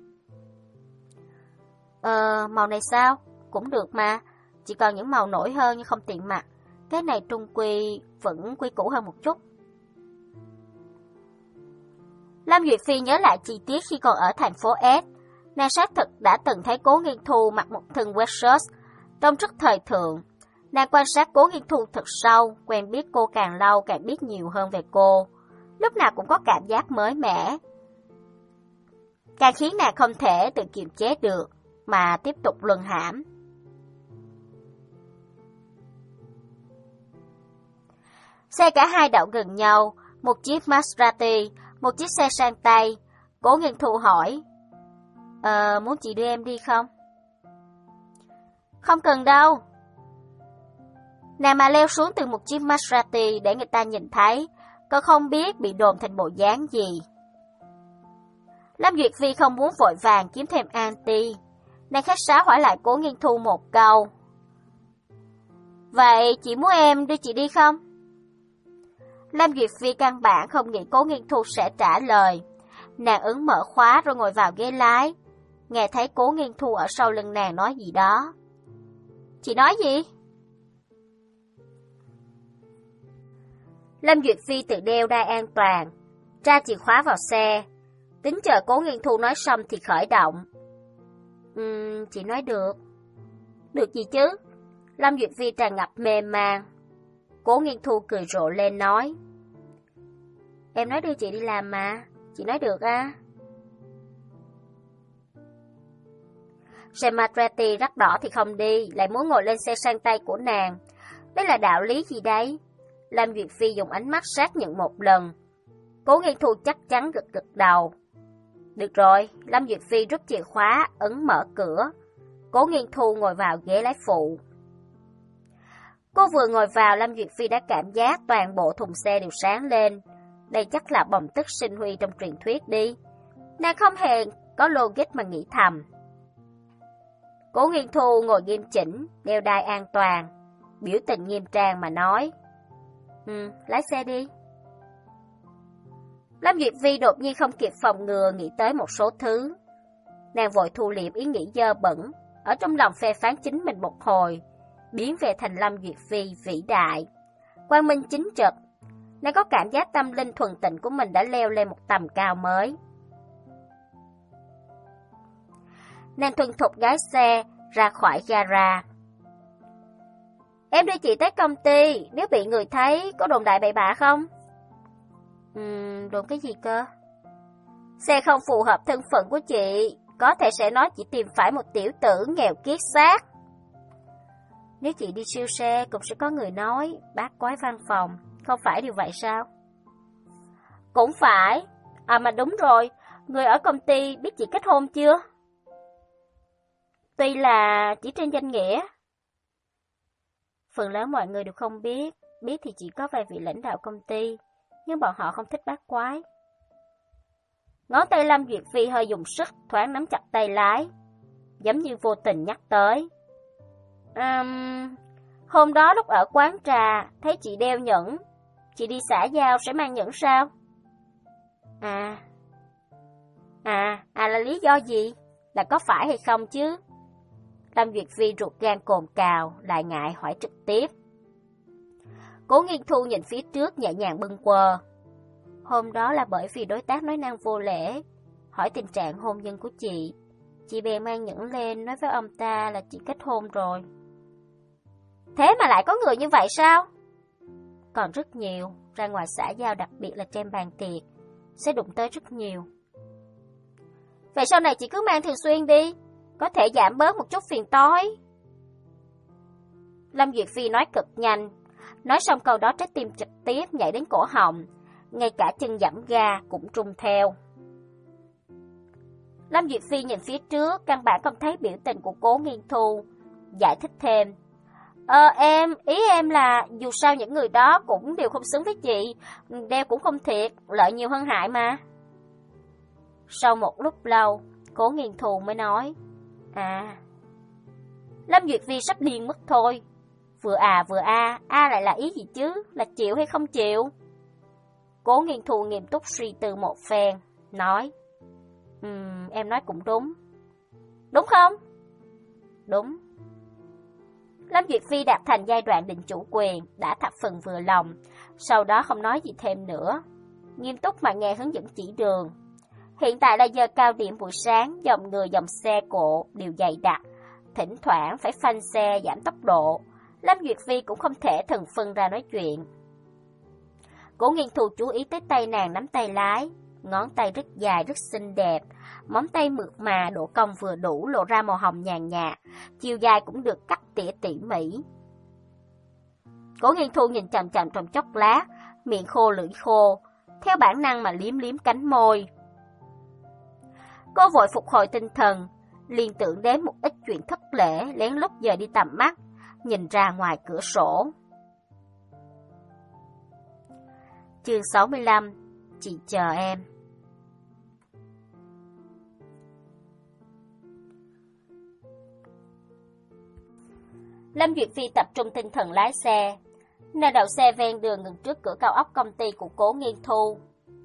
Ờ, màu này sao? Cũng được mà, chỉ còn những màu nổi hơn nhưng không tiện mặc. Cái này trung quy vẫn quy củ hơn một chút. Lâm Duyệt Phi nhớ lại chi tiết khi còn ở thành phố S. Nàng xác thực đã từng thấy Cố Nghiên Thu mặc một thân sweatshirt, trông rất thời thượng. Nàng quan sát Cố Nghiên Thu thật sâu, quen biết cô càng lâu càng biết nhiều hơn về cô. Lúc nào cũng có cảm giác mới mẻ, càng khiến nàng không thể tự kiềm chế được, mà tiếp tục luân hãm. Xe cả hai đậu gần nhau, một chiếc Maserati, một chiếc xe sang tay. Cố Nghiên Thu hỏi, Ờ, muốn chị đưa em đi không? Không cần đâu. Nàng mà leo xuống từ một chiếc Maserati để người ta nhìn thấy, còn không biết bị đồn thành bộ dáng gì. Lâm Duyệt Phi không muốn vội vàng kiếm thêm anti. Nàng khách sáo hỏi lại Cố Nghiên Thu một câu. Vậy chị muốn em đưa chị đi không? Lâm Duyệt Phi căn bản không nghĩ Cố Nghiên Thu sẽ trả lời. Nàng ấn mở khóa rồi ngồi vào ghế lái. Nghe thấy Cố Nghiên Thu ở sau lưng nàng nói gì đó. Chị nói gì? Lâm Duyệt Phi tự đeo đai an toàn, tra chìa khóa vào xe, tính chờ Cố Nghiên Thu nói xong thì khởi động. Ừm, chị nói được. Được gì chứ? Lâm Duyệt Phi tràn ngập mê man. Cố Nghiên Thu cười rộ lên nói. Em nói đưa chị đi làm mà, chị nói được á. Xe Maserati rắc đỏ thì không đi, lại muốn ngồi lên xe sang tay của nàng. Đây là đạo lý gì đấy? Lâm Duyệt Phi dùng ánh mắt xác nhận một lần. Cố Nghiên Thu chắc chắn gật gật đầu. Được rồi, Lâm Duyệt Phi rút chìa khóa, ấn mở cửa. Cố Nghiên Thu ngồi vào ghế lái phụ. Cô vừa ngồi vào, Lâm Duyệt Phi đã cảm giác toàn bộ thùng xe đều sáng lên. Đây chắc là bồng tức sinh huy trong truyền thuyết đi. Nàng không hề có logic mà nghĩ thầm. Cố Nghiên Thu ngồi nghiêm chỉnh, đeo đai an toàn, biểu tình nghiêm trang mà nói. Ừ, lái xe đi. Lâm Duyệt Phi đột nhiên không kịp phòng ngừa nghĩ tới một số thứ. Nàng vội thu liệm ý nghĩ dơ bẩn, ở trong lòng phê phán chính mình một hồi, biến về thành Lâm Duyệt Phi vĩ đại, quang minh chính trực. Nàng có cảm giác tâm linh thuần tịnh của mình đã leo lên một tầm cao mới. Nàng thuần thục lái xe ra khỏi gara. Em đưa chị tới công ty, nếu bị người thấy có đồn đại bậy bạ không? Ừm, đồn cái gì cơ? Xe không phù hợp thân phận của chị, có thể sẽ nói chị tìm phải một tiểu tử nghèo kiết xác. Nếu chị đi siêu xe cũng sẽ có người nói bác quái văn phòng, không phải điều vậy sao? Cũng phải. À mà đúng rồi, người ở công ty biết chị kết hôn chưa? Tuy là chỉ trên danh nghĩa. Phần lớn mọi người đều không biết, biết thì chỉ có vài vị lãnh đạo công ty, nhưng bọn họ không thích bác quái. Ngón tay Lâm Duyệt Phi hơi dùng sức, thoáng nắm chặt tay lái, giống như vô tình nhắc tới. Um, hôm đó lúc ở quán trà, thấy chị đeo nhẫn, chị đi xã giao sẽ mang nhẫn sao? À, à, à là lý do gì? Là có phải hay không chứ? Lâm Duyệt Phi ruột gan cồn cào, lại ngại hỏi trực tiếp. Cố Nghiên Thu nhìn phía trước nhẹ nhàng bâng quơ. Hôm đó là bởi vì đối tác nói năng vô lễ, hỏi tình trạng hôn nhân của chị. Chị bèn mang nhẫn lên nói với ông ta là chị kết hôn rồi. Thế mà lại có người như vậy sao? Còn rất nhiều, ra ngoài xã giao đặc biệt là trên bàn tiệc, sẽ đụng tới rất nhiều. Vậy sau này chị cứ mang thường xuyên đi, có thể giảm bớt một chút phiền toái. Lâm Duyệt Phi nói cực nhanh, nói xong câu đó trái tim trực tiếp nhảy đến cổ họng, ngay cả chân giẫm ga cũng trung theo. Lâm Duyệt Phi nhìn phía trước, căn bản không thấy biểu tình của Cố Nghiên Thu, giải thích thêm. Ờ em, ý em là dù sao những người đó cũng đều không xứng với chị, đeo cũng không thiệt, lợi nhiều hơn hại mà. Sau một lúc lâu, Cố Nghiên Thu mới nói. À, Lâm Duyệt Phi sắp điên mất thôi. Vừa à vừa a, a lại là ý gì chứ, là chịu hay không chịu? Cố Nghiên Thu nghiêm túc suy tư một phen, nói. Ừm, em nói cũng đúng. Đúng không? Đúng. Lâm Duyệt Phi đạt thành giai đoạn định chủ quyền, đã thập phần vừa lòng, sau đó không nói gì thêm nữa. nghiêm túc mà nghe hướng dẫn chỉ đường. Hiện tại là giờ cao điểm buổi sáng, dòng người dòng xe cộ đều dày đặc, thỉnh thoảng phải phanh xe giảm tốc độ. Lâm Duyệt Phi cũng không thể thần phân ra nói chuyện. Cố Nghiên Thu chú ý tới tay nàng nắm tay lái, ngón tay rất dài rất xinh đẹp, móng tay mượt mà độ cong vừa đủ lộ ra màu hồng nhàn nhạt, chiều dài cũng được cắt tỉa tỉ mỉ. Cố Nghiên Thu nhìn chằm chằm trong chốc lát, miệng khô lưỡi khô, theo bản năng mà liếm liếm cánh môi. Cô vội phục hồi tinh thần, liên tưởng đến một ít chuyện thất lễ, lén lút dời đi tầm mắt, nhìn ra ngoài cửa sổ. Chương sáu mươi lăm, chị chờ em. Lâm Duyệt Phi tập trung tinh thần lái xe. Nơi đậu xe ven đường ngừng trước cửa cao ốc công ty của Cố Nghiên Thu.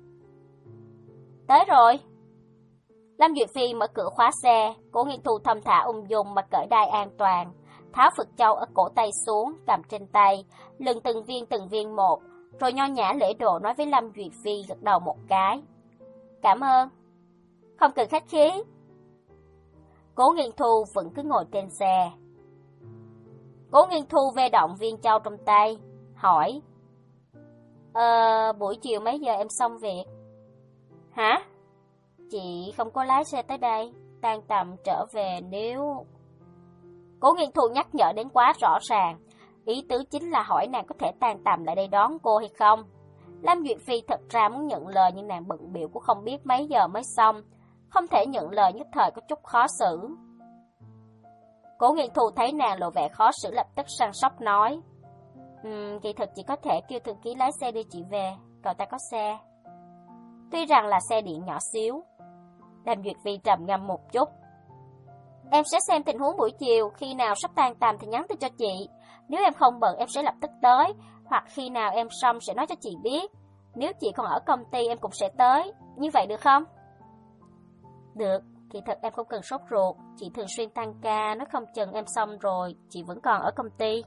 Tới rồi. Lâm Duyệt Phi mở cửa khóa xe, Cố Nghiên Thu thong thả ung dung mà cởi đai an toàn, tháo Phật châu ở cổ tay xuống, cầm trên tay, lần từng viên từng viên một, rồi nho nhã lễ độ nói với Lâm Duyệt Phi gật đầu một cái. Cảm ơn. Không cần khách khí. Cố Nghiên Thu vẫn cứ ngồi trên xe. Cố Nghiên Thu ve động viên châu trong tay, hỏi. Ờ, buổi chiều mấy giờ em xong việc? Hả? Chị không có lái xe tới đây, tan tầm trở về nếu... Cố Nghiên Thu nhắc nhở đến quá rõ ràng, ý tứ chính là hỏi nàng có thể tan tầm lại đây đón cô hay không. Lâm Duyệt Phi thật ra muốn nhận lời nhưng nàng bận bịu cũng không biết mấy giờ mới xong, không thể nhận lời nhất thời có chút khó xử. Cố Nghiên Thu thấy nàng lộ vẻ khó xử lập tức săn sóc nói. Um, kỳ thực chỉ có thể kêu thư ký lái xe đưa chị về, cậu ta có xe. Tuy rằng là xe điện nhỏ xíu. Lâm Duyệt Phi trầm ngâm một chút. Em sẽ xem tình huống buổi chiều, khi nào sắp tan tầm thì nhắn tin cho chị. Nếu em không bận em sẽ lập tức tới, hoặc khi nào em xong sẽ nói cho chị biết. Nếu chị còn ở công ty em cũng sẽ tới, như vậy được không? Được, kỳ thật em không cần sốt ruột, chị thường xuyên tăng ca, nói không chừng em xong rồi, chị vẫn còn ở công ty.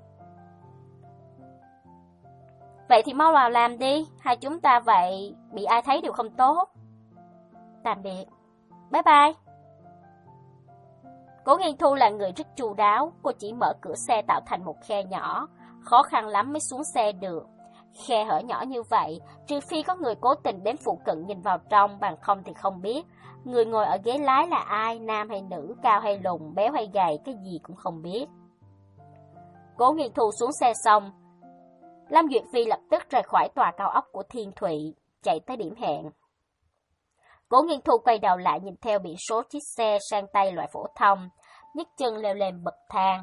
Vậy thì mau vào làm đi, hai chúng ta vậy, bị ai thấy đều không tốt. Tạm biệt, bye bye. Cố Nghiên Thu là người rất chu đáo, cô chỉ mở cửa xe tạo thành một khe nhỏ, khó khăn lắm mới xuống xe được. Khe hở nhỏ như vậy, trừ phi có người cố tình đến phụ cận nhìn vào trong, bằng không thì không biết. Người ngồi ở ghế lái là ai, nam hay nữ, cao hay lùn, béo hay gầy, cái gì cũng không biết. Cố Nghiên Thu xuống xe xong, Lâm Duyệt Phi lập tức rời khỏi tòa cao ốc của Thiên Thụy, chạy tới điểm hẹn. Cố Nghiên Thu quay đầu lại nhìn theo biển số chiếc xe sang tay loại phổ thông, nhấc chân leo lên bậc thang.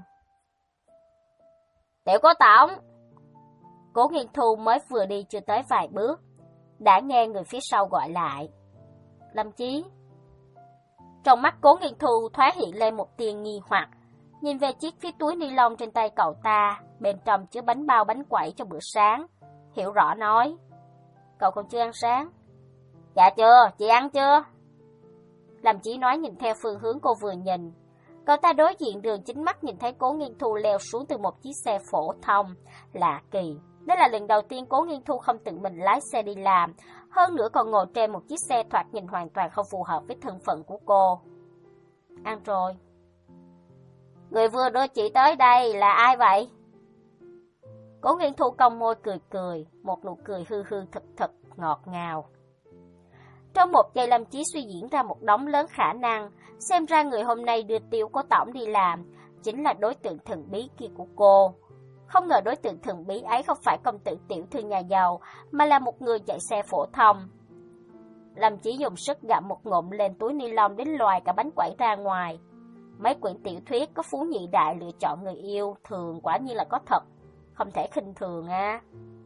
Tiểu Cố tổng! Cố Nghiên Thu mới vừa đi chưa tới vài bước, đã nghe người phía sau gọi lại. Lâm Chí. Trong mắt Cố Nghiên Thu thoáng hiện lên một tia nghi hoặc, nhìn về chiếc phía túi ni lông trên tay cậu ta, bên trong chứa bánh bao bánh quẩy cho bữa sáng. Hiểu rõ nói. Cậu còn chưa ăn sáng? Dạ chưa, chị ăn chưa? Lâm Chí nói nhìn theo phương hướng cô vừa nhìn. Cậu ta đối diện đường chính mắt nhìn thấy Cố Nghiên Thu leo xuống từ một chiếc xe phổ thông. Lạ kỳ, đây là lần đầu tiên Cố Nghiên Thu không tự mình lái xe đi làm, hơn nữa còn ngồi trên một chiếc xe thoạt nhìn hoàn toàn không phù hợp với thân phận của cô. Ăn rồi. Người vừa đưa chị tới đây là ai vậy? Cố Nghiên Thu cong môi cười cười, một nụ cười hư hư thực thực, ngọt ngào. Trong một giây Lâm Chí suy diễn ra một đống lớn khả năng, xem ra người hôm nay đưa Tiểu Cố tổng đi làm, chính là đối tượng thần bí kia của cô. Không ngờ đối tượng thần bí ấy không phải công tử tiểu thư nhà giàu, mà là một người chạy xe phổ thông. Lâm Chí dùng sức gặm một ngụm lên túi ni lông đến loài cả bánh quẩy ra ngoài. Mấy quyển tiểu thuyết có phú nhị đại lựa chọn người yêu thường quả nhiên là có thật, không thể khinh thường à.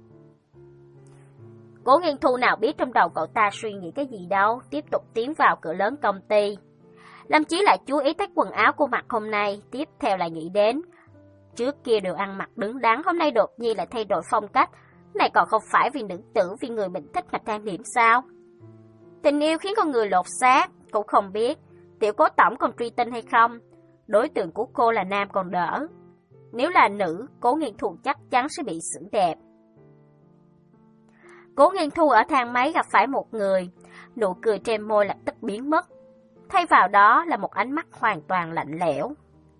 Cố Nghiên Thu nào biết trong đầu cậu ta suy nghĩ cái gì đâu, tiếp tục tiến vào cửa lớn công ty. Lâm Chí lại chú ý tới quần áo cô mặc hôm nay, tiếp theo lại nghĩ đến. Trước kia đều ăn mặc đứng đắn, hôm nay đột nhiên lại thay đổi phong cách, này còn không phải vì nữ tử, vì người mình thích mà trang điểm sao? Tình yêu khiến con người lột xác, cũng không biết, Tiểu Cố tổng còn truy tinh hay không? Đối tượng của cô là nam còn đỡ. Nếu là nữ, Cố Nghiên Thu chắc chắn sẽ bị xử đẹp. Cố Nghiên Thu ở thang máy gặp phải một người, nụ cười trên môi lập tức biến mất. Thay vào đó là một ánh mắt hoàn toàn lạnh lẽo.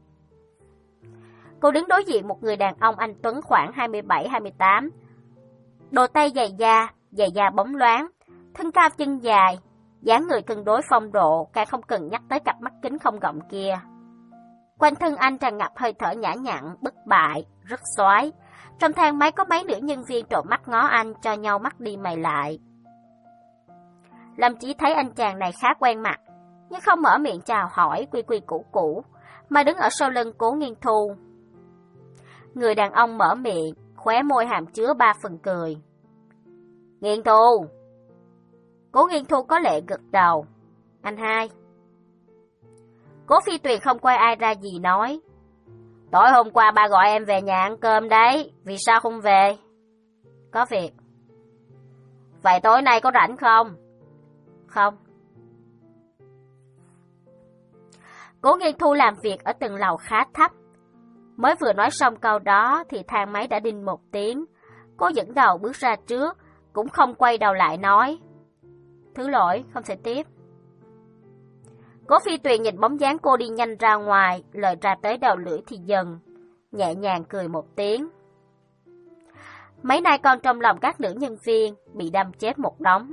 Cô đứng đối diện một người đàn ông anh tuấn khoảng hai mươi bảy hai mươi tám. Đồ tây dày da, giày da bóng loáng, thân cao chân dài, dáng người cân đối phong độ, càng không cần nhắc tới cặp mắt kính không gọng kia. Quanh thân anh tràn ngập hơi thở nhã nhặn, bất bại, rất xoái. Trong thang máy có mấy nữ nhân viên trộm mắt ngó anh, cho nhau mắt đi mày lại. Lâm Chí thấy anh chàng này khá quen mặt, nhưng không mở miệng chào hỏi quy quy củ củ, mà đứng ở sau lưng Cố Nghiên Thu. Người đàn ông mở miệng, khóe môi hàm chứa ba phần cười. Nghiên Thu. Cố Nghiên Thu có lệ gật đầu. Anh hai. Cố Phi Tuyền không coi ai ra gì nói. Tối hôm qua ba gọi em về nhà ăn cơm đấy, vì sao không về? Có việc. Vậy tối nay có rảnh không? Không. Cố Nghiên Thu làm việc ở tầng lầu khá thấp. Mới vừa nói xong câu đó thì thang máy đã đinh một tiếng. Cô dẫn đầu bước ra trước, cũng không quay đầu lại nói. Thứ lỗi, không thể tiếp. Cố Phi Tuyền nhìn bóng dáng cô đi nhanh ra ngoài, lời ra tới đầu lưỡi thì dần, nhẹ nhàng cười một tiếng. Mấy nay con trong lòng các nữ nhân viên bị đâm chết một đống.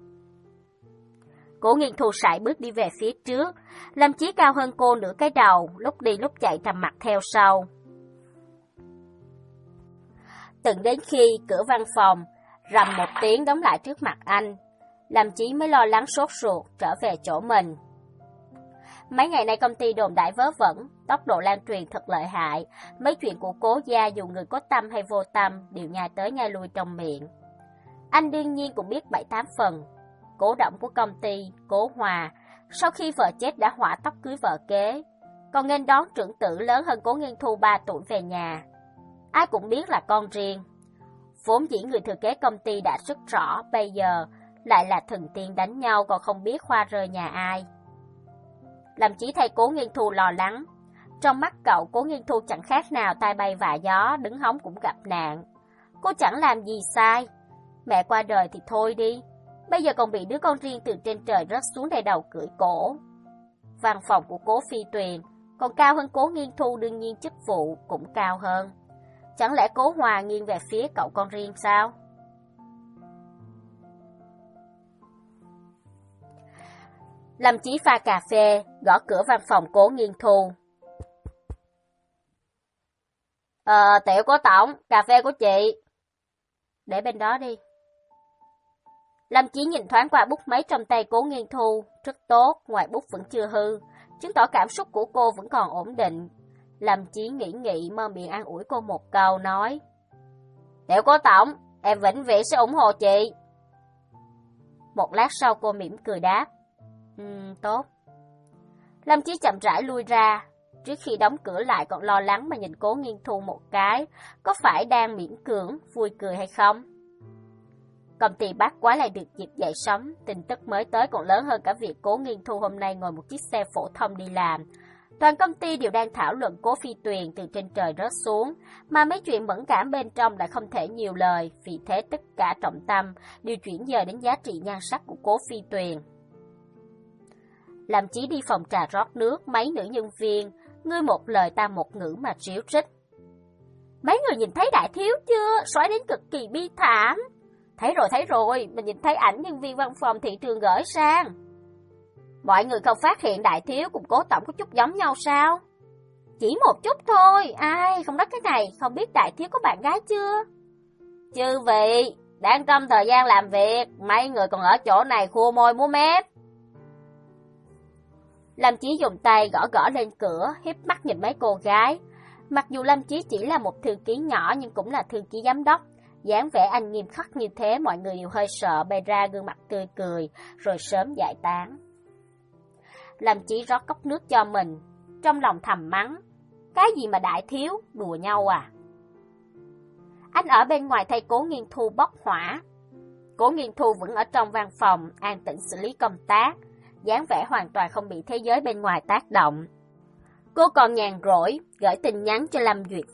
Cố Nghiên Thu sải bước đi về phía trước, Lâm Chí cao hơn cô nửa cái đầu, lúc đi lúc chạy trầm mặc theo sau. Từng đến khi cửa văn phòng rầm một tiếng đóng lại trước mặt anh, Lâm Chí mới lo lắng sốt ruột trở về chỗ mình. Mấy ngày nay công ty đồn đại vớ vẩn, tốc độ lan truyền thật lợi hại, mấy chuyện của Cố gia dù người có tâm hay vô tâm đều nhai tới nhai lui trong miệng. Anh đương nhiên cũng biết bảy tám phần. Cổ động của công ty, Cố Hòa, sau khi vợ chết đã hỏa tốc cưới vợ kế, còn nghênh đón trưởng tử lớn hơn Cố Nghiên Thu ba tuổi về nhà. Ai cũng biết là con riêng. Vốn dĩ người thừa kế công ty đã rất rõ, bây giờ lại là thần tiên đánh nhau còn không biết khoa rơi nhà ai. Làm chỉ thay Cố Nghiên Thu lo lắng. Trong mắt cậu, Cố Nghiên Thu chẳng khác nào tai bay vạ gió, đứng hóng cũng gặp nạn. Cô chẳng làm gì sai. Mẹ qua đời thì thôi đi, bây giờ còn bị đứa con riêng từ trên trời rớt xuống đầy đầu cưỡi cổ. Văn phòng của Cố Phi Tuyền còn cao hơn Cố Nghiên Thu, đương nhiên chức vụ cũng cao hơn. Chẳng lẽ Cố Hòa nghiêng về phía cậu con riêng sao? Lâm Chí pha cà phê, gõ cửa văn phòng Cố Nghiên Thu. Ờ, tiểu Cố tổng, cà phê của chị. Để bên đó đi. Lâm Chí nhìn thoáng qua bút máy trong tay Cố Nghiên Thu, rất tốt, ngoài bút vẫn chưa hư, chứng tỏ cảm xúc của cô vẫn còn ổn định. Lâm Chí nghĩ nghĩ mơ miệng an ủi cô một câu, nói: Tiểu Cố tổng, em vĩnh viễn sẽ ủng hộ chị. Một lát sau cô mỉm cười đáp: Ừm, tốt. Lâm Chí chậm rãi lui ra, trước khi đóng cửa lại còn lo lắng mà nhìn Cố Nghiên Thu một cái, có phải đang miễn cưỡng, vui cười hay không? Công ty Bát Quái lại được dịp dậy sóng, tin tức mới tới còn lớn hơn cả việc Cố Nghiên Thu hôm nay ngồi một chiếc xe phổ thông đi làm. Toàn công ty đều đang thảo luận Cố Phi Tuyền từ trên trời rớt xuống, mà mấy chuyện mẫn cảm bên trong lại không thể nhiều lời, vì thế tất cả trọng tâm đều chuyển dời đến giá trị nhan sắc của Cố Phi Tuyền. Làm Chí đi phòng trà rót nước, mấy nữ nhân viên, ngươi một lời ta một ngữ mà ríu rít. Mấy người nhìn thấy đại thiếu chưa? Xoáy đến cực kỳ bi thảm. Thấy rồi, thấy rồi, mình nhìn thấy ảnh nhân viên văn phòng thị trường gửi sang. Mọi người không phát hiện đại thiếu cùng Cố tổng có chút giống nhau sao? Chỉ một chút thôi, ai không nói cái này, không biết đại thiếu có bạn gái chưa? Chư vị, đang trong thời gian làm việc, mấy người còn ở chỗ này khua môi múa mép. Lâm Chí dùng tay gõ gõ lên cửa, hiếp mắt nhìn mấy cô gái. Mặc dù Lâm Chí chỉ là một thư ký nhỏ nhưng cũng là thư ký giám đốc. Dáng vẻ anh nghiêm khắc như thế mọi người đều hơi sợ, bày ra gương mặt tươi cười, rồi sớm giải tán. Lâm Chí rót cốc nước cho mình, trong lòng thầm mắng. Cái gì mà đại thiếu, đùa nhau à? Anh ở bên ngoài thay Cố Nghiên Thu bốc hỏa. Cố Nghiên Thu vẫn ở trong văn phòng, an tĩnh xử lý công tác, dáng vẻ hoàn toàn không bị thế giới bên ngoài tác động. Cô còn nhàn rỗi, gửi tin nhắn cho Lâm Duyệt Vi. Đến nơi chưa?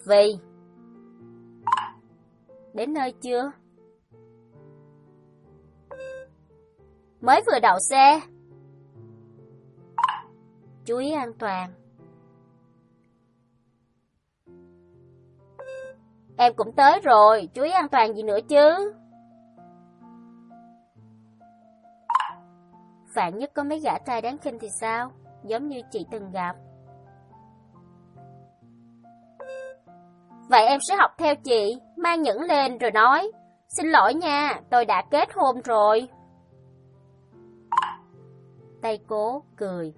Mới vừa đậu xe. Chú ý an toàn. Em cũng tới rồi, chú ý an toàn gì nữa chứ? Vạn nhất có mấy gã trai đáng khinh thì sao? Giống như chị từng gặp. Vậy em sẽ học theo chị, mang nhẫn lên rồi nói, xin lỗi nha, tôi đã kết hôn rồi. Tây Cố cười.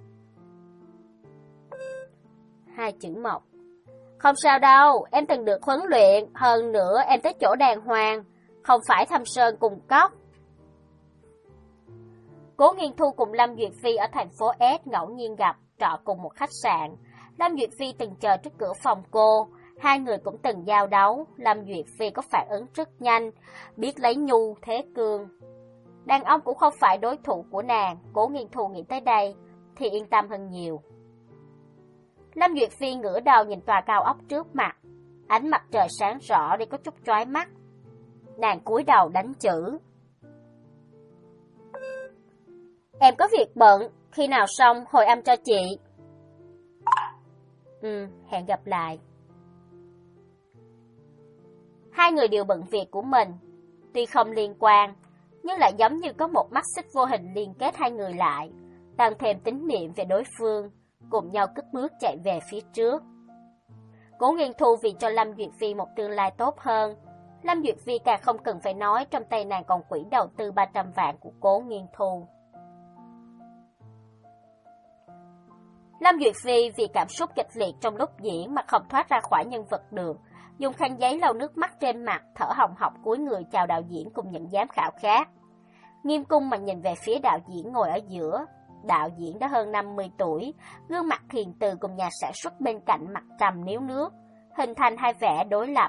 Hai chữ Mộc. Không sao đâu, em từng được huấn luyện, hơn nữa em tới chỗ đàng hoàng, không phải thăm sơn cùng cốc. Cố Nghiên Thu cùng Lâm Duyệt Phi ở thành phố S ngẫu nhiên gặp, trọ cùng một khách sạn. Lâm Duyệt Phi từng chờ trước cửa phòng cô, hai người cũng từng giao đấu. Lâm Duyệt Phi có phản ứng rất nhanh, biết lấy nhu thế cương. Đàn ông cũng không phải đối thủ của nàng. Cố Nghiên Thu nghĩ tới đây thì yên tâm hơn nhiều. Lâm Duyệt Phi ngửa đầu nhìn tòa cao ốc trước mặt, ánh mặt trời sáng rõ để có chút chói mắt. Nàng cúi đầu đánh chữ. Em có việc bận, khi nào xong hồi âm cho chị. Ừ, hẹn gặp lại. Hai người đều bận việc của mình, tuy không liên quan, nhưng lại giống như có một mắt xích vô hình liên kết hai người lại, tăng thêm tín niệm về đối phương, cùng nhau cất bước chạy về phía trước. Cố Nghiên Thu vì cho Lâm Duyệt Phi một tương lai tốt hơn. Lâm Duyệt Phi càng không cần phải nói, trong tay nàng còn quỹ đầu tư ba trăm vạn của Cố Nghiên Thu. Lâm Duyệt Phi vì cảm xúc kịch liệt trong lúc diễn mà không thoát ra khỏi nhân vật được, dùng khăn giấy lau nước mắt trên mặt, thở hồng hộc cúi người chào đạo diễn cùng những giám khảo khác. Nghiêm cung mà nhìn về phía đạo diễn ngồi ở giữa. Đạo diễn đã hơn năm mươi tuổi, gương mặt hiền từ cùng nhà sản xuất bên cạnh mặt trầm níu nước, hình thành hai vẻ đối lập.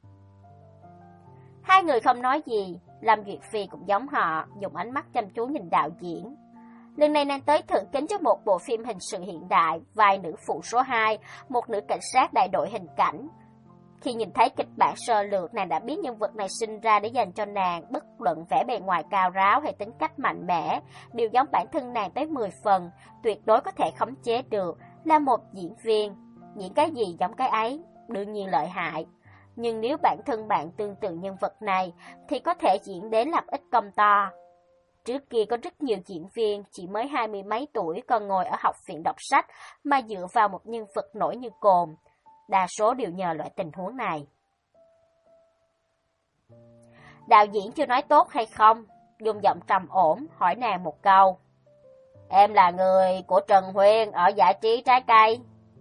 Hai người không nói gì, Lâm Duyệt Phi cũng giống họ, dùng ánh mắt chăm chú nhìn đạo diễn. Lần này nàng tới thưởng kính cho một bộ phim hình sự hiện đại, vai nữ phụ số hai, một nữ cảnh sát đại đội hình cảnh. Khi nhìn thấy kịch bản sơ lược, nàng đã biết nhân vật này sinh ra để dành cho nàng, bất luận vẻ bề ngoài cao ráo hay tính cách mạnh mẽ, đều giống bản thân nàng tới mười phần, tuyệt đối có thể khống chế được, là một diễn viên. Diễn cái gì giống cái ấy, đương nhiên lợi hại. Nhưng nếu bản thân bạn tương tự nhân vật này, thì có thể diễn đến lập ít công to. Trước kia có rất nhiều diễn viên chỉ mới hai mươi mấy tuổi còn ngồi ở học viện đọc sách mà dựa vào một nhân vật nổi như cồn. Đa số đều nhờ loại tình huống này. Đạo diễn chưa nói tốt hay không? Dùng giọng trầm ổn hỏi nàng một câu. Em là người của Trần Huyên ở giải trí trái cây.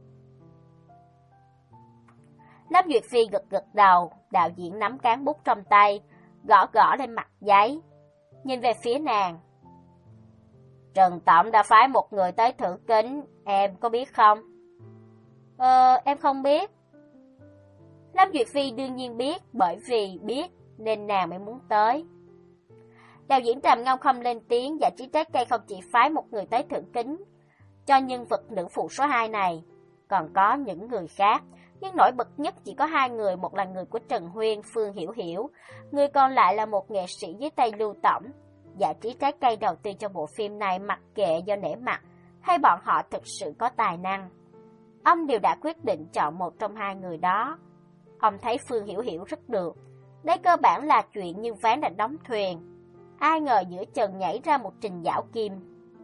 Lâm Duyệt Phi gật gật đầu, đạo diễn nắm cán bút trong tay, gõ gõ lên mặt giấy. Nhìn về phía nàng. Trần Tổng đã phái một người tới thử kính, em có biết không? Ờ, em không biết. Lâm Duyệt Phi đương nhiên biết, bởi vì biết nên nàng mới muốn tới. Đạo diễn trầm ngâm không lên tiếng, giải trí trái cây không chỉ phái một người tới thử kính cho nhân vật nữ phụ số hai này, còn có những người khác. Nhưng nổi bật nhất chỉ có hai người, một là người của Trần Huyên, Phương Hiểu Hiểu, người còn lại là một nghệ sĩ dưới tay Lưu Tổng. Giải trí trái cây đầu tư cho bộ phim này mặc kệ do nể mặt hay bọn họ thực sự có tài năng. Ông đều đã quyết định chọn một trong hai người đó. Ông thấy Phương Hiểu Hiểu rất được. Đây cơ bản là chuyện như ván đã đóng thuyền. Ai ngờ giữa chừng nhảy ra một Trình Giảo Kim.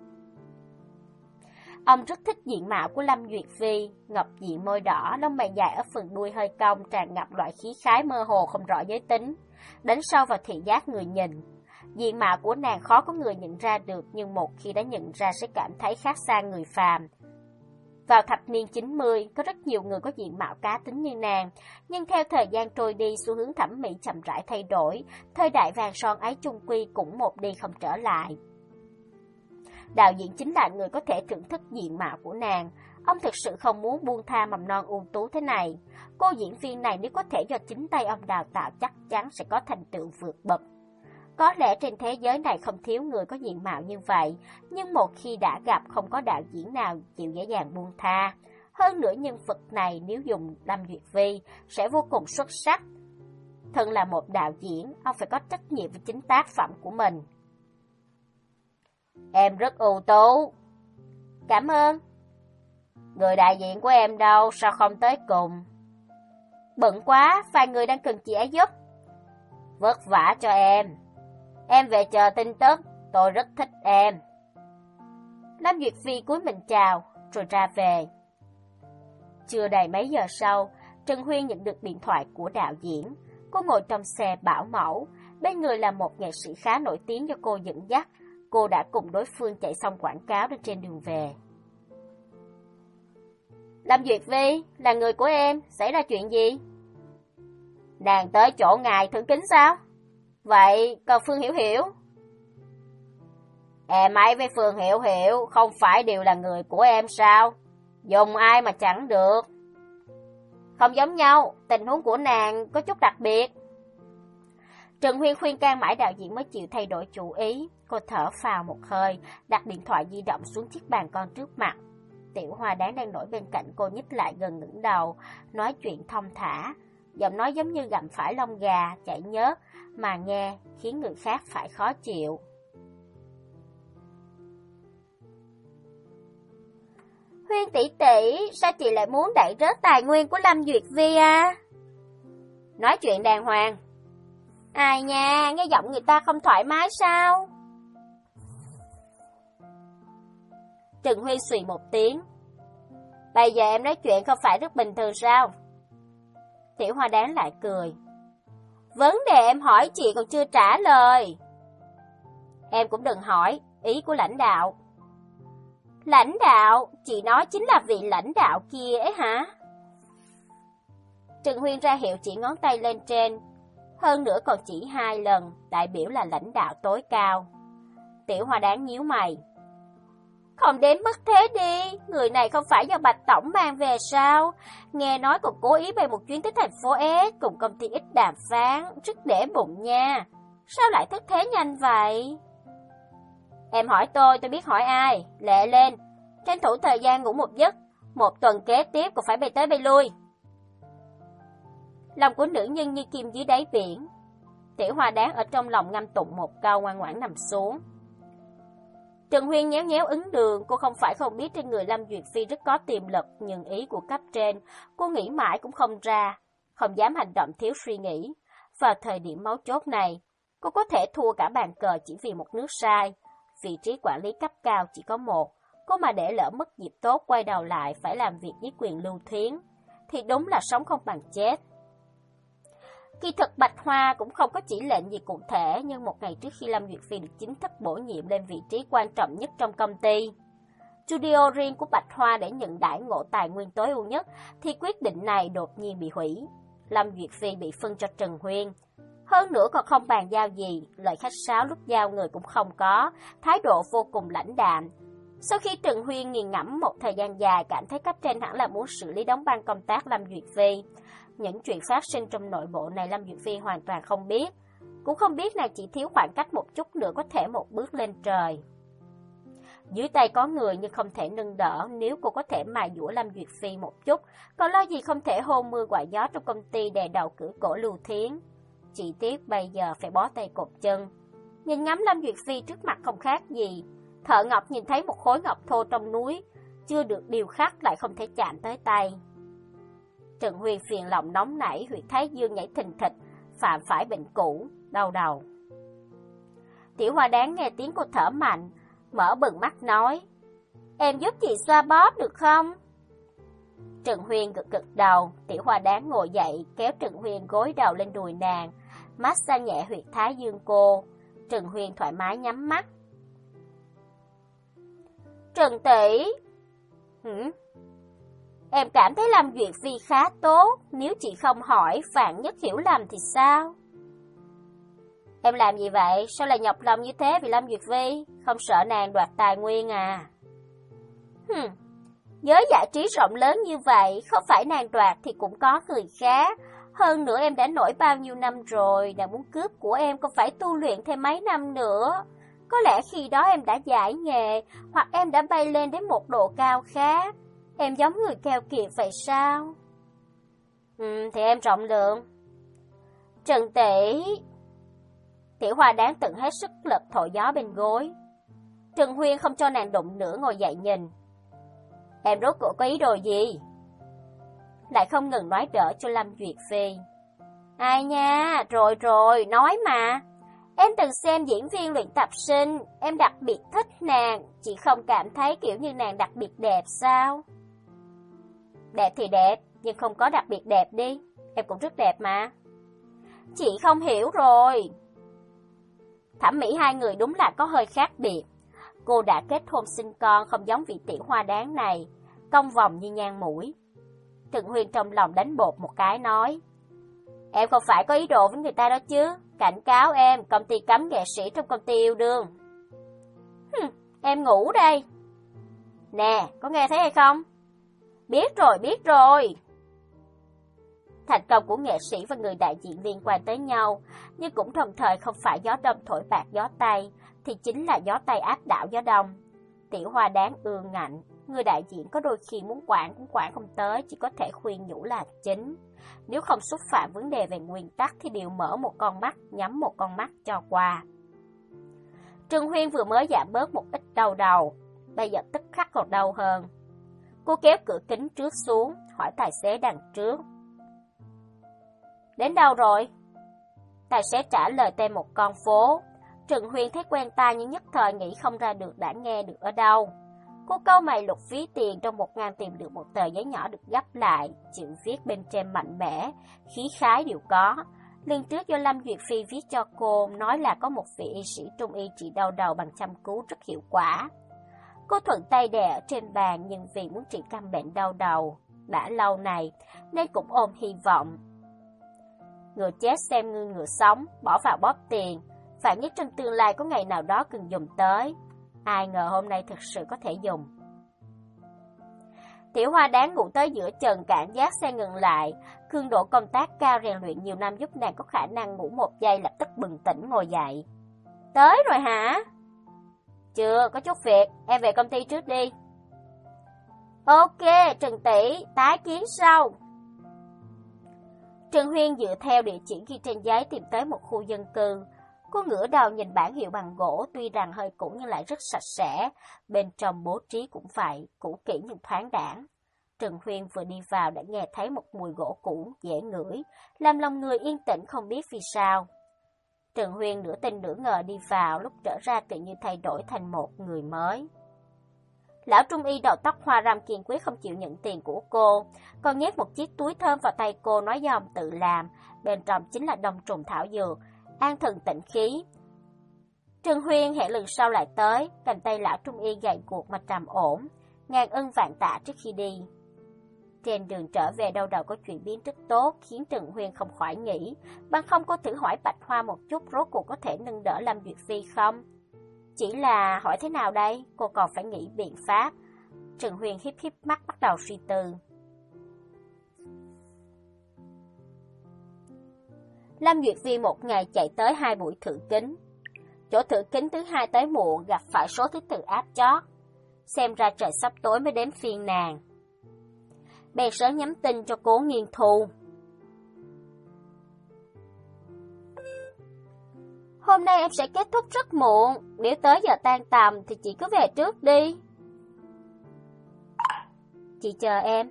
Ông rất thích diện mạo của Lâm Duyệt Phi, ngọc diện môi đỏ, lông mày dài ở phần đuôi hơi cong, tràn ngập loại khí khái mơ hồ không rõ giới tính, đánh sâu vào thị giác người nhìn. Diện mạo của nàng khó có người nhận ra được, nhưng một khi đã nhận ra sẽ cảm thấy khác xa người phàm. Vào thập niên chín mươi, có rất nhiều người có diện mạo cá tính như nàng, nhưng theo thời gian trôi đi, xu hướng thẩm mỹ chậm rãi thay đổi, thời đại vàng son ấy chung quy cũng một đi không trở lại. Đạo diễn chính là người có thể thưởng thức diện mạo của nàng. Ông thực sự không muốn buông tha mầm non ưu tú thế này. Cô diễn viên này nếu có thể do chính tay ông đào tạo chắc chắn sẽ có thành tựu vượt bậc. Có lẽ trên thế giới này không thiếu người có diện mạo như vậy, nhưng một khi đã gặp không có đạo diễn nào chịu dễ dàng buông tha. Hơn nữa nhân vật này nếu dùng Lâm Duyệt Phi sẽ vô cùng xuất sắc. Thân là một đạo diễn, ông phải có trách nhiệm với chính tác phẩm của mình. Em rất ưu tú. Cảm ơn. Người đại diện của em đâu, sao không tới cùng? Bận quá, vài người đang cần chị ấy giúp. Vất vả cho em. Em về chờ tin tức, tôi rất thích em. Lâm Duyệt Phi cúi mình chào, rồi ra về. Chưa đầy mấy giờ sau, Trần Huyên nhận được điện thoại của đạo diễn. Cô ngồi trong xe bảo mẫu, bên người là một nghệ sĩ khá nổi tiếng do cô dẫn dắt. Cô đã cùng đối phương chạy xong quảng cáo trên trên đường về. Lâm Duyệt Phi, là người của em, xảy ra chuyện gì? Nàng tới chỗ ngài thử kính sao? Vậy còn Phương Hiểu Hiểu? Em ấy với Phương Hiểu Hiểu không phải đều là người của em sao? Dùng ai mà chẳng được. Không giống nhau, tình huống của nàng có chút đặc biệt. Trần Huyên khuyên can mãi đạo diễn mới chịu thay đổi chủ ý. Cô thở phào một hơi, đặt điện thoại di động xuống chiếc bàn con trước mặt. Tiểu Hoa Đáng đang nổi bên cạnh cô nhích lại gần ngẩng đầu, nói chuyện thong thả. Giọng nói giống như gặm phải lông gà, chảy nhớt, mà nghe khiến người khác phải khó chịu. Huyên tỷ tỷ, sao chị lại muốn đẩy rớt tài nguyên của Lâm Duyệt Vi à? Nói chuyện đàng hoàng. Ai nha, nghe giọng người ta không thoải mái sao? Trần Huyên xùy một tiếng. Bây giờ em nói chuyện không phải rất bình thường sao? Tiểu Hoa Đáng lại cười. Vấn đề em hỏi chị còn chưa trả lời. Em cũng đừng hỏi, ý của lãnh đạo. Lãnh đạo? Chị nói chính là vị lãnh đạo kia ấy hả? Trần Huyên ra hiệu chỉ ngón tay lên trên. Hơn nữa còn chỉ hai lần, đại biểu là lãnh đạo tối cao. Tiểu Hoa Đáng nhíu mày. Không đến mức thế đi, người này không phải do Bạch Tổng mang về sao? Nghe nói còn cố ý bay một chuyến tới thành phố S cùng công ty X đàm phán, rất để bụng nha. Sao lại thất thế nhanh vậy? Em hỏi tôi, tôi biết hỏi ai. Lẹ lên, tranh thủ thời gian ngủ một giấc, một tuần kế tiếp còn phải bay tới bay lui. Lòng của nữ nhân như kim dưới đáy biển. Tiểu Hoa Đáng ở trong lòng ngâm tụng một câu, ngoan ngoãn nằm xuống. Trần Huyên nhéo nhéo ứng đường, cô không phải không biết trên người Lâm Duyệt Phi rất có tiềm lực, nhưng ý của cấp trên, cô nghĩ mãi cũng không ra, không dám hành động thiếu suy nghĩ. Vào thời điểm mấu chốt này, cô có thể thua cả bàn cờ chỉ vì một nước sai. Vị trí quản lý cấp cao chỉ có một, cô mà để lỡ mất dịp tốt quay đầu lại phải làm việc với quyền lưu thiến, thì đúng là sống không bằng chết. Kỳ thực Bạch Hoa cũng không có chỉ lệnh gì cụ thể, nhưng một ngày trước khi Lâm Duyệt Phi được chính thức bổ nhiệm lên vị trí quan trọng nhất trong công ty, studio riêng của Bạch Hoa để nhận đãi ngộ tài nguyên tối ưu nhất, thì quyết định này đột nhiên bị hủy. Lâm Duyệt Phi bị phân cho Trần Huyên. Hơn nữa còn không bàn giao gì, lời khách sáo lúc giao người cũng không có, thái độ vô cùng lãnh đạm. Sau khi Trần Huyên nghiền ngẫm một thời gian dài, cảm thấy cấp trên hẳn là muốn xử lý đóng băng công tác Lâm Duyệt Phi. Những chuyện phát sinh trong nội bộ này Lâm Duyệt Phi hoàn toàn không biết. Cũng không biết nàng chỉ thiếu khoảng cách một chút nữa có thể một bước lên trời. Dưới tay có người nhưng không thể nâng đỡ, nếu cô có thể mài dũa Lâm Duyệt Phi một chút, còn lo gì không thể hôn mưa gọi gió trong công ty đè đầu cử cổ Lưu Thiến. Chỉ tiếc bây giờ phải bó tay cột chân. Nhìn ngắm Lâm Duyệt Phi trước mặt không khác gì thợ ngọc nhìn thấy một khối ngọc thô trong núi, chưa được điều khắc lại không thể chạm tới tay. Trần Huyên phiền lòng nóng nảy, huyệt thái dương nhảy thình thịch, phạm phải bệnh cũ, đau đầu. Tiểu Hoa Đáng nghe tiếng cô thở mạnh, mở bừng mắt nói, em giúp chị xoa bóp được không? Trần Huyên gật gật đầu. Tiểu Hoa Đáng ngồi dậy, kéo Trần Huyên gối đầu lên đùi nàng, massage nhẹ huyệt thái dương cô. Trần Huyên thoải mái nhắm mắt. Trần tỷ, hử? Em cảm thấy Lâm Duyệt Phi khá tốt, nếu chị không hỏi Vạn Nhất hiểu lầm thì sao? Em làm gì vậy? Sao lại nhọc lòng như thế vì Lâm Duyệt Phi? Không sợ nàng đoạt tài nguyên à? Hừm, giới giải trí rộng lớn như vậy, không phải nàng đoạt thì cũng có người khác. Hơn nữa em đã nổi bao nhiêu năm rồi, nàng muốn cướp của em còn phải tu luyện thêm mấy năm nữa. Có lẽ khi đó em đã giải nghề, hoặc em đã bay lên đến một độ cao khác. Em giống người keo kiệt vậy sao? Ừ, thì em rộng lượng. Trần tỷ. Tiểu Hoa Đáng tận hết sức lực thổi gió bên gối. Trần Huyên không cho nàng đụng nữa, ngồi dậy nhìn. Em rốt cuộc có ý đồ gì? Lại không ngừng nói đỡ cho Lâm Duyệt Phi. Ai nha, rồi rồi, nói mà. Em từng xem diễn viên luyện tập sinh, em đặc biệt thích nàng, chị không cảm thấy kiểu như nàng đặc biệt đẹp sao? Đẹp thì đẹp, nhưng không có đặc biệt đẹp đi, em cũng rất đẹp mà. Chị không hiểu rồi. Thẩm mỹ hai người đúng là có hơi khác biệt. Cô đã kết hôn sinh con, không giống vị tiểu hoa đáng này, cong vòng như nhang mũi. Trần Huyên trong lòng đánh bột một cái nói. Em không phải có ý đồ với người ta đó chứ, cảnh cáo em, công ty cấm nghệ sĩ trong công ty yêu đương. Hừm, em ngủ đây. Nè, có nghe thấy hay không? Biết rồi, biết rồi. Thành công của nghệ sĩ và người đại diện liên quan tới nhau, nhưng cũng đồng thời không phải gió đông thổi bạc gió tây, thì chính là gió tây áp đảo gió đông. Tiểu hoa đáng ương ngạnh, người đại diện có đôi khi muốn quản cũng quản không tới, chỉ có thể khuyên nhủ là chính. Nếu không xúc phạm vấn đề về nguyên tắc thì đều mở một con mắt, nhắm một con mắt cho qua. Trần Huyên vừa mới giảm bớt một ít đau đầu, bây giờ tức khắc còn đau hơn. Cô kéo cửa kính trước xuống, hỏi tài xế đằng trước. Đến đâu rồi? Tài xế trả lời tên một con phố. Trần Huyên thấy quen tai nhưng nhất thời nghĩ không ra được đã nghe được ở đâu. Cô cau mày lục ví tiền, trong một ngàn tìm được một tờ giấy nhỏ được gấp lại, chữ viết bên trên mạnh mẽ, khí khái đều có. Lần trước do Lâm Duyệt Phi viết cho cô, nói là có một vị y sĩ trung y trị đau đầu bằng châm cứu rất hiệu quả. Cô thuận tay đè ở trên bàn, nhưng vì muốn trị căn bệnh đau đầu đã lâu này nên cũng ôm hy vọng. Người chết xem như người sống, bỏ vào bóp tiền, phải nhất trong tương lai có ngày nào đó cần dùng tới. Ai ngờ hôm nay thực sự có thể dùng. Tiểu hoa đáng ngủ tới giữa chừng, cảm giác xe ngừng lại. Cường độ công tác cao rèn luyện nhiều năm giúp nàng có khả năng ngủ một giây lập tức bừng tỉnh ngồi dậy. Tới rồi hả? Chưa, có chút việc, em về công ty trước đi. Ok, Trần tỷ, tái kiến sau. Trần Huyên dựa theo địa chỉ ghi trên giấy tìm tới một khu dân cư. Cô ngửa đầu nhìn bảng hiệu bằng gỗ, tuy rằng hơi cũ nhưng lại rất sạch sẽ, bên trong bố trí cũng vậy, cũ kỹ nhưng thoáng đãng. Trần Huyên vừa đi vào đã nghe thấy một mùi gỗ cũ dễ ngửi, làm lòng người yên tĩnh không biết vì sao. Trần Huyên nửa tin nửa ngờ đi vào, lúc trở ra tự như thay đổi thành một người mới. Lão trung y đầu tóc hoa râm kiên quyết không chịu nhận tiền của cô, còn nhét một chiếc túi thơm vào tay cô nói do ông tự làm, bên trong chính là đông trùng thảo dược, an thần tịnh khí. Trần Huyên hẹn lần sau lại tới, cầm tay lão trung y gầy guộc mà trầm ổn, ngàn ân vạn tạ trước khi đi. Trên đường trở về đâu đầu có chuyện biến rất tốt, khiến Trần Huyên không khỏi nghĩ, bằng không cô thử hỏi Bạch Hoa một chút rốt cuộc có thể nâng đỡ Lâm Duyệt Phi không? Chỉ là hỏi thế nào đây, cô còn phải nghĩ biện pháp. Trần Huyên híp híp mắt bắt đầu suy tư. Lâm Duyệt Phi một ngày chạy tới hai buổi thử kính. Chỗ thử kính thứ hai tới muộn, gặp phải số thứ tự áp chót. Xem ra trời sắp tối mới đến phiên nàng. Bèn sớm nhắn tin cho Cố Nghiên Thu. Hôm nay em sẽ kết thúc rất muộn, nếu tới giờ tan tầm thì chị cứ về trước đi. Chị chờ em.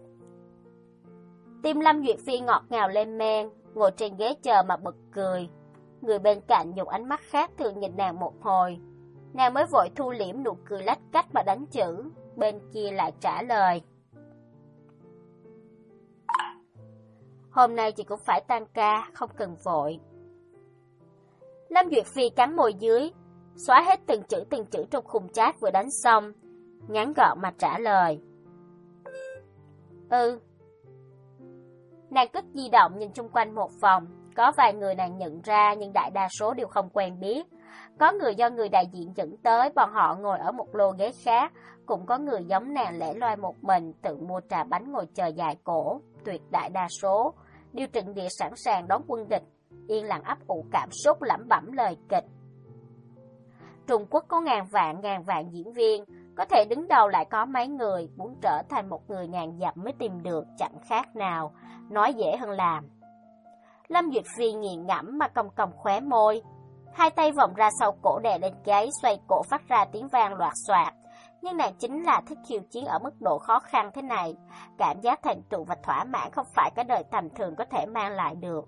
Tim Lâm Duyệt Phi ngọt ngào lên men, ngồi trên ghế chờ mà bật cười. Người bên cạnh dùng ánh mắt khác thường nhìn nàng một hồi. Nàng mới vội thu liễm nụ cười lách cách mà đánh chữ, bên kia lại trả lời. Hôm nay chị cũng phải tan ca, không cần vội. Lâm Duyệt Phi cắn môi dưới, xóa hết từng chữ từng chữ trong khung chat vừa đánh xong, ngắn gọn mà trả lời. Ừ. Nàng cất di động nhìn chung quanh một vòng, có vài người nàng nhận ra nhưng đại đa số đều không quen biết. Có người do người đại diện dẫn tới, bọn họ ngồi ở một lô ghế khác, cũng có người giống nàng lẻ loi một mình, tự mua trà bánh ngồi chờ dài cổ. Tuyệt đại đa số đều trận địa sẵn sàng đón quân địch, yên lặng ấp ủ cảm xúc lẩm bẩm lời kịch. Trung Quốc có ngàn vạn ngàn vạn diễn viên, có thể đứng đầu lại có mấy người, muốn trở thành một người ngàn dặm mới tìm được, chẳng khác nào, nói dễ hơn làm. Lâm Duyệt Phi nghiền ngẫm mà cong cong khóe môi, Hai tay vòng ra sau cổ đè lên gáy, xoay cổ phát ra tiếng vang loạt soạt. Nhưng nàng chính là thích khiêu chiến ở mức độ khó khăn thế này. Cảm giác thành tựu và thỏa mãn không phải cái đời tầm thường có thể mang lại được.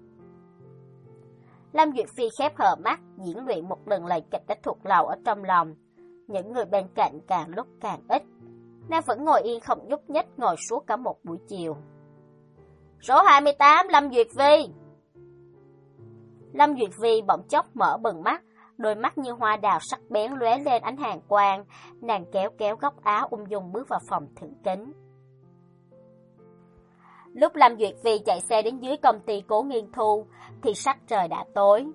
Lâm Duyệt Phi khép hờ mắt, diễn luyện một lần lời kịch đã thuộc lầu ở trong lòng. Những người bên cạnh càng lúc càng ít. Nàng vẫn ngồi yên không nhúc nhích, ngồi suốt cả một buổi chiều. Số hai mươi tám, Lâm Duyệt Phi. Lâm Duyệt Phi bỗng chốc mở bừng mắt, đôi mắt như hoa đào sắc bén lóe lên ánh hàn quang. Nàng kéo kéo góc áo ung dung bước vào phòng thử kính. Lúc Lâm Duyệt Phi chạy xe đến dưới công ty Cố Nghiên Thu thì sắc trời đã tối.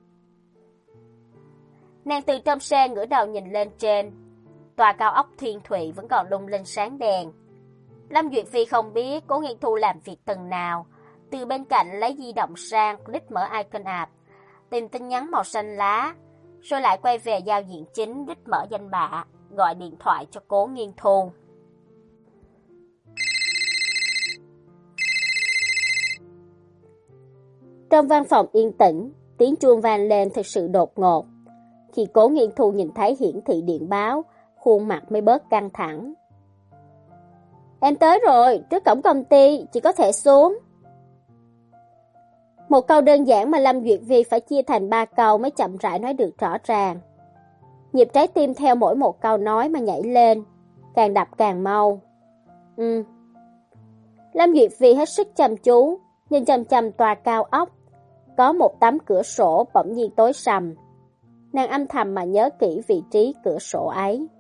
Nàng từ trong xe ngửa đầu nhìn lên trên. Tòa cao ốc Thiên Thụy vẫn còn lung linh sáng đèn. Lâm Duyệt Phi không biết Cố Nghiên Thu làm việc từng nào. Từ bên cạnh lấy di động sang, click mở icon app, tìm tin nhắn màu xanh lá, rồi lại quay về giao diện chính, click mở danh bạ, gọi điện thoại cho Cố Nghiên Thu. Trong văn phòng yên tĩnh, tiếng chuông vang lên thực sự đột ngột. Khi Cố Nghiên Thu nhìn thấy hiển thị điện báo, khuôn mặt mới bớt căng thẳng. Em tới rồi, trước cổng công ty, chị có thể xuống. Một câu đơn giản mà Lâm Duyệt Phi phải chia thành ba câu mới chậm rãi nói được rõ ràng. Nhịp trái tim theo mỗi một câu nói mà nhảy lên, càng đập càng mau. Ừ. Lâm Duyệt Phi hết sức chăm chú, nhìn chằm chằm tòa cao ốc. Có một tấm cửa sổ bỗng nhiên tối sầm. Nàng âm thầm mà nhớ kỹ vị trí cửa sổ ấy.